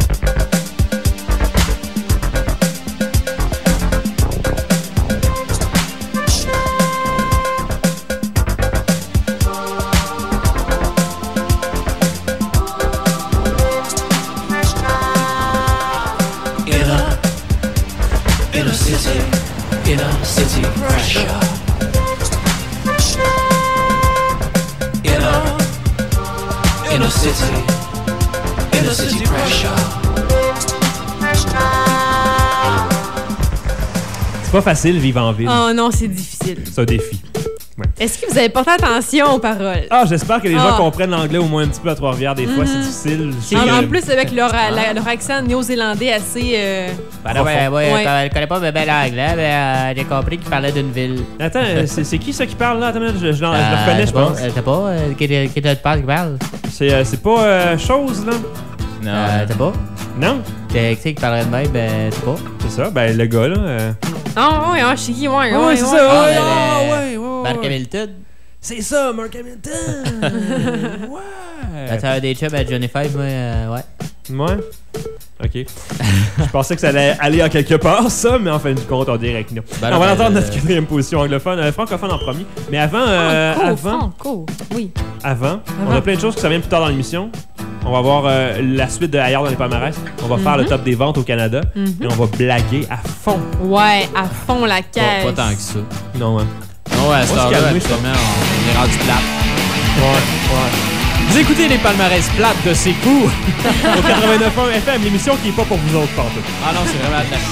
Inner city pressure. Inner city pressure. C'est pas facile vivre en ville. Oh non, c'est difficile. C'est un défi. Ouais. Est-ce que vous avez porté attention aux paroles? Ah, j'espère que les gens comprennent l'anglais au moins un petit peu à Trois-Rivières. Des fois, c'est difficile. En plus, avec leur accent néo-zélandais assez... Ouais, je connais pas bien l'anglais, mais j'ai compris qu'il parlait d'une ville. Attends, c'est qui ça qui parle là? Attends, je le reconnais, je pense. Je sais pas, qui te parle qui parle? C'est pas Chose, là? Non, t'as pas? Non? C'est qui parlerait de même, ben, c'est pas. C'est ça, ben, le gars, là. Ah, ouais, je sais qui, ouais, c'est ça, ouais. Mark Hamilton. C'est ça, Mark Hamilton! Ouais! T'as des chums à Johnny Five, moi, ouais. Ouais? Ok. Je pensais que ça allait aller en quelque part, ça, mais en fin de compte, on dirait que non. On va entendre notre 4e position anglophone, francophone en premier. Mais avant. Franco, oui. Avant, on a plein de choses qui s'en viennent plus tard dans l'émission. On va voir la suite de Ailleurs dans les palmarès. On va faire le top des ventes au Canada. Et on va blaguer à fond. Ouais, à fond la caisse. Pas tant que ça. Non, hein. Non, ouais, à cette heure-là, on est rendu plate. Ouais. Vous écoutez les palmarès plates de ces coups. Au 89.1 FM, l'émission qui est pas pour vous autres, partout. Ah non, c'est vraiment la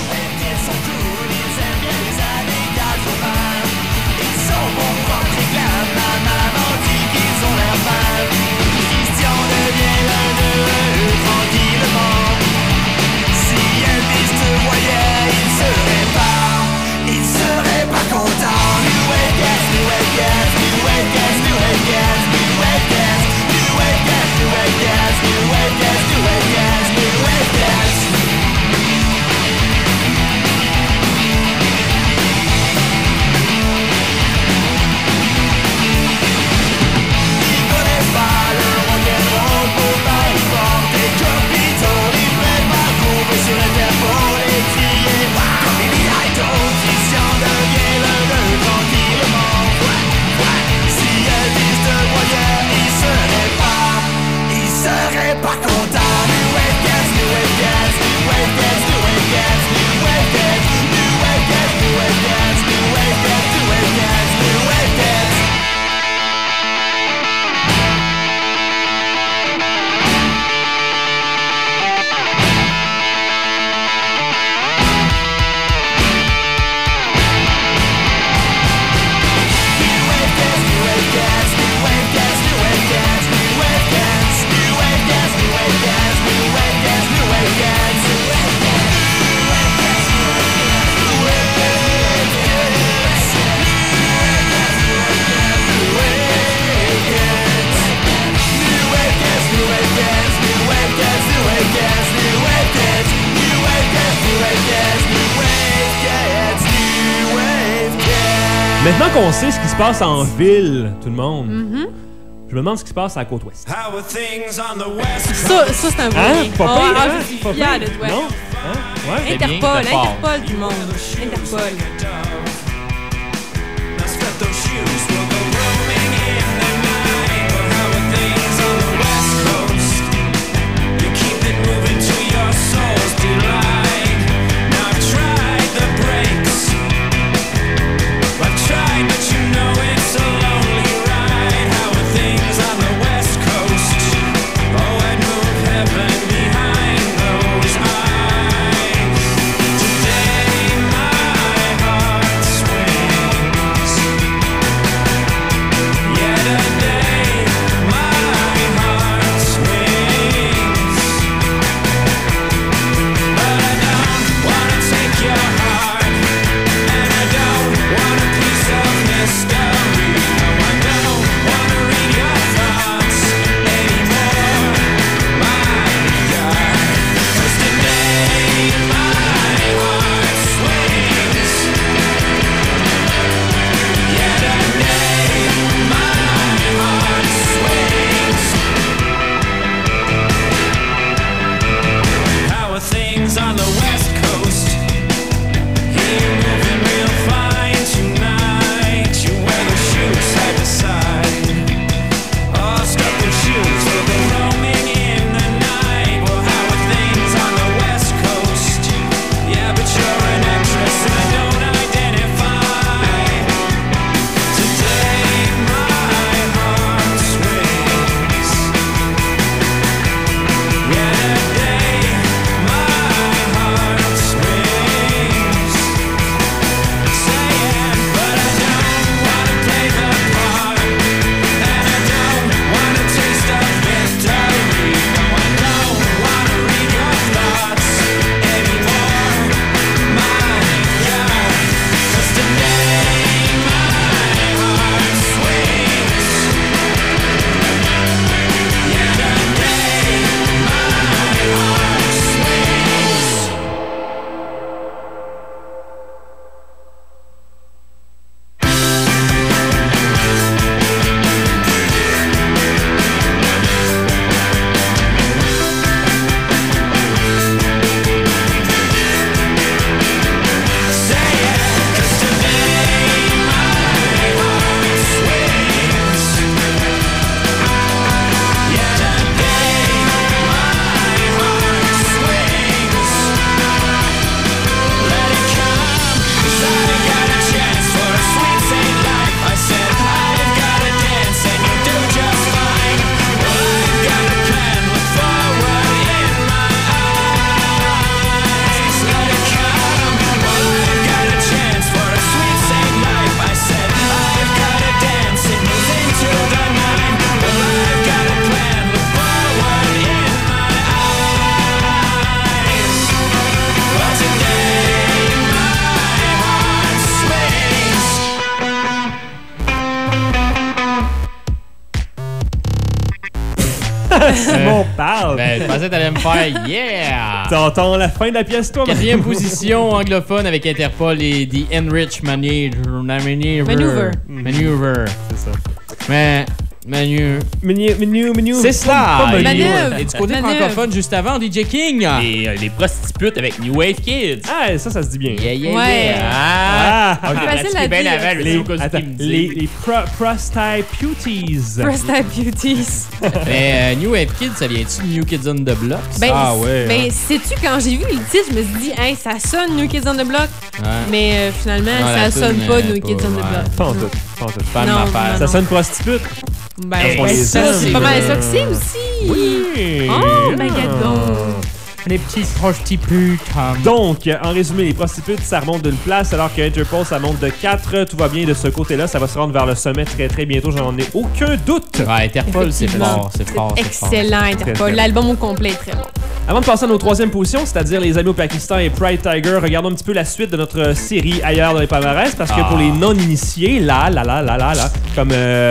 t'es pas content. New wave gets, new wave gets, new wave gets, new wave gets, new wave gets, new wave gets, new wave gets, new wave gets, new wave gets, new wave gets. Maintenant qu'on sait ce qui se passe en ville, tout le monde, je me demande ce qui se passe à la côte ouest. Ça c'est un bon Hein? Pas pire, hein? je suis Pas fière pire. de toi. Non? Hein? Ouais. Interpol, tout le monde. Interpol. Simon parle. Ben, je pensais que t'allais me faire yeah! T'entends la fin de la pièce, toi? Quatrième position anglophone avec Interpol et The Enrich Maneuver. Maneuver. Maneuver. C'est ça. Mais Menu. C'est cela. Pas Et, Manœuvre. et du côté Manœuvre. francophone, juste avant, DJ King. Les prostitutes avec New Wave Kids. Ah, ça se dit bien. Ouais. Ah! Ah, Ok, facile là-dessus, à bien dire. avant, je sais pas ce Attends, qu'il me dit. les prostitutes. Prostitute Beauties. Mais New Wave Kids, ça vient-tu de New Kids on the Block? Ah ouais. Ben, sais-tu, quand j'ai vu le titre, je me suis dit, hey, ça sonne New Kids on the Block. Ouais. Mais finalement, Non, la ça sonne toune, pas pas, New Kids on the ouais. Block. Pas en tout. Pas de Non, m'affaire. non, Ça non. sonne prostitute. Ben, Elles font ouais, les ça, hommes. c'est pas mal ça que c'est aussi. Oui. Oh, ben, gadon. Les petites prostituées. Donc, en résumé, les prostituées, ça remonte d'une place, alors que Interpol, ça monte de 4. Tout va bien de ce côté-là. Ça va se rendre vers le sommet très, très bientôt. J'en ai aucun doute. Ouais, Interpol, c'est Effectivement. fort, c'est fort. Excellent, Très, Interpol. très L'album au complet est très bon. Avant de passer à nos troisième positions, c'est-à-dire les amis au Pakistan et Pride Tiger, regardons un petit peu la suite de notre série ailleurs dans les palmarès, parce que pour les non-initiés, là, comme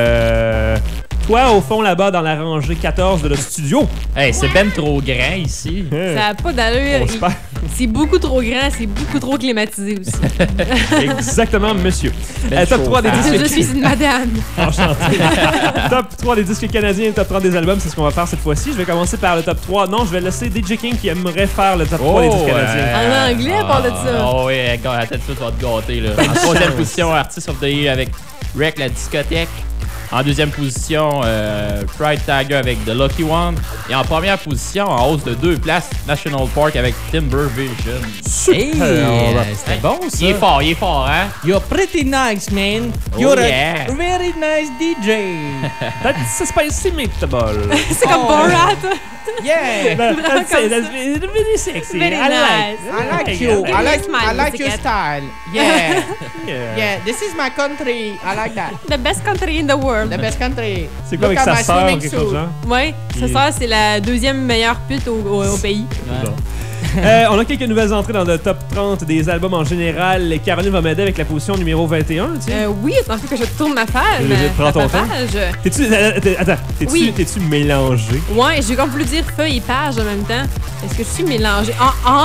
toi au fond là-bas dans la rangée 14 de notre studio. Hey, c'est ben trop grand ici. Ça n'a pas d'allure. On se perd. C'est beaucoup trop grand, c'est beaucoup trop climatisé aussi. Exactement, monsieur. Belle Top 3 des disques. Je suis une madame. Enchanté. Top 3 des disques canadiens et top 30 des albums, c'est ce qu'on va faire cette fois-ci. Je vais commencer par le top 3. Non, je vais laisser DJ King qui aimerait faire le top 3 des disques canadiens. En anglais, on parle de ça. Oh oui, attends, tout de suite, tu vas te gâter. Là. En troisième position, Artist of the Year avec Wreck la discothèque. En deuxième position, Pride Tiger avec The Lucky One. Et en première position, en hausse de 2 places, National Park avec Timber Vision. Hey, c'était bon ça. Il est fort, hein? You're pretty nice, man. Oh, You're yeah. a very nice DJ. That's spicy meatball. C'est comme Borat. Yeah. That's very sexy. Very I nice. I like you. Very I like smiley, your Pussycat. style. Yeah. Yeah. Yeah, this is my country. I like that. The best country in the world. The best country. C'est quoi Look avec at sa my sœur ou swimming quelque chose suit. genre? Ouais, sa sœur, c'est la deuxième meilleure pute au pays. On a quelques nouvelles entrées dans le top 30 des albums en général. Caroline va m'aider avec la position numéro 21. Tiens. Oui, tant que je tourne ma page. Prends ton ma temps. page. T'es-tu Oui. mélangé? Ouais, j'ai comme voulu dire feuille et page en même temps. Est-ce que je suis mélangée?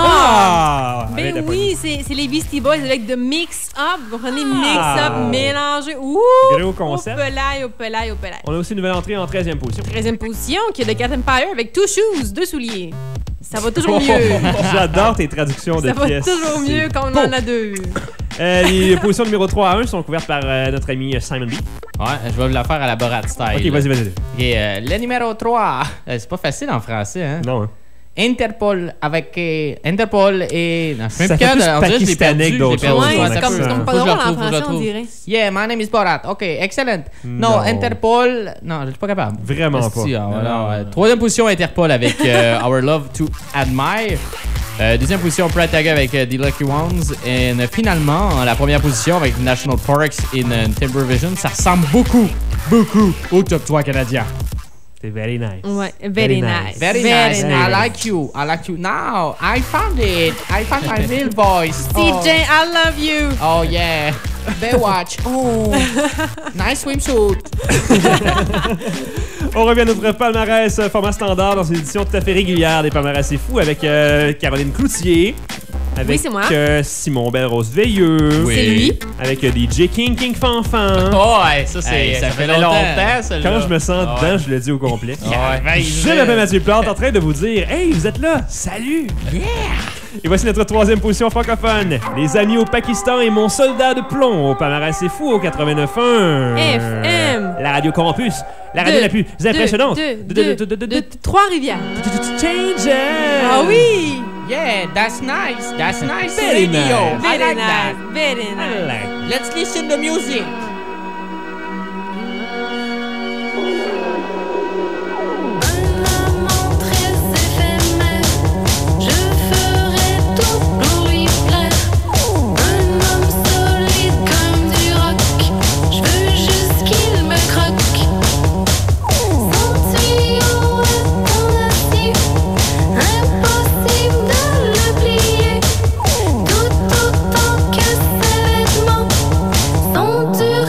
Allez, Ben t'as oui, c'est les Beastie Boys avec de mix-up. Vous comprenez? Mix-up, mélangé. Ouh! Gros concept. Au pelaille. On a aussi une nouvelle entrée en 13e position. 13e position, qui est de Cat Empire avec Two Shoes, 2 souliers. Ça va toujours mieux. J'adore tes traductions de Ça va pièces. toujours mieux quand on en a 2. Les positions numéro 3 à 1 sont couvertes par notre ami Simon B. Ouais, je vais vous la faire à la Borat style. Ok, vas-y. Et le numéro 3. C'est pas facile en français, hein? Non, hein. Interpol avec Interpol et non, je sais Ça même fait plus on dirait que je l'ai pakistanais perdu, que d'autres j'ai perdu. choses, Ouais, on c'est a comme, peu, c'est hein. comme pas Faut que je drôle le en trouve, faut que je français, le on trouve. dirait. Yeah, my name is Borat. OK, excellent. No, Non. Interpol. Non, je suis pas capable. Vraiment pas. Si, troisième position, Interpol avec Our Love to Admire. Deuxième position, Pride Tiger avec The Lucky Ones. Et finalement, la première position avec National Parks in Timber Vision. Ça ressemble beaucoup au top 3 canadien. C'est very nice. Ouais, very nice. Very nice. I like you. Now, I found it. I found my real voice. CJ, I love you. Oh yeah. Baywatch. Oh. Nice swimsuit. On revient à notre palmarès format standard dans une édition tout à fait régulière des palmarès C'est Fou avec Caroline Cloutier. Avec Oui, c'est moi. Simon Belrose Veilleux. C'est lui. Avec DJ King Fanfan. Oh, ouais, ça, ça fait longtemps, longtemps, celle-là. Quand je me sens Ah, dedans, ouais. je le dis au complet. Ah, ouais. Je m'appelle Mathieu Plante en train de vous dire hey, vous êtes là, salut! Yeah! Et voici notre troisième position francophone. Les amis au Pakistan et mon soldat de plomb au palmarès C'est Fou au 89.1. FM. La radio Campus. La radio la plus impressionnante. De Trois-Rivières. Change. Ah oui! Yeah, that's nice. That's nice Very radio. nice. I Very like nice. that. Very nice. Let's listen to music. Je ferai tout pour lui plaire. Un homme solide comme du roc. Je veux juste qu'il me croque. Son tuyau est en acier. Impossible de le plier. Tout autant que ses vêtements sont durs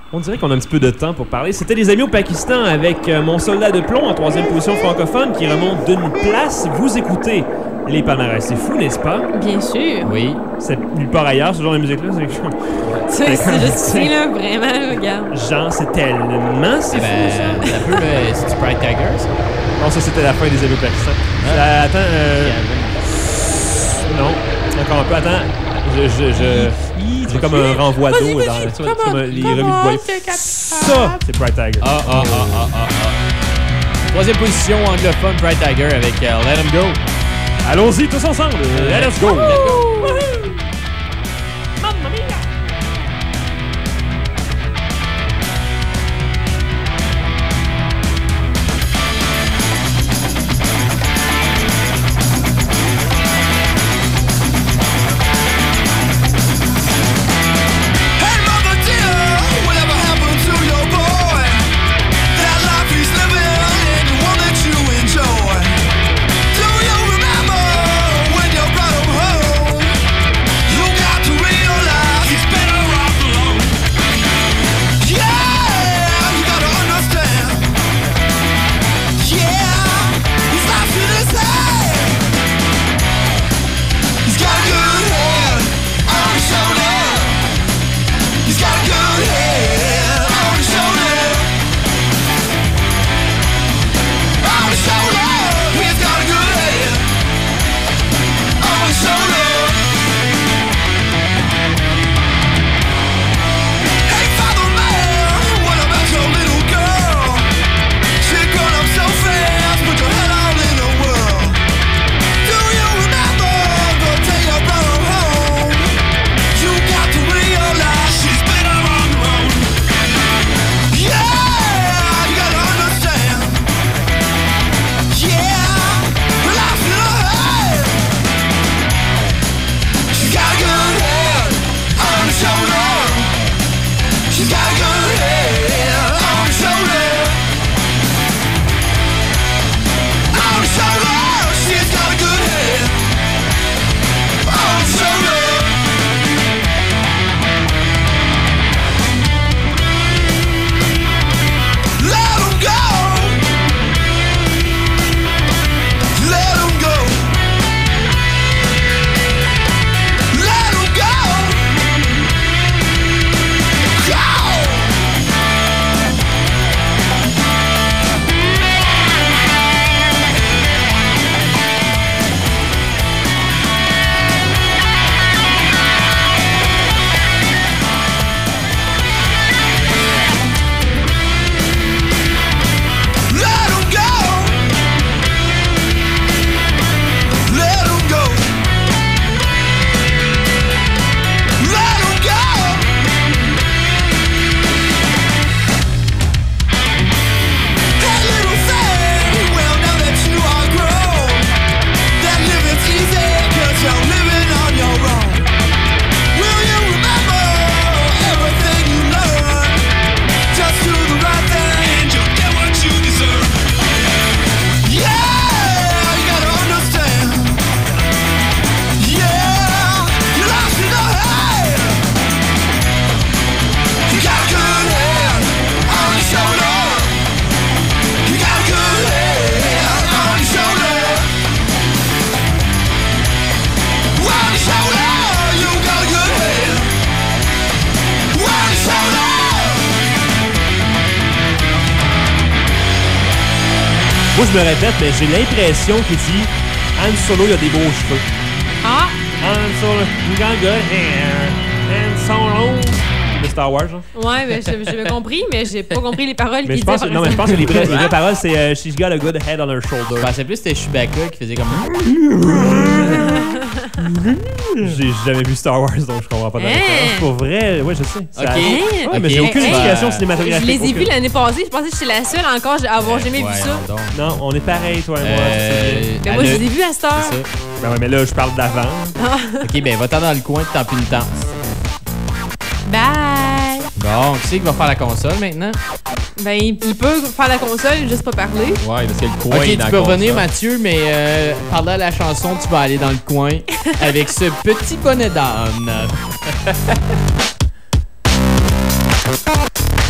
On dirait qu'on a un petit peu de temps pour parler. C'était les amis au Pakistan avec Mon soldat de plomb en 3e position francophone qui remonte d'une place. Vous écoutez les palmarès. C'est fou, n'est-ce pas? Bien sûr. Oui. C'est nulle part ailleurs, ce genre de musique-là. C'est juste là, vraiment, regarde. Genre, c'est tellement... C'est fou, ça. C'est un peu... c'est Sprite Tiger, ça? Non, ça, c'était la fin des amis au Pakistan. Attends, non. Encore un peu. Attends. J'ai comme un renvoi d'eau dans comme les revues de bois. Ça, c'est Bright Tiger. 3e position anglophone, Bright Tiger avec Let 'Em Go. Allons-y tous ensemble. Let's go. Mamma mia! Moi, je me répète, mais j'ai l'impression qu'il dit Han Solo, il a des beaux cheveux. Ah! Han Solo, you got good hair. Han Solo. De Star Wars, genre. Ouais, mais j'avais compris, mais j'ai pas compris les paroles qu'il disait. Non, mais je pense que les vraies paroles, c'est She's got a good head on her shoulder. Je pensais plus que c'était Chewbacca qui faisait comme. J'ai jamais vu Star Wars, donc je comprends pas de référence. Pour vrai, ouais, je sais. Ça Ok. ouais, mais j'ai aucune explication cinématographique. Je les ai vus l'année passée. Je pensais que j'étais la seule encore à avoir jamais vu ça. Non, on est pareil, toi et moi. Mais moi, je les ai vus à cette heure. Ben ouais, mais là, je parle d'avant. Ok, ben va-t'en dans le coin de ta pénitence. Bye! Bon, qui c'est qui va faire la console maintenant? Ben, il peut faire la console, juste pas parler. Ouais, parce que le coin Ok, est dans tu peux la revenir, console. Mathieu, mais pendant la chanson, tu vas aller dans le coin avec ce petit bonnet d'âne.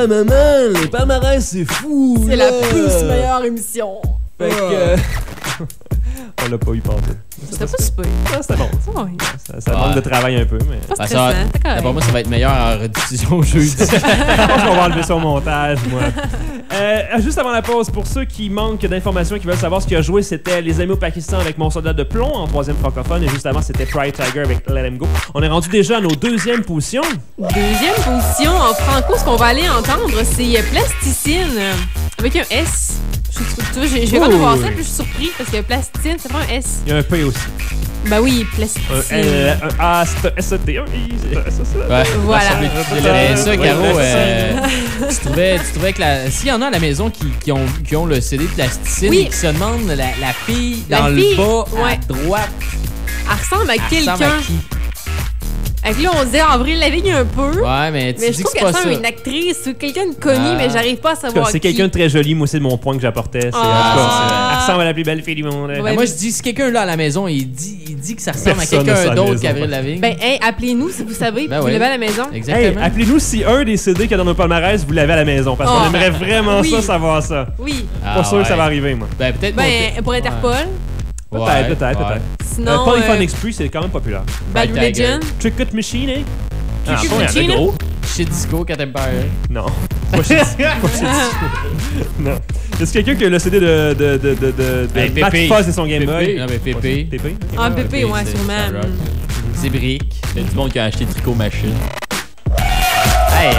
Ouais, maman, les palmarès, c'est fou. C'est là. la plus meilleure émission. Fait que. On l'a pas eu pantoute. C'était pas super. C'était bon. Ouais. Ça manque de travail un peu, mais. Pas stressant, c'est correct. Pour moi, ça va être meilleur en rediffusion jeudi. Je pense qu'on va enlever ça au montage, moi. Juste avant la pause, pour ceux qui manquent d'informations, qui veulent savoir ce qui a joué, c'était Les Amis au Pakistan avec Mon Soldat de Plomb en 3e francophone. Et juste avant, c'était Pride Tiger avec Let 'Em Go. On est rendu déjà à nos 2e positions. Deuxième position, en franco, ce qu'on va aller entendre, c'est Plasticine avec un S. Tu vois, j'ai vraiment voir ça, puis je suis surpris parce que Plasticine, c'est pas un S. Il y a un P aussi. Ben oui, Plasticine. Un L, un A, S, T, un I. Ouais. Voilà. Mais ça, Caro, tu trouvais que s'il y en a à la maison qui ont le CD de Plasticine Oui. et qui se demandent la fille La dans fille, le bas ouais. à droite, Elle ressemble à elle quelqu'un. ressemble à qui? Fait que là, on se dit Avril Lavigne un peu. Ouais, mais tu Mais je dis que trouve c'est qu'elle pas ressemble ça. à une actrice ou quelqu'un de connu, Ah. mais j'arrive pas à savoir C'est qui. quelqu'un de très joli, moi, c'est mon point que j'apportais. C'est, en tout cas, elle ressemble à la plus belle fille du monde. Ouais, Moi, je dis, si quelqu'un là à la maison, il dit que ça ressemble Personne à à sa quelqu'un d'autre maison. qu'Avril Lavigne. Ben, hey, appelez-nous si vous savez, Ben puis vous oui. l'avez à la maison. Hey, Exactement. appelez-nous si un des CD qu'il y a dans nos palmarès, vous l'avez à la maison. Parce qu'on Oh. aimerait vraiment Oui. ça, savoir ça. Oui. Pas sûr que ça va arriver, moi. Ben, peut-être Ben, pour Interpol, Peut-être. Sinon, Polyphonic Spree, c'est quand même populaire. Bad Religion. Trick Machine, hein? Trick Ah, Machine. il y en a gros. Chez Disco, Cat Empire. Non. Pas chez Non. Est-ce quelqu'un qui a le CD de Ben, Matt Pépé. Fuzz et son Game Boy? Pépé. Non, mais Pépé. Pépé? Ah, Pépé, ouais, c'est sûrement. ça rock. C'est Brick. Il y a du monde qui a acheté Tricot Machine. Hey,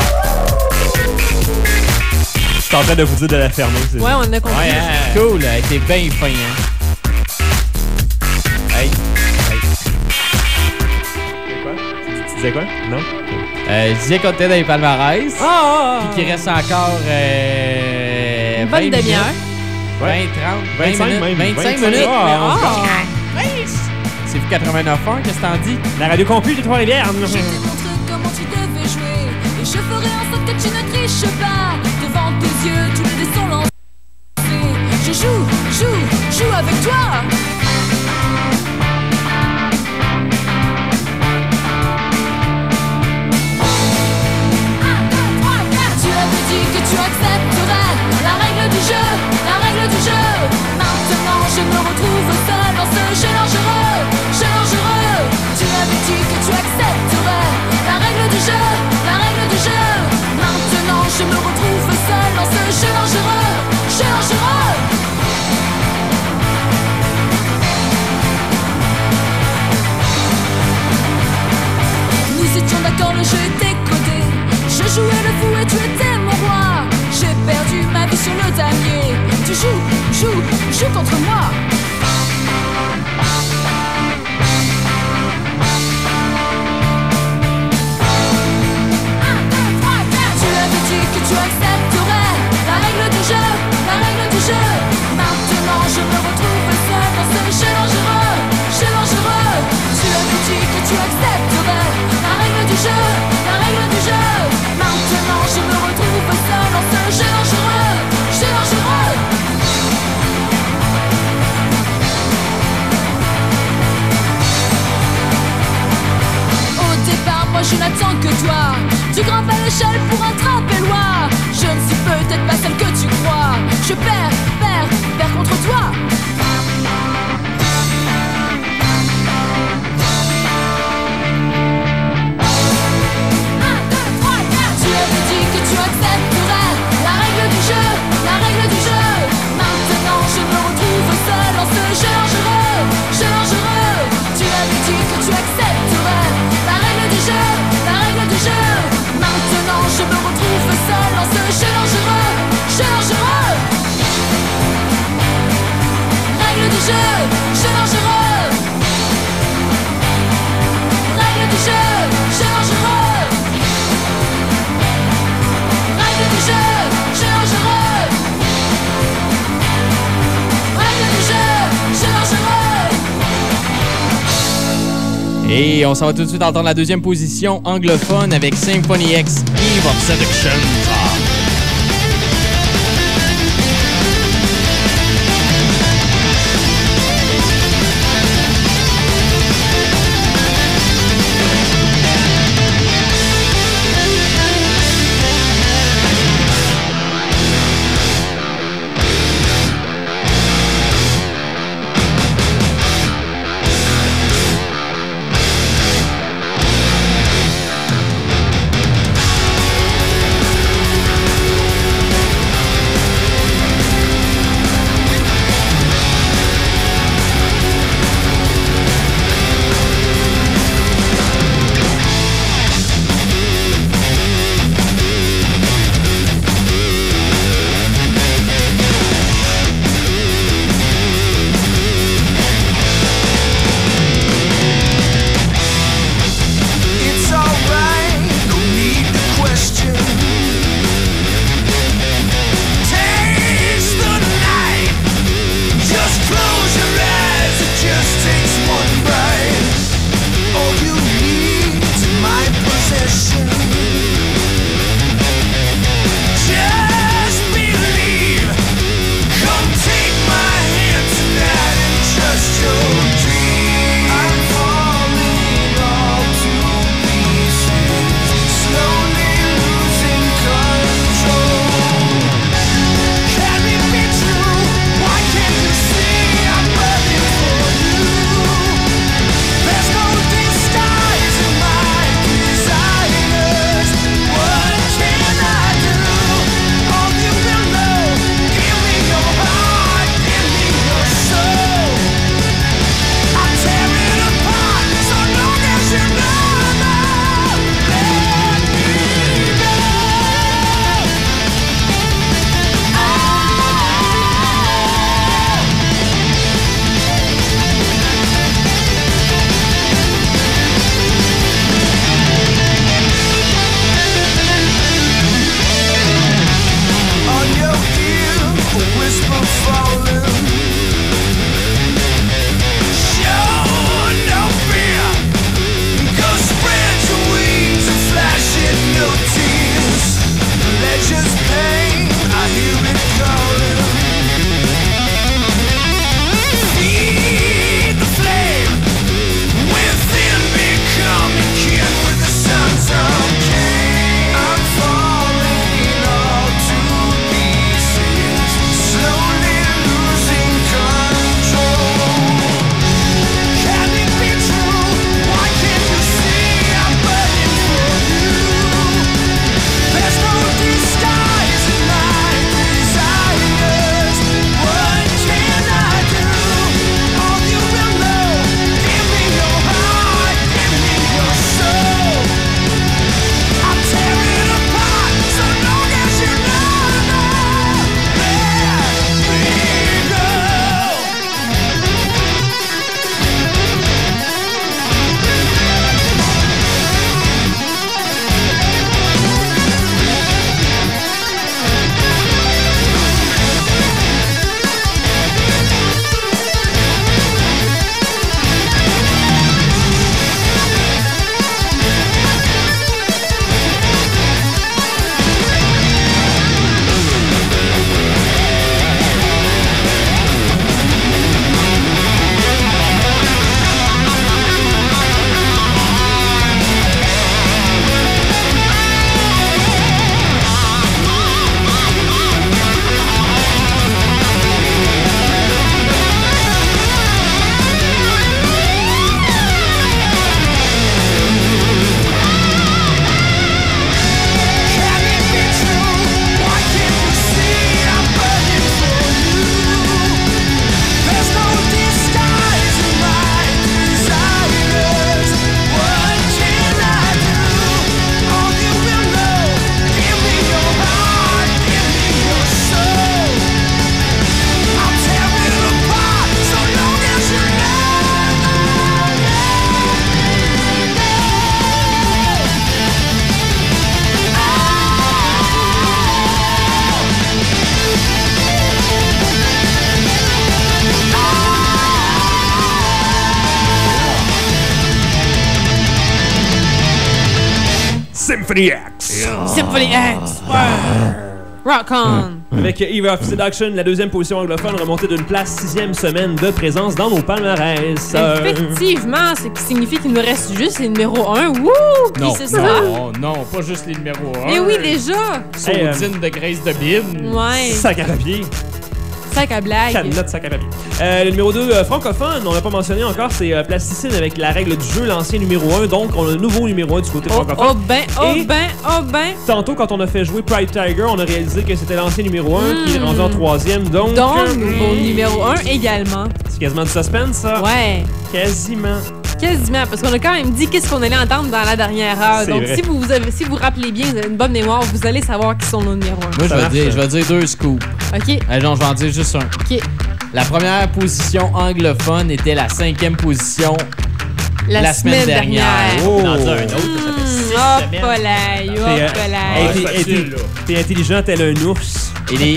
Je suis en train de vous dire de la fermer. c'est Ouais, on a compris. ouais, cool. Elle était bien fin, hein. Hey. Tu disais quoi? Non? Je disais qu'on était dans les palmarès. Puis qu'il reste encore Une 20 bonne minutes. demi-heure. 20, 30, 25 minutes. même. 25 25. minutes. Ah, mais on on se se gagne. C'est vous 89.1, qu'est-ce que t'en dis? La radio complète de Trois-Rivières. Je te montre comment tu devais jouer et je ferai en sorte que tu ne triches pas. Devant tes yeux, tous les dés sont lancés. Je joue avec toi. Tu avais dit que tu accepterais la règle du jeu, la règle du jeu. Maintenant je me retrouve seul dans ce jeu dangereux, jeu dangereux. Tu avais dit que tu accepterais la règle du jeu, la règle du jeu. Maintenant je me retrouve seul dans ce jeu dangereux, jeu dangereux. Nous étions d'accord, le jeu était codé. Je jouais le fou et tu étais mon roi. J'ai perdu ma vie sur le damier. Tu joues contre moi. Tu avais dit que tu accepterais la règle du jeu, la règle du jeu. Maintenant je me retrouve seul dans ce jeu dangereux, jeu dangereux. Tu avais dit que tu accepterais la règle du jeu, la règle du jeu. Maintenant je me retrouve seul dans ce jeu dangereux, jeu dangereux. Au départ, moi je n'attends que toi. Tu grimpes à l'échelle pour attraper loi. Je ne suis peut-être pas celle que tu crois. Je perds contre toi. Tu avais dit que tu accepterais la règle du jeu, la règle du jeu. Maintenant je me retrouve seul dans ce jeu dangereux, jeu dangereux. Tu avais dit que tu accepterais la règle du jeu, la règle du jeu. Maintenant je me retrouve seul dans ce jeu dangereux, jeu dangereux. Règle du jeu, jeu dangereux. Règle du jeu, jeu dangereux. Règle du jeu, jeu dangereux. Règle du jeu, jeu dangereux. Et on s'en va tout de suite entendre la deuxième position anglophone avec Symphony X, Eve of Seduction. Symphony X. Symphony X. Rock on. Avec Eve of Seduction, la deuxième position anglophone remontée d'une place 6e semaine de présence dans nos palmarès. Effectivement, ce qui signifie qu'il nous reste juste les numéros 1. Wouh! Non, c'est ça. non, pas juste les numéros 1. Mais oui, déjà. Saudine de Grace de Bin. Ouais. Sac à papier. Sac à blague. Cadenas de sac à papier. Le numéro 2, francophone, on l'a pas mentionné encore, c'est Plasticine avec la règle du jeu, l'ancien numéro 1. Donc, on a un nouveau numéro 1 du côté francophone. Oh ben. Tantôt, quand on a fait jouer Pride Tiger, on a réalisé que c'était l'ancien numéro 1 qui est rendu en 3e. Donc, nouveau numéro 1 également. C'est quasiment du suspense, ça? Ouais. Quasiment, parce qu'on a quand même dit qu'est-ce qu'on allait entendre dans la dernière heure. C'est Donc, vrai. si vous rappelez bien, vous avez une bonne mémoire, vous allez savoir qui sont nos numéros 1. Moi, je vais dire 2 scoops. OK. Non, je vais en dire juste un. OK. La première position anglophone était la 5e position la semaine dernière. Oh. Dans un autre, ça fait 6 semaines. T'es intelligent tel un ours.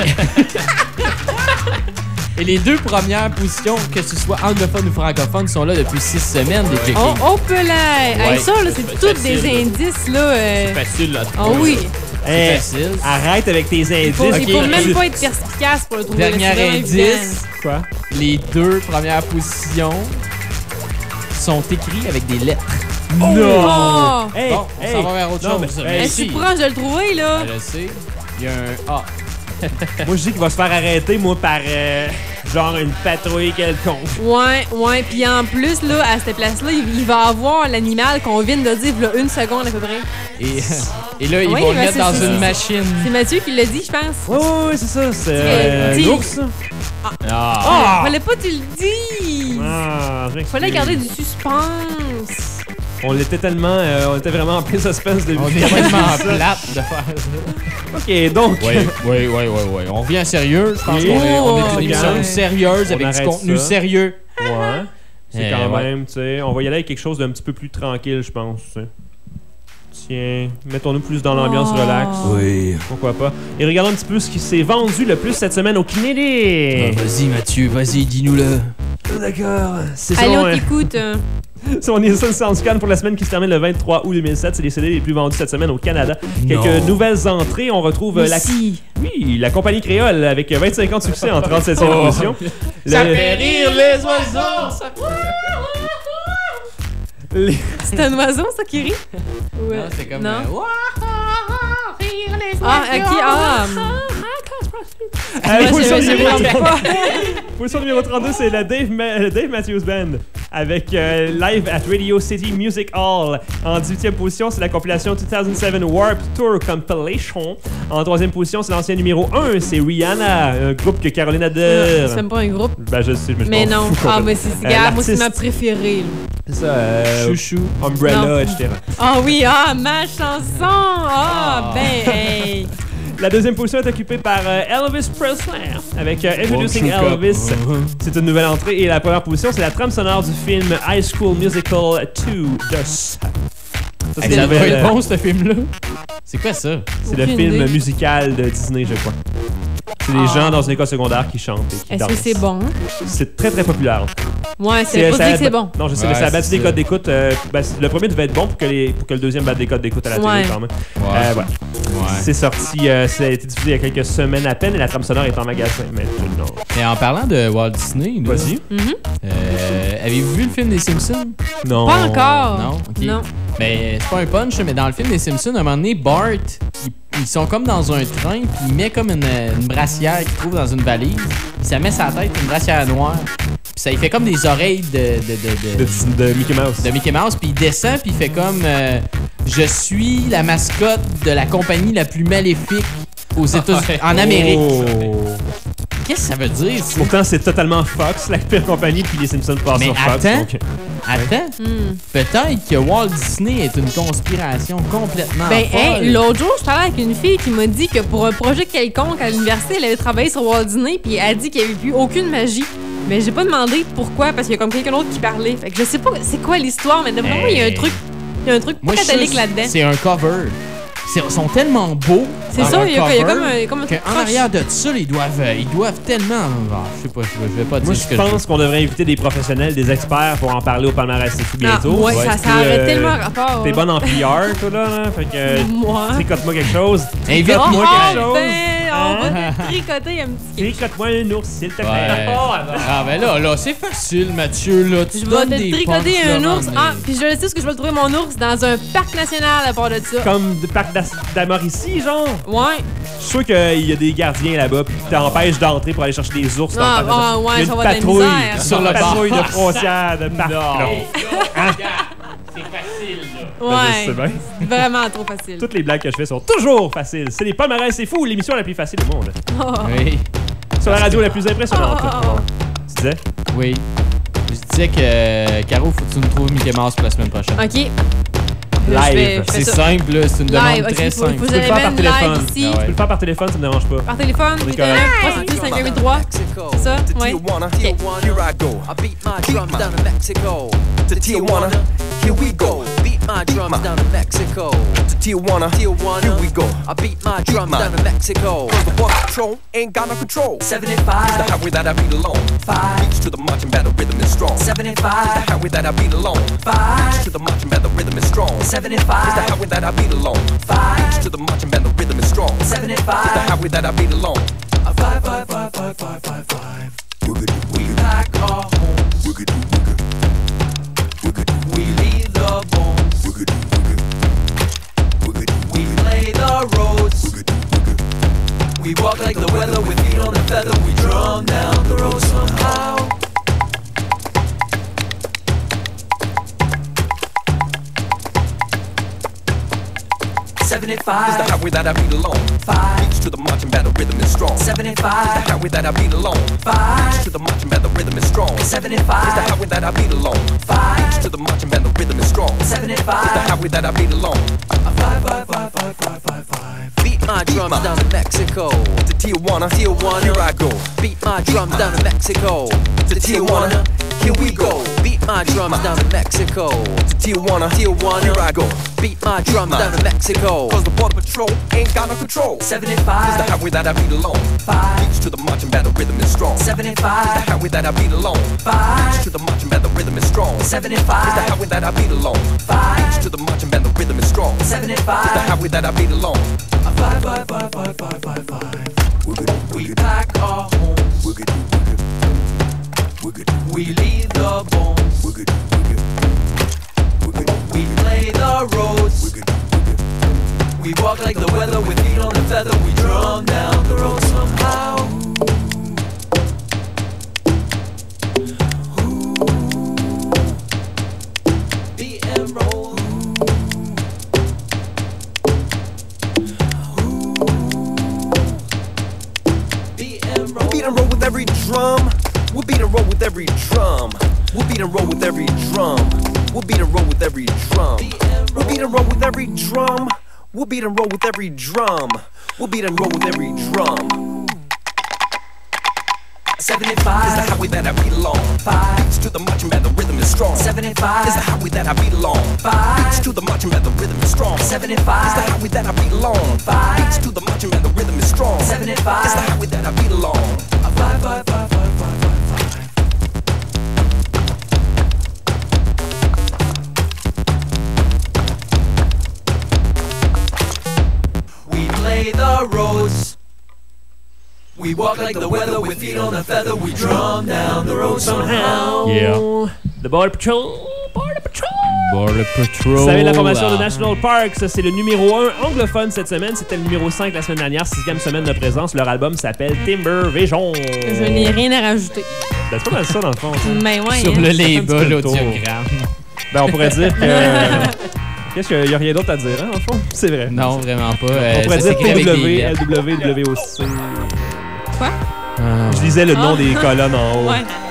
Et les 2 premières positions, que ce soit anglophone ou francophone, sont là depuis 6 semaines, les J.K. Oh, là! Ouais. Ça, là, c'est tous des indices, là. C'est facile, là. Oh oui. C'est facile. Arrête avec tes indices. Il faut même pas être perspicace pour le trouver. Dernier indice. Quoi? Les 2 premières positions sont écrites avec des lettres. Oh! Non! Hey, Bon, on s'en va vers autre chose. Je suis proche de le trouver, là. Je sais. Il y a un A. Moi, je dis qu'il va se faire arrêter, moi, par genre une patrouille quelconque. Ouais. Puis en plus, là, à cette place-là, il va avoir l'animal qu'on vient de dire, là, 1 seconde à peu près. Et là, ils vont le mettre dans une machine. C'est Mathieu qui l'a dit, je pense. Oui, c'est ça. C'est l'ours. Fallait pas tu le dis. Fallait garder du suspense. On était tellement... on était vraiment en plein suspense de On est tellement plate de faire ça. OK, donc... Oui. On revient sérieux. Je pense qu'on est une émission sérieuse avec du contenu sérieux. Ouais. C'est quand même, tu sais... On va y aller avec quelque chose d'un petit peu plus tranquille, je pense. Tiens, mettons-nous plus dans l'ambiance relax. Oui. Pourquoi pas. Et regardons un petit peu ce qui s'est vendu le plus cette semaine au Kinédé. Vas-y, Mathieu, dis-nous-le. D'accord. C'est Allô, selon, t'écoutes. Sur Nielsen SoundScan pour la semaine qui se termine le 23 août 2007. C'est les CD les plus vendus cette semaine au Canada. Quelques nouvelles entrées. On retrouve la compagnie créole avec 25 ans de succès en 37e position. Ça fait rire les oiseaux. C'est un oiseau, ça, qui rit? Ouais. Non, c'est comme... Non? Rire les Ah, ok, Position numéro 32, c'est la Dave Matthews Band avec Live at Radio City Music Hall. En 18e position, c'est la compilation 2007 Warped Tour Compilation. En 3e position, c'est l'ancien numéro 1, c'est Rihanna, un groupe que Caroline adore. C'est même pas un groupe. Ben, je sais, mais non. Mais c'est moi, c'est ma préférée. C'est ça. Chouchou. Umbrella, etc. Ah oui, ma chanson. Hey. La deuxième position est occupée par Elvis Presley avec Introducing Elvis. C'est une nouvelle entrée. Et la première position, c'est la trame sonore du film High School Musical 2. Ça doit être bon, ce film-là. C'est quoi ça? C'est le film musical de Disney, je crois. C'est les gens dans une école secondaire qui chantent et qui dansent. Est-ce que c'est bon? C'est très très populaire. Ouais, c'est pas dit que c'est bon. Non, je sais, mais ça a battu des codes d'écoute. Le premier devait être bon pour que le deuxième batte des codes d'écoute à la télé quand même. Ouais. C'est sorti, ça a été diffusé il y a quelques semaines à peine et la trame sonore est en magasin maintenant. Et en parlant de Walt Disney, vas-y. Avez-vous vu le film des Simpsons? Non. Pas encore. Non? OK. Non. Mais c'est pas un punch, mais dans le film des Simpsons, à un moment donné, Bart, ils sont comme dans un train, puis il met comme une brassière qu'il trouve dans une valise. Puis ça met sa tête une brassière noire. Puis ça il fait comme des oreilles de Mickey Mouse. De Mickey Mouse, puis il descend, puis il fait comme je suis la mascotte de la compagnie la plus maléfique aux États-Unis, en Amérique. Qu'est-ce que ça veut dire? Pourtant, c'est totalement Fox, la pire compagnie, puis les Simpsons passent sur Fox. Attends. Peut-être que Walt Disney est une conspiration complètement folle. L'autre jour, je parlais avec une fille qui m'a dit que pour un projet quelconque à l'université, elle avait travaillé sur Walt Disney, puis elle a dit qu'il n'y avait plus aucune magie. Mais j'ai pas demandé pourquoi, parce qu'il y a comme quelqu'un d'autre qui parlait. Fait que je sais pas c'est quoi l'histoire, mais vraiment, il y a un truc pas catholique là-dedans. C'est un cover. Ils sont tellement beaux. C'est ça, il y a comme un truc en proche. arrière de ça, ils doivent tellement. Je sais pas, je vais pas dire Moi, ce que je pense qu'on devrait inviter des professionnels, des experts pour en parler au palmarès tout bientôt. Ouais, ça aurait tellement rapport. T'es bonne en PR, toi, là. Fait que. Moi. Tricote-moi quelque chose. Invite-moi quelque chose. On va te tricoter un petit. Tricote-moi un ours, s'il te plaît. Ah, ben là, c'est facile, Mathieu. Là, tu Je donnes vais des te tricoter punchs, un là, ours. mais- Ah, puis je le sais, parce que je vais le trouver mon ours dans un parc national à part de ça. Comme le parc d'Amorici, genre. Ouais. Je suis sûr qu'il y a des gardiens là-bas puis qui t'empêchent d'entrer pour aller chercher des ours dans le parc national. ouais, Il y a ça une va être de la patrouille misère. sur le patrouille de frontière de parc. C'est facile, là. Ouais. Je sais bien. C'est vraiment trop facile. Toutes les blagues que je fais sont toujours faciles. C'est les palmarès, c'est fou, l'émission la plus facile du monde. Oh. Oui. Sur la radio la plus impressionnante. là. Tu disais? Oui. Je disais que, Caro, faut que tu nous trouves Mickey Mouse pour la semaine prochaine. OK. Live. C'est simple, là, c'est une demande Live, ok, très faut- simple. faut Tu peux le faire par live téléphone. ici. Tu peux le faire par téléphone, ça me dérange pas. Par téléphone, On est 819 362 5183. C'est ça? Ouais. Tijuana, here I go. I beat my drums down to Mexico. To Tijuana, here we go. Beat my drums down to Mexico. To Tijuana, here we go. I beat my drums down to Mexico. Cause the border patrol ain't got no control. 75 is the highway that I beat alone. 5 beats to the marching band, the rhythm is strong. 75 is the highway that I beat alone. 5 beats to the marching band, the rhythm is strong. 75 is the highway that I beat alone. 5 beats to the marching band, the rhythm is strong. 75 is the highway that I beat alone. 5 5 5 5 5 5 5. We pack our homes. We leave the bones. We play the roads. We walk like the weather with feet on a feather. We drum down the road somehow. Seventy-five is the highway that I beat alone. 5 beats to the marching band, the rhythm is strong. 75 is the highway that I beat alone. 5 beats to the marching band, the rhythm is strong. 75 is the highway that I beat alone. 5 beats to the marching band, the rhythm is strong. 75 is the highway that I beat alone. 5 5 5 5 5 5 5. Beat my drums down to Mexico. To Tijuana, here I go. Beat my drums down to Mexico. To Tijuana, here we go. Beat my drums down to Mexico. To Tijuana, here I go. Beat my drums down to Mexico. Cause the border patrol ain't got no control. 75 is the highway that I beat alone. 5 beats to the marching band, the rhythm is strong. 75 is the highway that I beat alone. 5 beats to the marching band, the rhythm is strong. 75 is the highway that I beat alone. 5 beats to the marching band, the rhythm is strong. 75 is the highway that I beat alone. 5 5 5 5 5 5 5. We pack our homes. We leave the bones. We play the roads. We walk like the weather with feet on a feather. We drum down the road somehow. BM roll. BM roll. Beat and roll with every drum. We'll beat and roll with every drum. We'll beat and roll with every drum. We'll beat and roll with every drum. We'll beat and roll with every drum. We'll beat and roll with every drum. We'll beat and roll with every drum. 75 is the highway that I beat along. 5 beats to the marching band, the rhythm is strong. 75 is the highway that I beat along. 5 beats to the marching band, the rhythm is strong. 75 is the highway that I beat along. 5 beats to the marching band, the rhythm is strong. 75 is the highway that I beat along. 5 5 5 5 5 5 5. We play the roads. We walk like the weather with feet on a feather. We drum down the road somehow. Yeah. The Border Patrol. Border Patrol. Border Patrol. Vous savez, la formation de National Park, ça c'est le numéro 1 anglophone cette semaine. C'était le numéro 5 la semaine dernière, 6e semaine de présence. Leur album s'appelle Timber Vision. Je n'ai rien à rajouter. Ben, c'est pas mal ça dans le fond. Mais ouais. Sur hein. le Ça fait un petit peu label le tour. audiogramme. Ben, on pourrait dire que. Qu'est-ce qu'il y a rien d'autre à dire, hein, en fond? C'est vrai. Non, vraiment pas. On pourrait ça dire s'écrit avec des TW, lettres. LW, WOC. Quoi? Je lisais le nom des colonnes en haut. Ouais.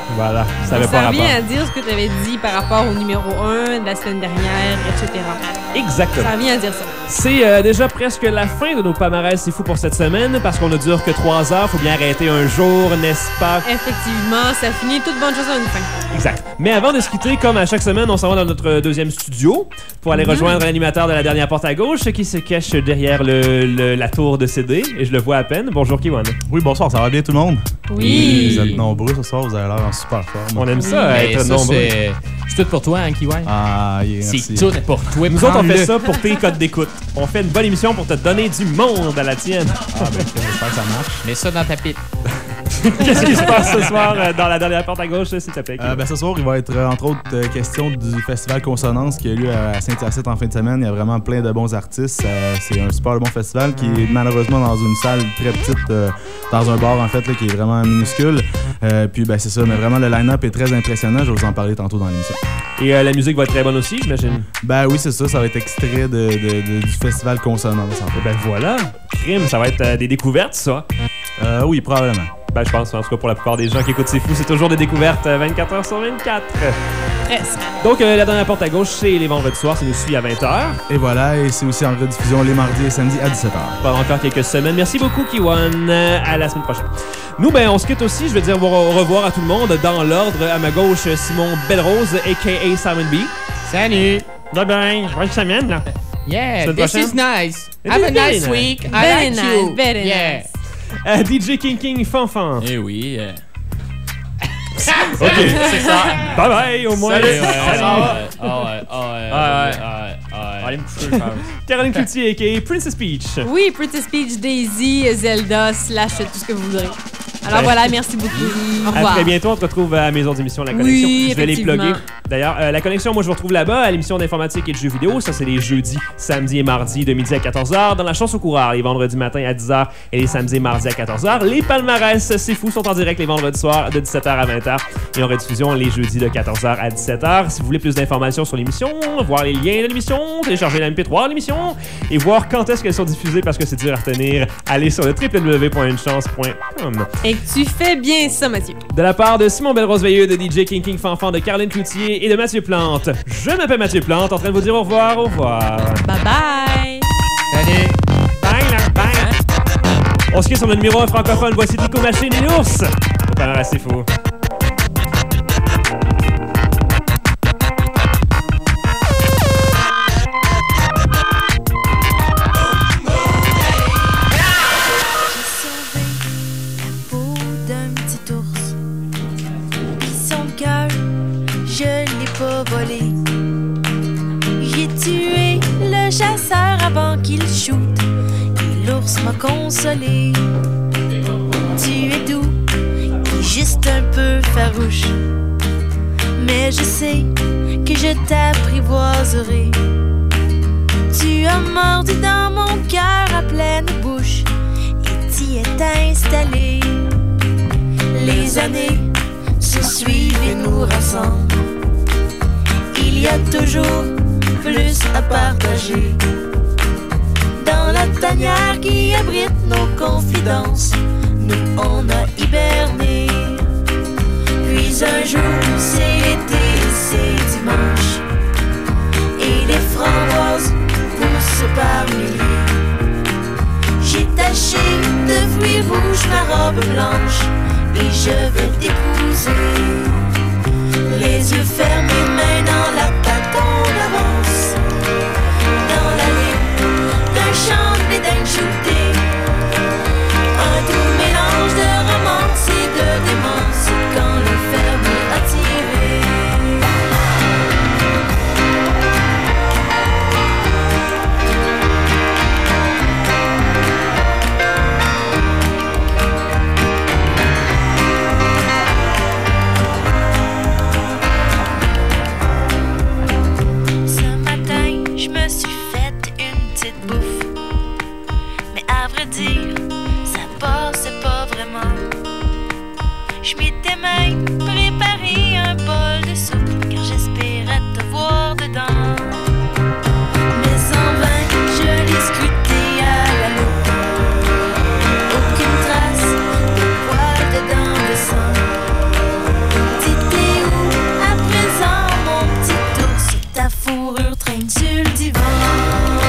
Voilà, ça avait pas Ça rapport. revient à dire ce que tu avais dit par rapport au numéro 1 de la semaine dernière, etc. Exactement. Ça revient à dire ça. C'est déjà presque la fin de nos palmarès C'est fou pour cette semaine parce qu'on ne dure que 3 heures. Faut bien arrêter un jour, n'est-ce pas? Effectivement, ça finit toute bonne chose à une fin. Exact. Mais avant de se quitter, comme à chaque semaine, on s'en va dans notre deuxième studio pour aller rejoindre l'animateur de la dernière porte à gauche qui se cache derrière la tour de CD. Et je le vois à peine. Bonjour, Kiwan. Oui, bonsoir. Ça va bien tout le monde? Oui. Vous êtes nombreux ce soir. Vous avez l'air en super forme. On aime ça, être ça, nombreux. C'est tout pour toi, hein, Kiwan? Ah, yeah, c'est merci. tout pour toi. Nous autres, on fait Prends-le. ça pour tes codes d'écoute. On fait une bonne émission pour te donner du monde à la tienne. Ah, ben, j'espère que ça marche. Mets ça dans ta pipe. Qu'est-ce qui se passe ce soir dans la dernière porte à gauche, s'il te plaît? Ben, ce soir, il va être entre autres question du festival Consonance qui a lieu à Saint-Hyacinthe en fin de semaine. Il y a vraiment plein de bons artistes. C'est un super bon festival qui est malheureusement dans une salle très petite, dans un bar en fait, là, qui est vraiment minuscule. Puis ben, c'est ça, mais vraiment le line-up est très impressionnant. Je vais vous en parler tantôt dans l'émission. Et la musique va être très bonne aussi, j'imagine? Ben oui, c'est ça. Ça va être extrait du festival Consonance en fait. Ben voilà, crime, ça va être des découvertes, ça. Oui, probablement. Ben, je pense, en tout cas, pour la plupart des gens qui écoutent C'est Fou, c'est toujours des découvertes 24 heures sur 24. Presque. Donc, la dernière porte à gauche, c'est les vendredis soirs, ça nous suit à 20h. Et voilà, et c'est aussi en rediffusion les mardis et samedis à 17h. Pendant encore quelques semaines. Merci beaucoup, Kiwan. À la semaine prochaine. Nous, ben, on se quitte aussi. Je veux dire au revoir à tout le monde. Dans l'ordre, à ma gauche, Simon Belrose, a.k.a. Simon B. Salut. Bye bye. Bonne semaine, là. Yeah, Semaine this prochaine. is nice. It Have is a very nice nice. week. I Very like nice, you. very Yeah. nice. DJ King Fanfan. Eh oui. OK. C'est ça. Bye bye, au moins. Salut. Allez me coucher, je pense. Caroline Cloutier, a.k.a. Princess Peach. Oui, Pretty Speech, Daisy, Zelda, slash tout ce que vous voudrez. Alors voilà, merci beaucoup. Au À revoir. très bientôt, on te retrouve à la maison d'émission La Oui, Connexion. Je vais les effectivement. plugger. D'ailleurs, La Connexion, moi je vous retrouve là-bas à l'émission d'informatique et de jeux vidéo. Ça, c'est les jeudis, samedis et mardis de midi à 14h. Dans la chance au coureur, les vendredis matin à 10h et les samedis et mardis à 14h. Les palmarès, c'est fou, sont en direct les vendredis soirs de 17h à 20h et en rediffusion les jeudis de 14h à 17h. Si vous voulez plus d'informations sur l'émission, voir les liens de l'émission, télécharger la MP3 de l'émission et voir quand est-ce qu'elles sont diffusées parce que c'est dur à retenir, allez sur le www.unechance.com. Et tu fais bien ça, Mathieu. De la part de Simon Belrose-Veilleux, de DJ King Fanfan, de Caroline Cloutier et de Mathieu Plante. Je m'appelle Mathieu Plante, en train de vous dire au revoir, au revoir. Bye bye. Salut. Bye là, bye. On se quitte sur le numéro 1 francophone. Voici Nico Machine et l'ours. Au palmarès, c'est fou. Peau d'un petit ours. Puis son cœur, je l'ai pas volé. J'ai tué le chasseur avant qu'il shoot. Et l'ours m'a consolé. Tu es doux et juste un peu farouche. Mais je sais que je t'apprivoiserai. Tu as mordu dans mon cœur à pleine bouche. T'y est installé. Les années se suivent et nous rassemblent. Il y a toujours plus à partager. Dans la tanière qui abrite nos confidences, nous on a hiberné. Puis un jour c'est l'été, c'est dimanche, et les framboises poussent par milliers. J'ai taché de fruits rouges ma robe blanche et je vais t'épouser. Les yeux fermés, main dans la pâte, on avance dans la ligne d'un champ de bédaine shooté. Un doux mélange de romance et de démence quand le fermier a tiré. traîne sur le divan.